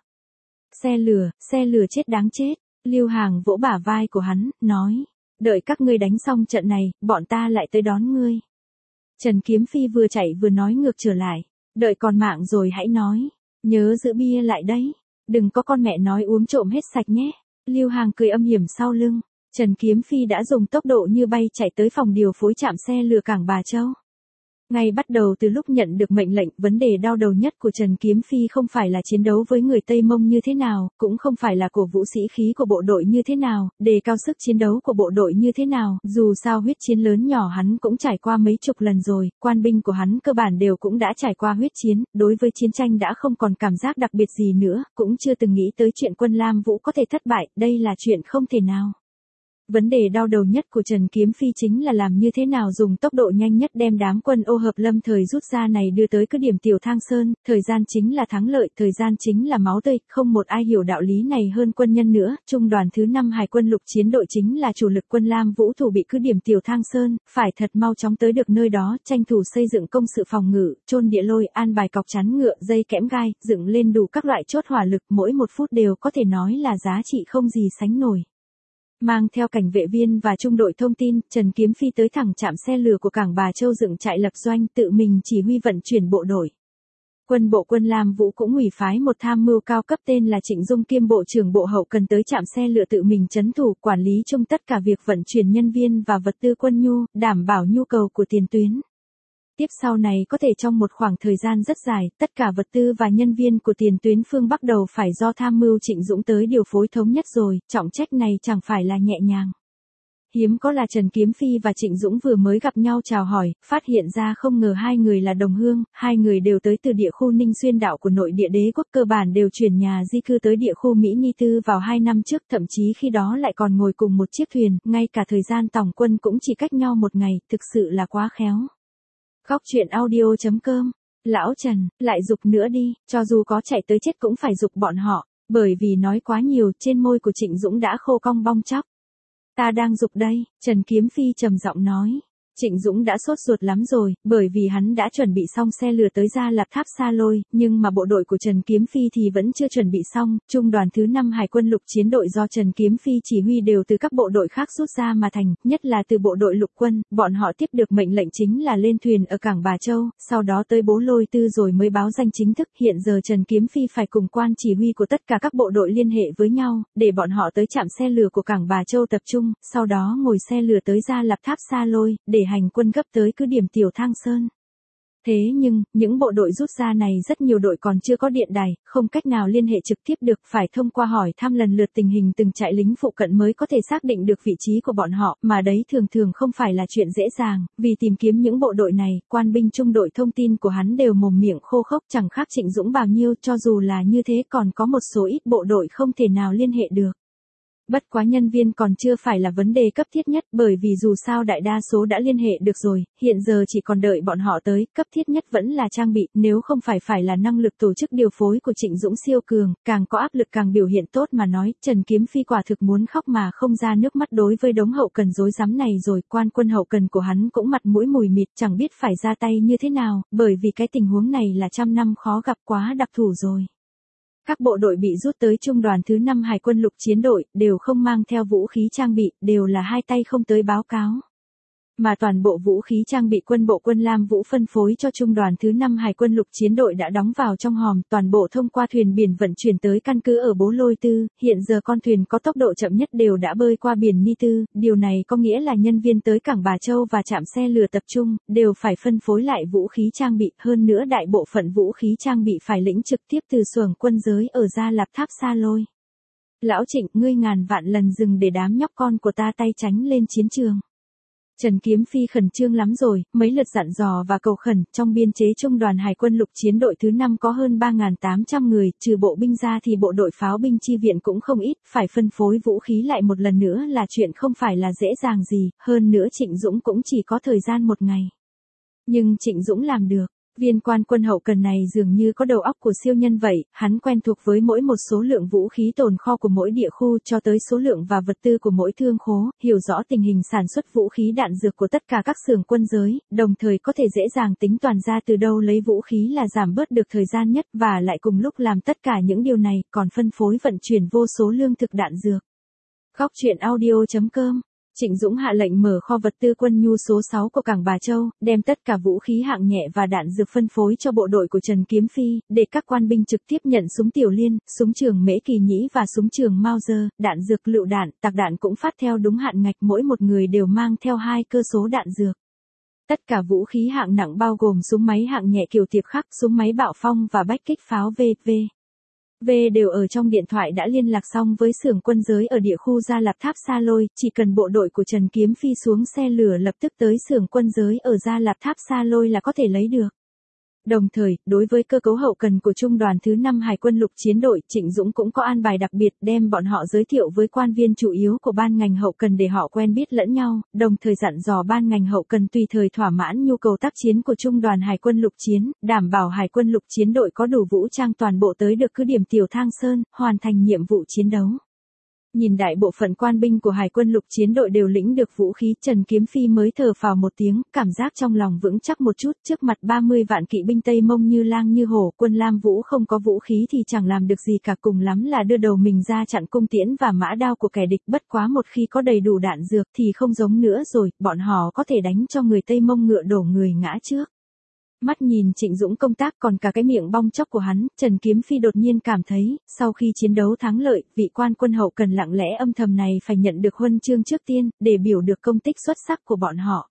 Xe lửa chết đáng chết. Lưu Hàng vỗ bả vai của hắn, nói. Đợi các ngươi đánh xong trận này, bọn ta lại tới đón ngươi. Trần Kiếm Phi vừa chạy vừa nói ngược trở lại. Đợi còn mạng rồi hãy nói. Nhớ giữ bia lại đấy. Đừng có con mẹ nói uống trộm hết sạch nhé. Lưu Hàng cười âm hiểm sau lưng. Trần Kiếm Phi đã dùng tốc độ như bay chạy tới phòng điều phối trạm xe lửa cảng Bà Châu. Ngay bắt đầu từ lúc nhận được mệnh lệnh, vấn đề đau đầu nhất của Trần Kiếm Phi không phải là chiến đấu với người Tây Mông như thế nào, cũng không phải là cổ vũ sĩ khí của bộ đội như thế nào, đề cao sức chiến đấu của bộ đội như thế nào, dù sao huyết chiến lớn nhỏ hắn cũng trải qua mấy chục lần rồi, quan binh của hắn cơ bản đều cũng đã trải qua huyết chiến, đối với chiến tranh đã không còn cảm giác đặc biệt gì nữa, cũng chưa từng nghĩ tới chuyện quân Lam Vũ có thể thất bại, đây là chuyện không thể nào. Vấn đề đau đầu nhất của Trần Kiếm Phi chính là làm như thế nào dùng tốc độ nhanh nhất đem đám quân ô hợp lâm thời rút ra này đưa tới cứ điểm Tiểu Thang Sơn, thời gian chính là thắng lợi, thời gian chính là máu tươi, không một ai hiểu đạo lý này hơn quân nhân nữa, Trung đoàn thứ 5 Hải quân lục chiến đội chính là chủ lực quân Lam Vũ thủ bị cứ điểm Tiểu Thang Sơn, phải thật mau chóng tới được nơi đó, tranh thủ xây dựng công sự phòng ngự, chôn địa lôi, an bài cọc chắn ngựa, dây kẽm gai, dựng lên đủ các loại chốt hỏa lực, mỗi một phút đều có thể nói là giá trị không gì sánh nổi. Mang theo cảnh vệ viên và trung đội thông tin, Trần Kiếm Phi tới thẳng trạm xe lửa của cảng Bà Châu dựng trại lập doanh, tự mình chỉ huy vận chuyển bộ đội. Quân bộ quân Lam Vũ cũng ủy phái một tham mưu cao cấp tên là Trịnh Dung kiêm bộ trưởng bộ hậu cần tới trạm xe lửa tự mình trấn thủ, quản lý chung tất cả việc vận chuyển nhân viên và vật tư quân nhu, đảm bảo nhu cầu của tiền tuyến. Tiếp sau này có thể trong một khoảng thời gian rất dài, tất cả vật tư và nhân viên của tiền tuyến phương Bắc đầu phải do tham mưu Trịnh Dũng tới điều phối thống nhất rồi, trọng trách này chẳng phải là nhẹ nhàng. Hiếm có là Trần Kiếm Phi và Trịnh Dũng vừa mới gặp nhau chào hỏi, phát hiện ra không ngờ hai người là đồng hương, hai người đều tới từ địa khu Ninh Xuyên đạo của nội địa đế quốc, cơ bản đều chuyển nhà di cư tới địa khu Mỹ Ni Tư vào 2 năm trước, thậm chí khi đó lại còn ngồi cùng một chiếc thuyền, ngay cả thời gian tòng quân cũng chỉ cách nhau một ngày, thực sự là quá khéo. Góc truyện audio.com. Lão Trần, lại dục nữa đi, cho dù có chạy tới chết cũng phải dục bọn họ, bởi vì nói quá nhiều, trên môi của Trịnh Dũng đã khô cong bong chóc. Ta đang dục đây, Trần Kiếm Phi trầm giọng nói. Trịnh Dũng đã sốt ruột lắm rồi, bởi vì hắn đã chuẩn bị xong xe lửa tới Gia Lạp Tháp Sa Lôi, nhưng mà bộ đội của Trần Kiếm Phi thì vẫn chưa chuẩn bị xong, Trung đoàn thứ 5 Hải quân lục chiến đội do Trần Kiếm Phi chỉ huy đều từ các bộ đội khác rút ra mà thành, nhất là từ bộ đội lục quân, bọn họ tiếp được mệnh lệnh chính là lên thuyền ở cảng Bà Châu, sau đó tới Bố Lôi Tư rồi mới báo danh chính thức, hiện giờ Trần Kiếm Phi phải cùng quan chỉ huy của tất cả các bộ đội liên hệ với nhau, để bọn họ tới trạm xe lửa của cảng Bà Châu tập trung, sau đó ngồi xe lửa tới Gia Lạp Tháp Sa Lôi, để hành quân gấp tới cứ điểm Tiểu Thang Sơn. Thế nhưng, những bộ đội rút ra này rất nhiều đội còn chưa có điện đài, không cách nào liên hệ trực tiếp được, phải thông qua hỏi thăm lần lượt tình hình từng trại lính phụ cận mới có thể xác định được vị trí của bọn họ, mà đấy thường thường không phải là chuyện dễ dàng, vì tìm kiếm những bộ đội này, quan binh trung đội thông tin của hắn đều mồm miệng khô khốc, chẳng khác Trịnh Dũng bao nhiêu, cho dù là như thế còn có một số ít bộ đội không thể nào liên hệ được. Bất quá nhân viên còn chưa phải là vấn đề cấp thiết nhất, bởi vì dù sao đại đa số đã liên hệ được rồi, hiện giờ chỉ còn đợi bọn họ tới, cấp thiết nhất vẫn là trang bị, nếu không phải là năng lực tổ chức điều phối của Trịnh Dũng siêu cường, càng có áp lực càng biểu hiện tốt mà nói, Trần Kiếm Phi quả thực muốn khóc mà không ra nước mắt đối với đống hậu cần rối rắm này rồi, quan quân hậu cần của hắn cũng mặt mũi mùi mịt, chẳng biết phải ra tay như thế nào, bởi vì cái tình huống này là trăm năm khó gặp, quá đặc thù rồi. Các bộ đội bị rút tới Trung đoàn thứ 5 Hải quân lục chiến đội, đều không mang theo vũ khí trang bị, đều là hai tay không tới báo cáo. Mà toàn bộ vũ khí trang bị quân bộ quân Lam Vũ phân phối cho trung đoàn thứ 5 Hải quân lục chiến đội đã đóng vào trong hòm, toàn bộ thông qua thuyền biển vận chuyển tới căn cứ ở Bố Lôi Tư, hiện giờ con thuyền có tốc độ chậm nhất đều đã bơi qua biển Ni Tư, điều này có nghĩa là nhân viên tới cảng Bà Châu và trạm xe lửa tập trung, đều phải phân phối lại vũ khí trang bị, hơn nữa đại bộ phận vũ khí trang bị phải lĩnh trực tiếp từ xưởng quân giới ở Gia Lạp Tháp Sa Lôi. Lão Trịnh, ngươi ngàn vạn lần dừng để đám nhóc con của ta tay tránh lên chiến trường. Trần Kiếm Phi khẩn trương lắm rồi, mấy lượt dặn dò và cầu khẩn, trong biên chế trung đoàn Hải quân lục chiến đội thứ 5 có hơn 3.800 người, trừ bộ binh ra thì bộ đội pháo binh chi viện cũng không ít, phải phân phối vũ khí lại một lần nữa là chuyện không phải là dễ dàng gì, hơn nữa Trịnh Dũng cũng chỉ có thời gian một ngày. Nhưng Trịnh Dũng làm được. Viên quan quân hậu cần này dường như có đầu óc của siêu nhân vậy, hắn quen thuộc với mỗi một số lượng vũ khí tồn kho của mỗi địa khu cho tới số lượng và vật tư của mỗi thương khố, hiểu rõ tình hình sản xuất vũ khí đạn dược của tất cả các xưởng quân giới, đồng thời có thể dễ dàng tính toàn ra từ đâu lấy vũ khí là giảm bớt được thời gian nhất và lại cùng lúc làm tất cả những điều này còn phân phối vận chuyển vô số lương thực đạn dược. Góc truyện audio.com Trịnh Dũng hạ lệnh mở kho vật tư quân nhu số 6 của cảng Bà Châu, đem tất cả vũ khí hạng nhẹ và đạn dược phân phối cho bộ đội của Trần Kiếm Phi, để các quan binh trực tiếp nhận súng tiểu liên, súng trường Mễ Kỳ Nhĩ và súng trường Mauser, đạn dược lựu đạn, tạc đạn cũng phát theo đúng hạn ngạch, mỗi một người đều mang theo 2 cơ số đạn dược. Tất cả vũ khí hạng nặng bao gồm súng máy hạng nhẹ kiểu tiệp khắc, súng máy bạo phong và bách kích pháo V đều ở trong điện thoại đã liên lạc xong với xưởng quân giới ở địa khu Gia Lạp Tháp Sa Lôi, chỉ cần bộ đội của Trần Kiếm Phi xuống xe lửa lập tức tới xưởng quân giới ở Gia Lạp Tháp Sa Lôi là có thể lấy được. Đồng thời, đối với cơ cấu hậu cần của trung đoàn thứ 5 Hải quân lục chiến đội, Trịnh Dũng cũng có an bài đặc biệt, đem bọn họ giới thiệu với quan viên chủ yếu của ban ngành hậu cần để họ quen biết lẫn nhau, đồng thời dặn dò ban ngành hậu cần tùy thời thỏa mãn nhu cầu tác chiến của trung đoàn Hải quân lục chiến, đảm bảo Hải quân lục chiến đội có đủ vũ trang toàn bộ tới được cứ điểm Tiểu Thang Sơn, hoàn thành nhiệm vụ chiến đấu. Nhìn đại bộ phận quan binh của Hải quân lục chiến đội đều lĩnh được vũ khí, Trần Kiếm Phi mới thở phào một tiếng, cảm giác trong lòng vững chắc một chút, trước mặt 30 vạn kỵ binh Tây Mông như lang như hổ, quân Lam Vũ không có vũ khí thì chẳng làm được gì cả, cùng lắm là đưa đầu mình ra chặn cung tiễn và mã đao của kẻ địch, bất quá một khi có đầy đủ đạn dược thì không giống nữa rồi, bọn họ có thể đánh cho người Tây Mông ngựa đổ người ngã trước. Mắt nhìn Trịnh Dũng công tác còn cả cái miệng bong chóc của hắn, Trần Kiếm Phi đột nhiên cảm thấy, sau khi chiến đấu thắng lợi, vị quan quân hậu cần lặng lẽ âm thầm này phải nhận được huân chương trước tiên, để biểu được công tích xuất sắc của bọn họ.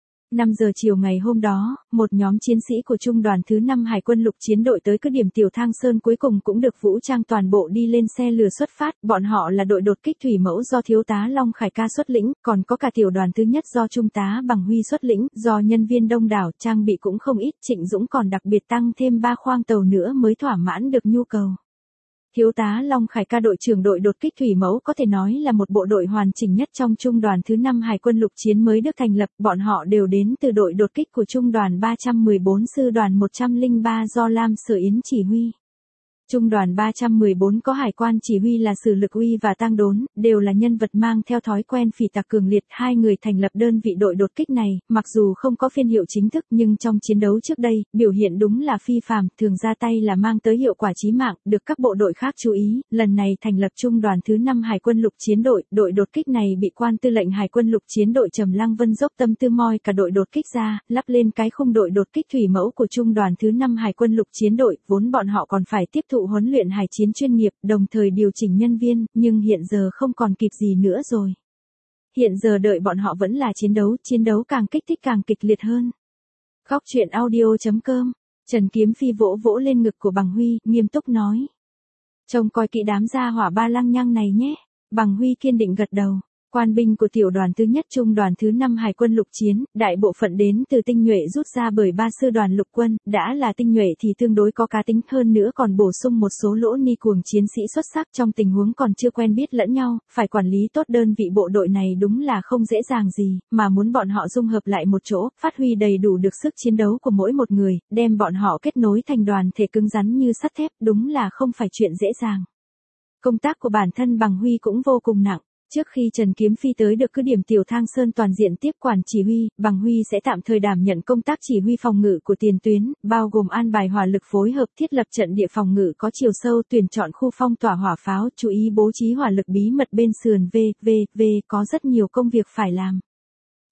5 giờ chiều ngày hôm đó, một nhóm chiến sĩ của trung đoàn thứ 5 Hải quân lục chiến đội tới cứ điểm Tiểu Thang Sơn cuối cùng cũng được vũ trang toàn bộ đi lên xe lửa xuất phát, bọn họ là đội đột kích thủy mẫu do thiếu tá Long Khải Ca xuất lĩnh, còn có cả tiểu đoàn thứ nhất do trung tá Bằng Huy xuất lĩnh, do nhân viên đông đảo, trang bị cũng không ít, Trịnh Dũng còn đặc biệt tăng thêm 3 khoang tàu nữa mới thỏa mãn được nhu cầu. Thiếu tá Long Khải Ca đội trưởng đội đột kích thủy mẫu có thể nói là một bộ đội hoàn chỉnh nhất trong trung đoàn thứ 5 Hải quân lục chiến mới được thành lập, bọn họ đều đến từ đội đột kích của trung đoàn 314 sư đoàn 103 do Lam Sở Yến chỉ huy. Trung đoàn 314 có hải quan chỉ huy là Sử Lực Uy và Tang Đốn, đều là nhân vật mang theo thói quen phỉ tạc cường liệt, hai người thành lập đơn vị đội đột kích này, mặc dù không có phiên hiệu chính thức nhưng trong chiến đấu trước đây, biểu hiện đúng là phi phàm, thường ra tay là mang tới hiệu quả chí mạng, được các bộ đội khác chú ý, lần này thành lập trung đoàn thứ 5 Hải quân lục chiến đội, đội đột kích này bị quan tư lệnh Hải quân lục chiến đội Trầm Lăng Vân dốc tâm tư moi cả đội đột kích ra, lắp lên cái khung đội đột kích thủy mẫu của trung đoàn thứ 5 Hải quân lục chiến đội, vốn bọn họ còn phải tiếp thụ huấn luyện hải chiến chuyên nghiệp, đồng thời điều chỉnh nhân viên, nhưng hiện giờ không còn kịp gì nữa rồi. Hiện giờ đợi bọn họ vẫn là chiến đấu càng kích thích càng kịch liệt hơn. Góc truyện audio.com, Trần Kiếm Phi vỗ vỗ lên ngực của Bằng Huy, nghiêm túc nói. Trông coi kỹ đám gia hỏa ba lăng nhăng này nhé. Bằng Huy kiên định gật đầu. Quan binh của tiểu đoàn thứ nhất trung đoàn thứ 5 Hải quân lục chiến, đại bộ phận đến từ tinh nhuệ rút ra bởi 3 sư đoàn lục quân, đã là tinh nhuệ thì tương đối có cá tính hơn nữa còn bổ sung một số lỗ ni cuồng chiến sĩ xuất sắc trong tình huống còn chưa quen biết lẫn nhau, phải quản lý tốt đơn vị bộ đội này đúng là không dễ dàng gì, mà muốn bọn họ dung hợp lại một chỗ, phát huy đầy đủ được sức chiến đấu của mỗi một người, đem bọn họ kết nối thành đoàn thể cứng rắn như sắt thép, đúng là không phải chuyện dễ dàng. Công tác của bản thân Bằng Huy cũng vô cùng nặng. Trước khi Trần Kiếm Phi tới được cứ điểm Tiểu Thang Sơn toàn diện tiếp quản chỉ huy, Bằng Huy sẽ tạm thời đảm nhận công tác chỉ huy phòng ngự của tiền tuyến, bao gồm an bài hỏa lực phối hợp thiết lập trận địa phòng ngự có chiều sâu, tuyển chọn khu phong tỏa hỏa pháo, chú ý bố trí hỏa lực bí mật bên sườn có rất nhiều công việc phải làm.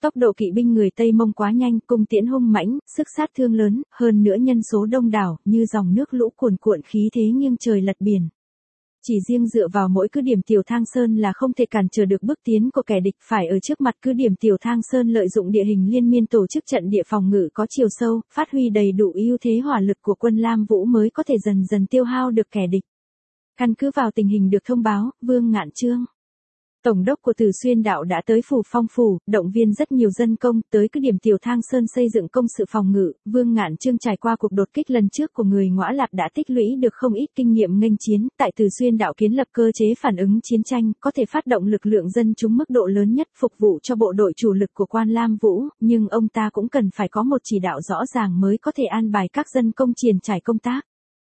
Tốc độ kỵ binh người Tây Mông quá nhanh, cung tiễn hung mãnh, sức sát thương lớn, hơn nữa nhân số đông đảo, như dòng nước lũ cuồn cuộn khí thế nghiêng trời lật biển. Chỉ riêng dựa vào mỗi cứ điểm Tiểu Thang Sơn là không thể cản trở được bước tiến của kẻ địch, phải ở trước mặt cứ điểm Tiểu Thang Sơn lợi dụng địa hình liên miên tổ chức trận địa phòng ngự có chiều sâu, phát huy đầy đủ ưu thế hỏa lực của quân Lam Vũ mới có thể dần dần tiêu hao được kẻ địch. Căn cứ vào tình hình được thông báo, Vương Ngạn Chương, Tổng đốc của Từ Xuyên Đạo đã tới Phủ Phong Phủ, động viên rất nhiều dân công, tới cứ điểm Tiểu Thang Sơn xây dựng công sự phòng ngự. Vương Ngạn Chương trải qua cuộc đột kích lần trước của người Ngõa Lạp đã tích lũy được không ít kinh nghiệm nghênh chiến, tại Từ Xuyên Đạo kiến lập cơ chế phản ứng chiến tranh, có thể phát động lực lượng dân chúng mức độ lớn nhất phục vụ cho bộ đội chủ lực của quan Lam Vũ, nhưng ông ta cũng cần phải có một chỉ đạo rõ ràng mới có thể an bài các dân công triển trải công tác.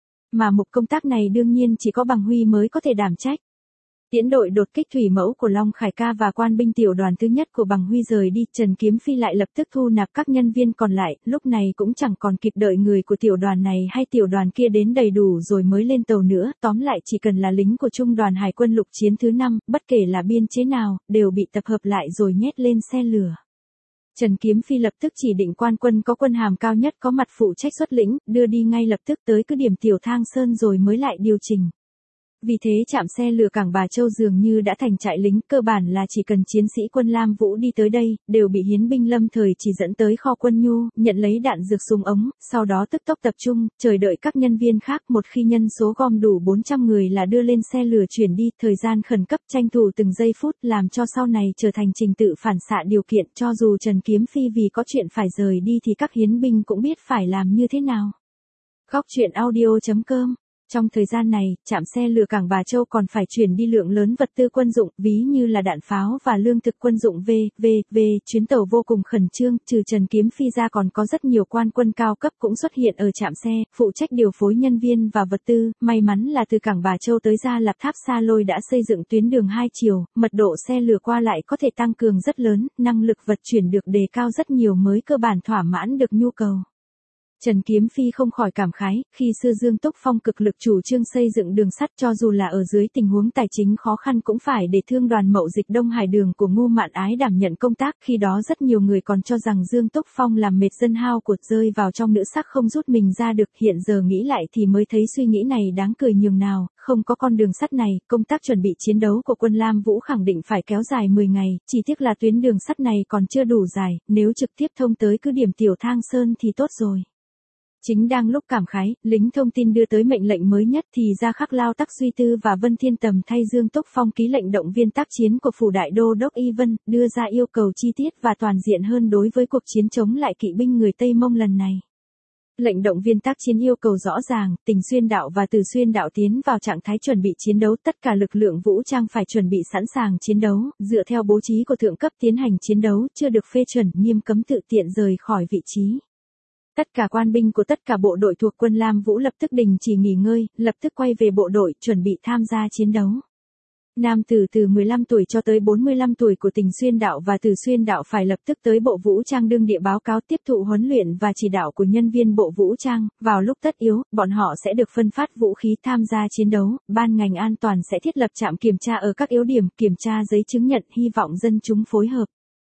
Mà mục công tác này đương nhiên chỉ có Bằng Huy mới có thể đảm trách. Tiễn đội đột kích thủy mẫu của Long Khải Ca và quan binh tiểu đoàn thứ nhất của Bằng Huy rời đi, Trần Kiếm Phi lại lập tức thu nạp các nhân viên còn lại, lúc này cũng chẳng còn kịp đợi người của tiểu đoàn này hay tiểu đoàn kia đến đầy đủ rồi mới lên tàu nữa, tóm lại chỉ cần là lính của trung đoàn Hải quân lục chiến thứ 5, bất kể là biên chế nào, đều bị tập hợp lại rồi nhét lên xe lửa. Trần Kiếm Phi lập tức chỉ định quan quân có quân hàm cao nhất có mặt phụ trách xuất lĩnh, đưa đi ngay lập tức tới cứ điểm Tiểu Thang Sơn rồi mới lại điều chỉnh. Vì thế trạm xe lửa Cảng Bà Châu dường như đã thành trại lính, cơ bản là chỉ cần chiến sĩ quân Lam Vũ đi tới đây, đều bị hiến binh lâm thời chỉ dẫn tới kho quân nhu, nhận lấy đạn dược súng ống, sau đó tức tốc tập trung, chờ đợi các nhân viên khác. Một khi nhân số gom đủ 400 người là đưa lên xe lửa chuyển đi, thời gian khẩn cấp tranh thủ từng giây phút làm cho sau này trở thành trình tự phản xạ điều kiện, cho dù Trần Kiếm Phi vì có chuyện phải rời đi thì các hiến binh cũng biết phải làm như thế nào. Góc truyện audio.com. Trong thời gian này, trạm xe lửa Cảng Bà Châu còn phải chuyển đi lượng lớn vật tư quân dụng, ví như là đạn pháo và lương thực quân dụng v.v. Chuyến tàu vô cùng khẩn trương, trừ Trần Kiếm Phi ra còn có rất nhiều quan quân cao cấp cũng xuất hiện ở trạm xe, phụ trách điều phối nhân viên và vật tư. May mắn là từ Cảng Bà Châu tới Gia Lạp Tháp Sa Lôi đã xây dựng tuyến đường 2 chiều, mật độ xe lửa qua lại có thể tăng cường rất lớn, năng lực vận chuyển được đề cao rất nhiều mới cơ bản thỏa mãn được nhu cầu. Trần Kiếm Phi không khỏi cảm khái, khi xưa Dương Túc Phong cực lực chủ trương xây dựng đường sắt cho dù là ở dưới tình huống tài chính khó khăn cũng phải để thương đoàn mậu dịch Đông Hải Đường của Ngô Mạn Ái đảm nhận công tác, khi đó rất nhiều người còn cho rằng Dương Túc Phong làm mệt dân hao cột rơi vào trong nữ sắc không rút mình ra được, hiện giờ nghĩ lại thì mới thấy suy nghĩ này đáng cười nhường nào, không có con đường sắt này, công tác chuẩn bị chiến đấu của quân Lam Vũ khẳng định phải kéo dài 10 ngày, chỉ tiếc là tuyến đường sắt này còn chưa đủ dài, nếu trực tiếp thông tới cứ điểm Tiểu Thang Sơn thì tốt rồi. Chính đang lúc cảm khái, lính thông tin đưa tới mệnh lệnh mới nhất thì Gia Khắc Lao Tắc Duy Tư và Vân Thiên Tầm thay Dương Túc Phong ký lệnh động viên tác chiến của phủ đại đô đốc Y Vân, đưa ra yêu cầu chi tiết và toàn diện hơn đối với cuộc chiến chống lại kỵ binh người Tây Mông lần này. Lệnh động viên tác chiến yêu cầu rõ ràng, Tình Xuyên Đạo và Từ Xuyên Đạo tiến vào trạng thái chuẩn bị chiến đấu, tất cả lực lượng vũ trang phải chuẩn bị sẵn sàng chiến đấu, dựa theo bố trí của thượng cấp tiến hành chiến đấu, chưa được phê chuẩn, nghiêm cấm tự tiện rời khỏi vị trí. Tất cả quan binh của tất cả bộ đội thuộc quân Lam Vũ lập tức đình chỉ nghỉ ngơi, lập tức quay về bộ đội, chuẩn bị tham gia chiến đấu. Nam tử từ 15 tuổi cho tới 45 tuổi của Tình Xuyên Đạo và Từ Xuyên Đạo phải lập tức tới bộ vũ trang đương địa báo cáo tiếp thụ huấn luyện và chỉ đạo của nhân viên bộ vũ trang, vào lúc tất yếu, bọn họ sẽ được phân phát vũ khí tham gia chiến đấu, ban ngành an toàn sẽ thiết lập trạm kiểm tra ở các yếu điểm, kiểm tra giấy chứng nhận, hy vọng dân chúng phối hợp.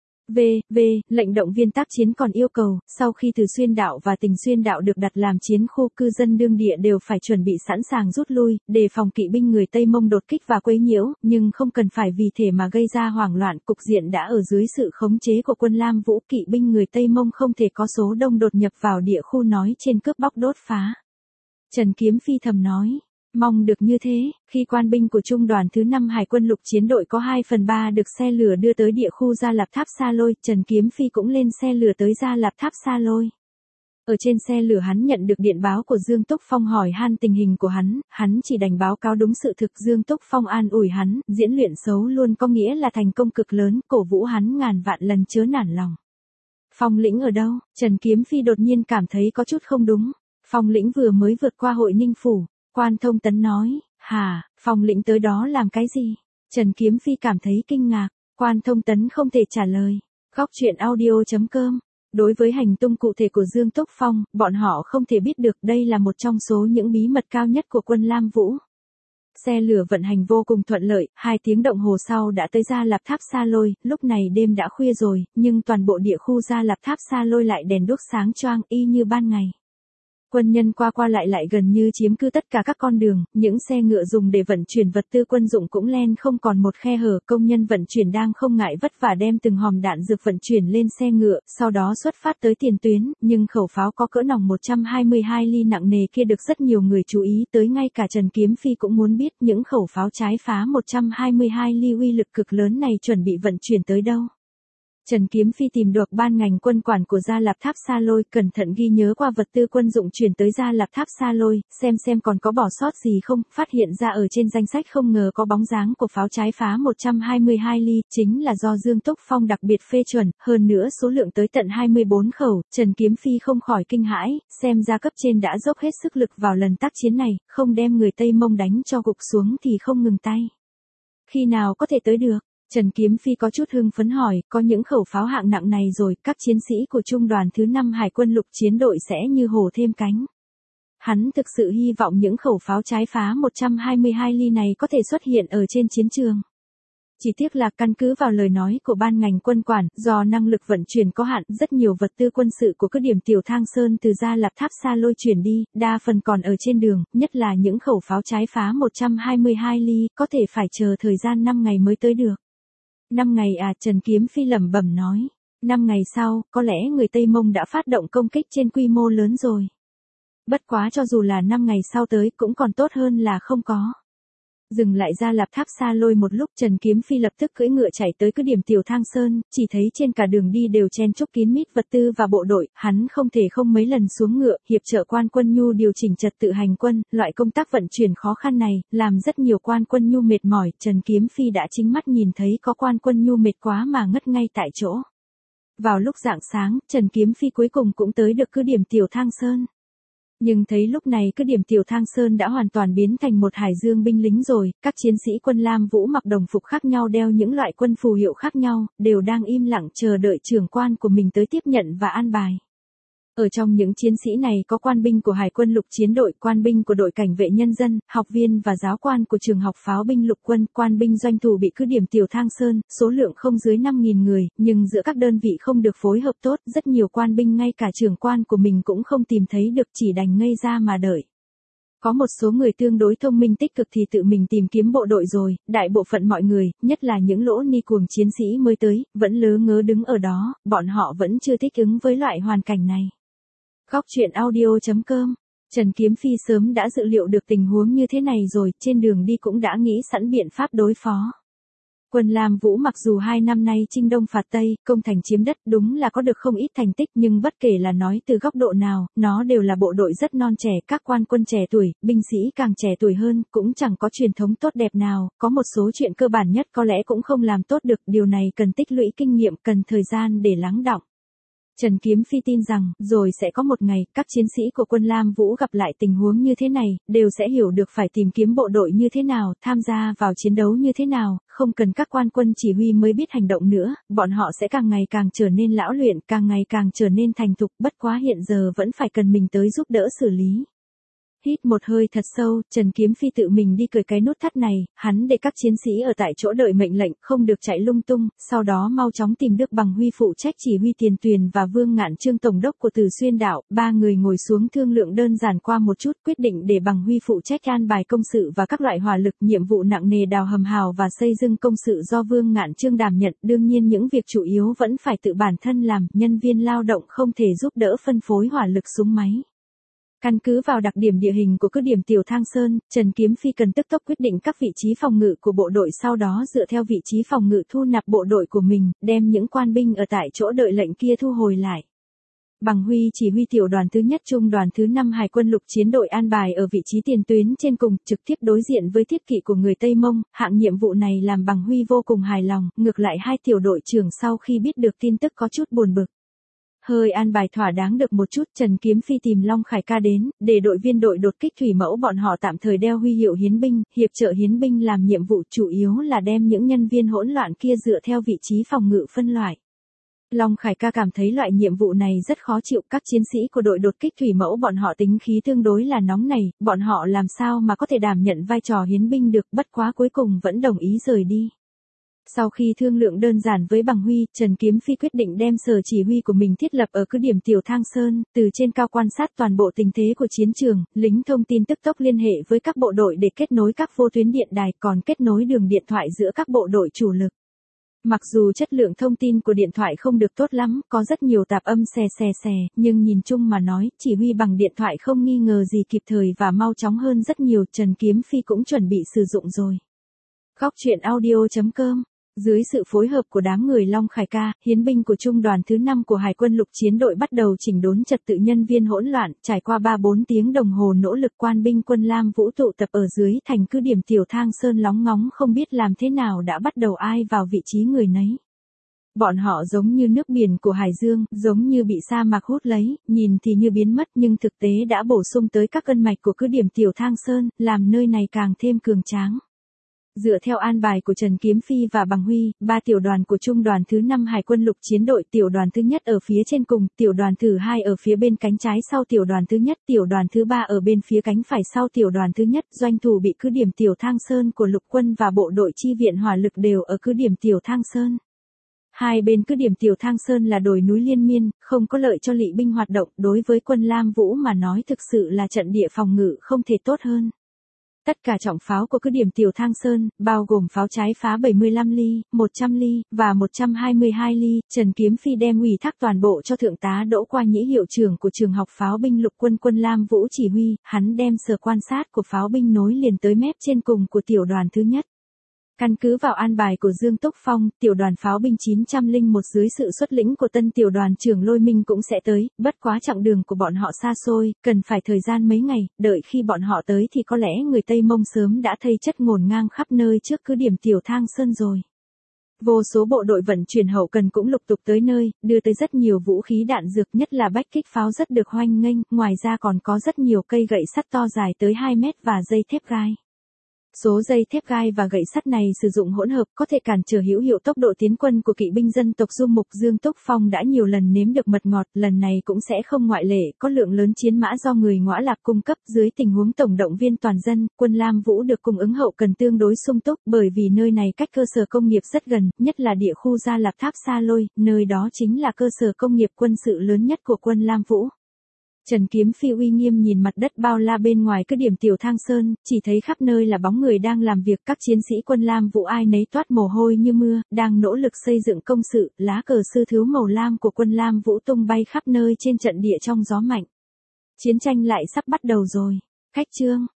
Lệnh động viên tác chiến còn yêu cầu, sau khi Từ Xuyên Đạo và Tình Xuyên Đạo được đặt làm chiến khu, cư dân đương địa đều phải chuẩn bị sẵn sàng rút lui, đề phòng kỵ binh người Tây Mông đột kích và quấy nhiễu, nhưng không cần phải vì thế mà gây ra hoảng loạn, cục diện đã ở dưới sự khống chế của quân Lam Vũ, kỵ binh người Tây Mông không thể có số đông đột nhập vào địa khu nói trên cướp bóc đốt phá. Trần Kiếm Phi thầm nói. Mong được như thế, khi quan binh của trung đoàn thứ 5 Hải quân lục chiến đội có 2/3 được xe lửa đưa tới địa khu Gia Lạp Tháp Sa Lôi, Trần Kiếm Phi cũng lên xe lửa tới Gia Lạp Tháp Sa Lôi. Ở trên xe lửa hắn nhận được điện báo của Dương Túc Phong hỏi han tình hình của hắn chỉ đành báo cáo đúng sự thực. Dương Túc Phong an ủi hắn, diễn luyện xấu luôn có nghĩa là thành công cực lớn, cổ vũ hắn ngàn vạn lần chớ nản lòng. Phong lĩnh ở đâu? Trần Kiếm Phi đột nhiên cảm thấy có chút không đúng. Phong lĩnh vừa mới vượt qua Hội Ninh Phủ. Quan Thông Tấn nói, hả, Phong lĩnh tới đó làm cái gì? Trần Kiếm Phi cảm thấy kinh ngạc, Quan Thông Tấn không thể trả lời. Góc truyện audio.com. Đối với hành tung cụ thể của Dương Túc Phong, bọn họ không thể biết được, đây là một trong số những bí mật cao nhất của quân Lam Vũ. xe lửa vận hành vô cùng thuận lợi, 2 tiếng đồng hồ sau đã tới Gia Lạp Tháp Sa Lôi, lúc này đêm đã khuya rồi, nhưng toàn bộ địa khu Gia Lạp Tháp Sa Lôi lại đèn đuốc sáng choang y như ban ngày. Quân nhân qua qua lại gần như chiếm cứ tất cả các con đường, những xe ngựa dùng để vận chuyển vật tư quân dụng cũng len không còn một khe hở, công nhân vận chuyển đang không ngại vất vả đem từng hòm đạn dược vận chuyển lên xe ngựa, sau đó xuất phát tới tiền tuyến, nhưng khẩu pháo có cỡ nòng 122 ly nặng nề kia được rất nhiều người chú ý tới, ngay cả Trần Kiếm Phi cũng muốn biết những khẩu pháo trái phá 122 ly uy lực cực lớn này chuẩn bị vận chuyển tới đâu. Trần Kiếm Phi tìm được ban ngành quân quản của Gia Lạp Tháp Sa Lôi, cẩn thận ghi nhớ qua vật tư quân dụng chuyển tới Gia Lạp Tháp Sa Lôi, xem còn có bỏ sót gì không, phát hiện ra ở trên danh sách không ngờ có bóng dáng của pháo trái phá 122 ly, chính là do Dương Túc Phong đặc biệt phê chuẩn, hơn nữa số lượng tới tận 24 khẩu, Trần Kiếm Phi không khỏi kinh hãi, xem ra cấp trên đã dốc hết sức lực vào lần tác chiến này, không đem người Tây Mông đánh cho gục xuống thì không ngừng tay. Khi nào có thể tới được? Trần Kiếm Phi có chút hưng phấn hỏi, có những khẩu pháo hạng nặng này rồi, các chiến sĩ của trung đoàn thứ 5 Hải quân lục chiến đội sẽ như hổ thêm cánh. Hắn thực sự hy vọng những khẩu pháo trái phá 122 ly này có thể xuất hiện ở trên chiến trường. Chỉ tiếc là căn cứ vào lời nói của ban ngành quân quản, do năng lực vận chuyển có hạn, rất nhiều vật tư quân sự của cứ điểm Tiểu Thang Sơn từ Gia Lạp Tháp Sa Lôi chuyển đi, đa phần còn ở trên đường, nhất là những khẩu pháo trái phá 122 ly, có thể phải chờ thời gian 5 ngày mới tới được. 5 ngày à, Trần Kiếm Phi lẩm bẩm nói. 5 ngày sau, có lẽ người Tây Mông đã phát động công kích trên quy mô lớn rồi. Bất quá cho dù là 5 ngày sau tới cũng còn tốt hơn là không có. Dừng lại Gia Lạp Tháp Sa Lôi một lúc, Trần Kiếm Phi lập tức cưỡi ngựa chạy tới cứ điểm Tiểu Thang Sơn, chỉ thấy trên cả đường đi đều chen chúc kín mít vật tư và bộ đội, hắn không thể không mấy lần xuống ngựa, hiệp trợ quan quân nhu điều chỉnh trật tự hành quân, loại công tác vận chuyển khó khăn này, làm rất nhiều quan quân nhu mệt mỏi, Trần Kiếm Phi đã chính mắt nhìn thấy có quan quân nhu mệt quá mà ngất ngay tại chỗ. Vào lúc rạng sáng, Trần Kiếm Phi cuối cùng cũng tới được cứ điểm Tiểu Thang Sơn. Nhưng thấy lúc này cứ điểm Tiểu Thang Sơn đã hoàn toàn biến thành một hải dương binh lính rồi, các chiến sĩ quân Lam Vũ mặc đồng phục khác nhau, đeo những loại quân phù hiệu khác nhau, đều đang im lặng chờ đợi trưởng quan của mình tới tiếp nhận và an bài. Ở trong những chiến sĩ này có quan binh của Hải quân lục chiến đội, quan binh của đội cảnh vệ nhân dân, học viên và giáo quan của trường học pháo binh lục quân, quan binh doanh thủ bị cứ điểm Tiểu Thang Sơn, số lượng không dưới 5.000 người, nhưng giữa các đơn vị không được phối hợp tốt, rất nhiều quan binh ngay cả trưởng quan của mình cũng không tìm thấy được, chỉ đành ngây ra mà đợi. Có một số người tương đối thông minh tích cực thì tự mình tìm kiếm bộ đội rồi, đại bộ phận mọi người, nhất là những lỗ ni cuồng chiến sĩ mới tới, vẫn lớ ngớ đứng ở đó, bọn họ vẫn chưa thích ứng với loại hoàn cảnh này. Góc truyện audio.com. Trần Kiếm Phi sớm đã dự liệu được tình huống như thế này rồi, trên đường đi cũng đã nghĩ sẵn biện pháp đối phó. Quân Lam Vũ mặc dù 2 năm nay chinh đông phạt Tây, công thành chiếm đất, đúng là có được không ít thành tích, nhưng bất kể là nói từ góc độ nào, nó đều là bộ đội rất non trẻ, các quan quân trẻ tuổi, binh sĩ càng trẻ tuổi hơn, cũng chẳng có truyền thống tốt đẹp nào, có một số chuyện cơ bản nhất có lẽ cũng không làm tốt được, điều này cần tích lũy kinh nghiệm, cần thời gian để lắng đọng. Trần Kiếm Phi tin rằng, rồi sẽ có một ngày, các chiến sĩ của quân Lam Vũ gặp lại tình huống như thế này, đều sẽ hiểu được phải tìm kiếm bộ đội như thế nào, tham gia vào chiến đấu như thế nào, không cần các quan quân chỉ huy mới biết hành động nữa, bọn họ sẽ càng ngày càng trở nên lão luyện, càng ngày càng trở nên thành thục, bất quá hiện giờ vẫn phải cần mình tới giúp đỡ xử lý. Hít một hơi thật sâu, Trần Kiếm Phi tự mình đi cởi cái nút thắt này, hắn để các chiến sĩ ở tại chỗ đợi mệnh lệnh, không được chạy lung tung, sau đó mau chóng tìm Đức Bằng Huy phụ trách chỉ huy Tiền Tuyền và Vương Ngạn Trương tổng đốc của Từ Xuyên đảo, 3 người ngồi xuống thương lượng đơn giản qua một chút, quyết định để Bằng Huy phụ trách an bài công sự và các loại hỏa lực, nhiệm vụ nặng nề đào hầm hào và xây dựng công sự do Vương Ngạn Trương đảm nhận, đương nhiên những việc chủ yếu vẫn phải tự bản thân làm, nhân viên lao động không thể giúp đỡ phân phối hỏa lực súng máy. Căn cứ vào đặc điểm địa hình của cứ điểm Tiểu Thang Sơn, Trần Kiếm Phi cần tức tốc quyết định các vị trí phòng ngự của bộ đội, sau đó dựa theo vị trí phòng ngự thu nạp bộ đội của mình, đem những quan binh ở tại chỗ đợi lệnh kia thu hồi lại. Bằng Huy chỉ huy tiểu đoàn thứ nhất trung đoàn thứ 5 Hải quân lục chiến đội an bài ở vị trí tiền tuyến trên cùng, trực tiếp đối diện với thiết kỵ của người Tây Mông, hạng nhiệm vụ này làm Bằng Huy vô cùng hài lòng, ngược lại hai tiểu đội trưởng sau khi biết được tin tức có chút buồn bực. Hơi an bài thỏa đáng được một chút, Trần Kiếm Phi tìm Long Khải Ca đến, để đội viên đội đột kích thủy mẫu bọn họ tạm thời đeo huy hiệu hiến binh, hiệp trợ hiến binh làm nhiệm vụ, chủ yếu là đem những nhân viên hỗn loạn kia dựa theo vị trí phòng ngự phân loại. Long Khải ca cảm thấy loại nhiệm vụ này rất khó chịu, các chiến sĩ của đội đột kích thủy mẫu bọn họ tính khí tương đối là nóng nảy, bọn họ làm sao mà có thể đảm nhận vai trò hiến binh được, bất quá cuối cùng vẫn đồng ý rời đi. Sau khi thương lượng đơn giản với Bằng Huy, Trần Kiếm Phi quyết định đem sở chỉ huy của mình thiết lập ở cứ điểm Tiểu Thang Sơn, từ trên cao quan sát toàn bộ tình thế của chiến trường, lính thông tin tức tốc liên hệ với các bộ đội để kết nối các vô tuyến điện đài, còn kết nối đường điện thoại giữa các bộ đội chủ lực. Mặc dù chất lượng thông tin của điện thoại không được tốt lắm, có rất nhiều tạp âm xè, nhưng nhìn chung mà nói, chỉ huy bằng điện thoại không nghi ngờ gì kịp thời và mau chóng hơn rất nhiều, Trần Kiếm Phi cũng chuẩn bị sử dụng rồi. Góc truyện audio.com. Dưới sự phối hợp của đám người Long Khải ca, hiến binh của trung đoàn thứ 5 của Hải quân lục chiến đội bắt đầu chỉnh đốn trật tự nhân viên hỗn loạn, trải qua 3-4 tiếng đồng hồ nỗ lực, quan binh quân Lam Vũ tụ tập ở dưới thành cứ điểm Tiểu Thang Sơn lóng ngóng không biết làm thế nào đã bắt đầu ai vào vị trí người nấy. Bọn họ giống như nước biển của Hải Dương, giống như bị sa mạc hút lấy, nhìn thì như biến mất nhưng thực tế đã bổ sung tới các gân mạch của cứ điểm Tiểu Thang Sơn, làm nơi này càng thêm cường tráng. Dựa theo an bài của Trần Kiếm Phi và Bằng Huy, 3 tiểu đoàn của trung đoàn thứ 5 Hải quân lục chiến đội, tiểu đoàn thứ nhất ở phía trên cùng, tiểu đoàn thứ 2 ở phía bên cánh trái sau tiểu đoàn thứ nhất, tiểu đoàn thứ 3 ở bên phía cánh phải sau tiểu đoàn thứ nhất, doanh thủ bị cứ điểm Tiểu Thang Sơn của lục quân và bộ đội chi viện hỏa lực đều ở cứ điểm Tiểu Thang Sơn. Hai bên cứ điểm Tiểu Thang Sơn là đồi núi liên miên, không có lợi cho Lỵ binh hoạt động, đối với quân Lam Vũ mà nói thực sự là trận địa phòng ngự không thể tốt hơn. Tất cả trọng pháo của cứ điểm Tiểu Thang Sơn, bao gồm pháo trái phá 75 ly, 100 ly, và 122 ly, Trần Kiếm Phi đem ủy thác toàn bộ cho Thượng tá Đỗ Qua Nhĩ hiệu trưởng của trường học pháo binh lục quân quân Lam Vũ chỉ huy, hắn đem sở quan sát của pháo binh nối liền tới mép trên cùng của tiểu đoàn thứ nhất. Căn cứ vào an bài của Dương Túc Phong, tiểu đoàn pháo binh 901 dưới sự xuất lĩnh của tân tiểu đoàn trưởng Lôi Minh cũng sẽ tới, bất quá chặng đường của bọn họ xa xôi, cần phải thời gian mấy ngày, đợi khi bọn họ tới thì có lẽ người Tây Mông sớm đã thây chất ngổn ngang khắp nơi trước cứ điểm Tiểu Thang Sơn rồi. Vô số bộ đội vận chuyển hậu cần cũng lục tục tới nơi, đưa tới rất nhiều vũ khí đạn dược, nhất là bách kích pháo rất được hoan nghênh, ngoài ra còn có rất nhiều cây gậy sắt to dài tới 2 mét và dây thép gai. Số dây thép gai và gậy sắt này sử dụng hỗn hợp có thể cản trở hữu hiệu tốc độ tiến quân của kỵ binh dân tộc Du Mục. Dương Túc Phong đã nhiều lần nếm được mật ngọt, lần này cũng sẽ không ngoại lệ, có lượng lớn chiến mã do người Ngõa Lạp cung cấp, dưới tình huống tổng động viên toàn dân, quân Lam Vũ được cung ứng hậu cần tương đối sung túc, bởi vì nơi này cách cơ sở công nghiệp rất gần, nhất là địa khu Gia Lạp Tháp Sa Lôi, nơi đó chính là cơ sở công nghiệp quân sự lớn nhất của quân Lam Vũ. Trần Kiếm Phi uy nghiêm nhìn mặt đất bao la bên ngoài cứ điểm Tiểu Thang Sơn, chỉ thấy khắp nơi là bóng người đang làm việc, các chiến sĩ quân Lam Vũ ai nấy toát mồ hôi như mưa, đang nỗ lực xây dựng công sự, lá cờ sư thiếu màu lam của quân Lam Vũ tung bay khắp nơi trên trận địa trong gió mạnh. Chiến tranh lại sắp bắt đầu rồi. Cách chương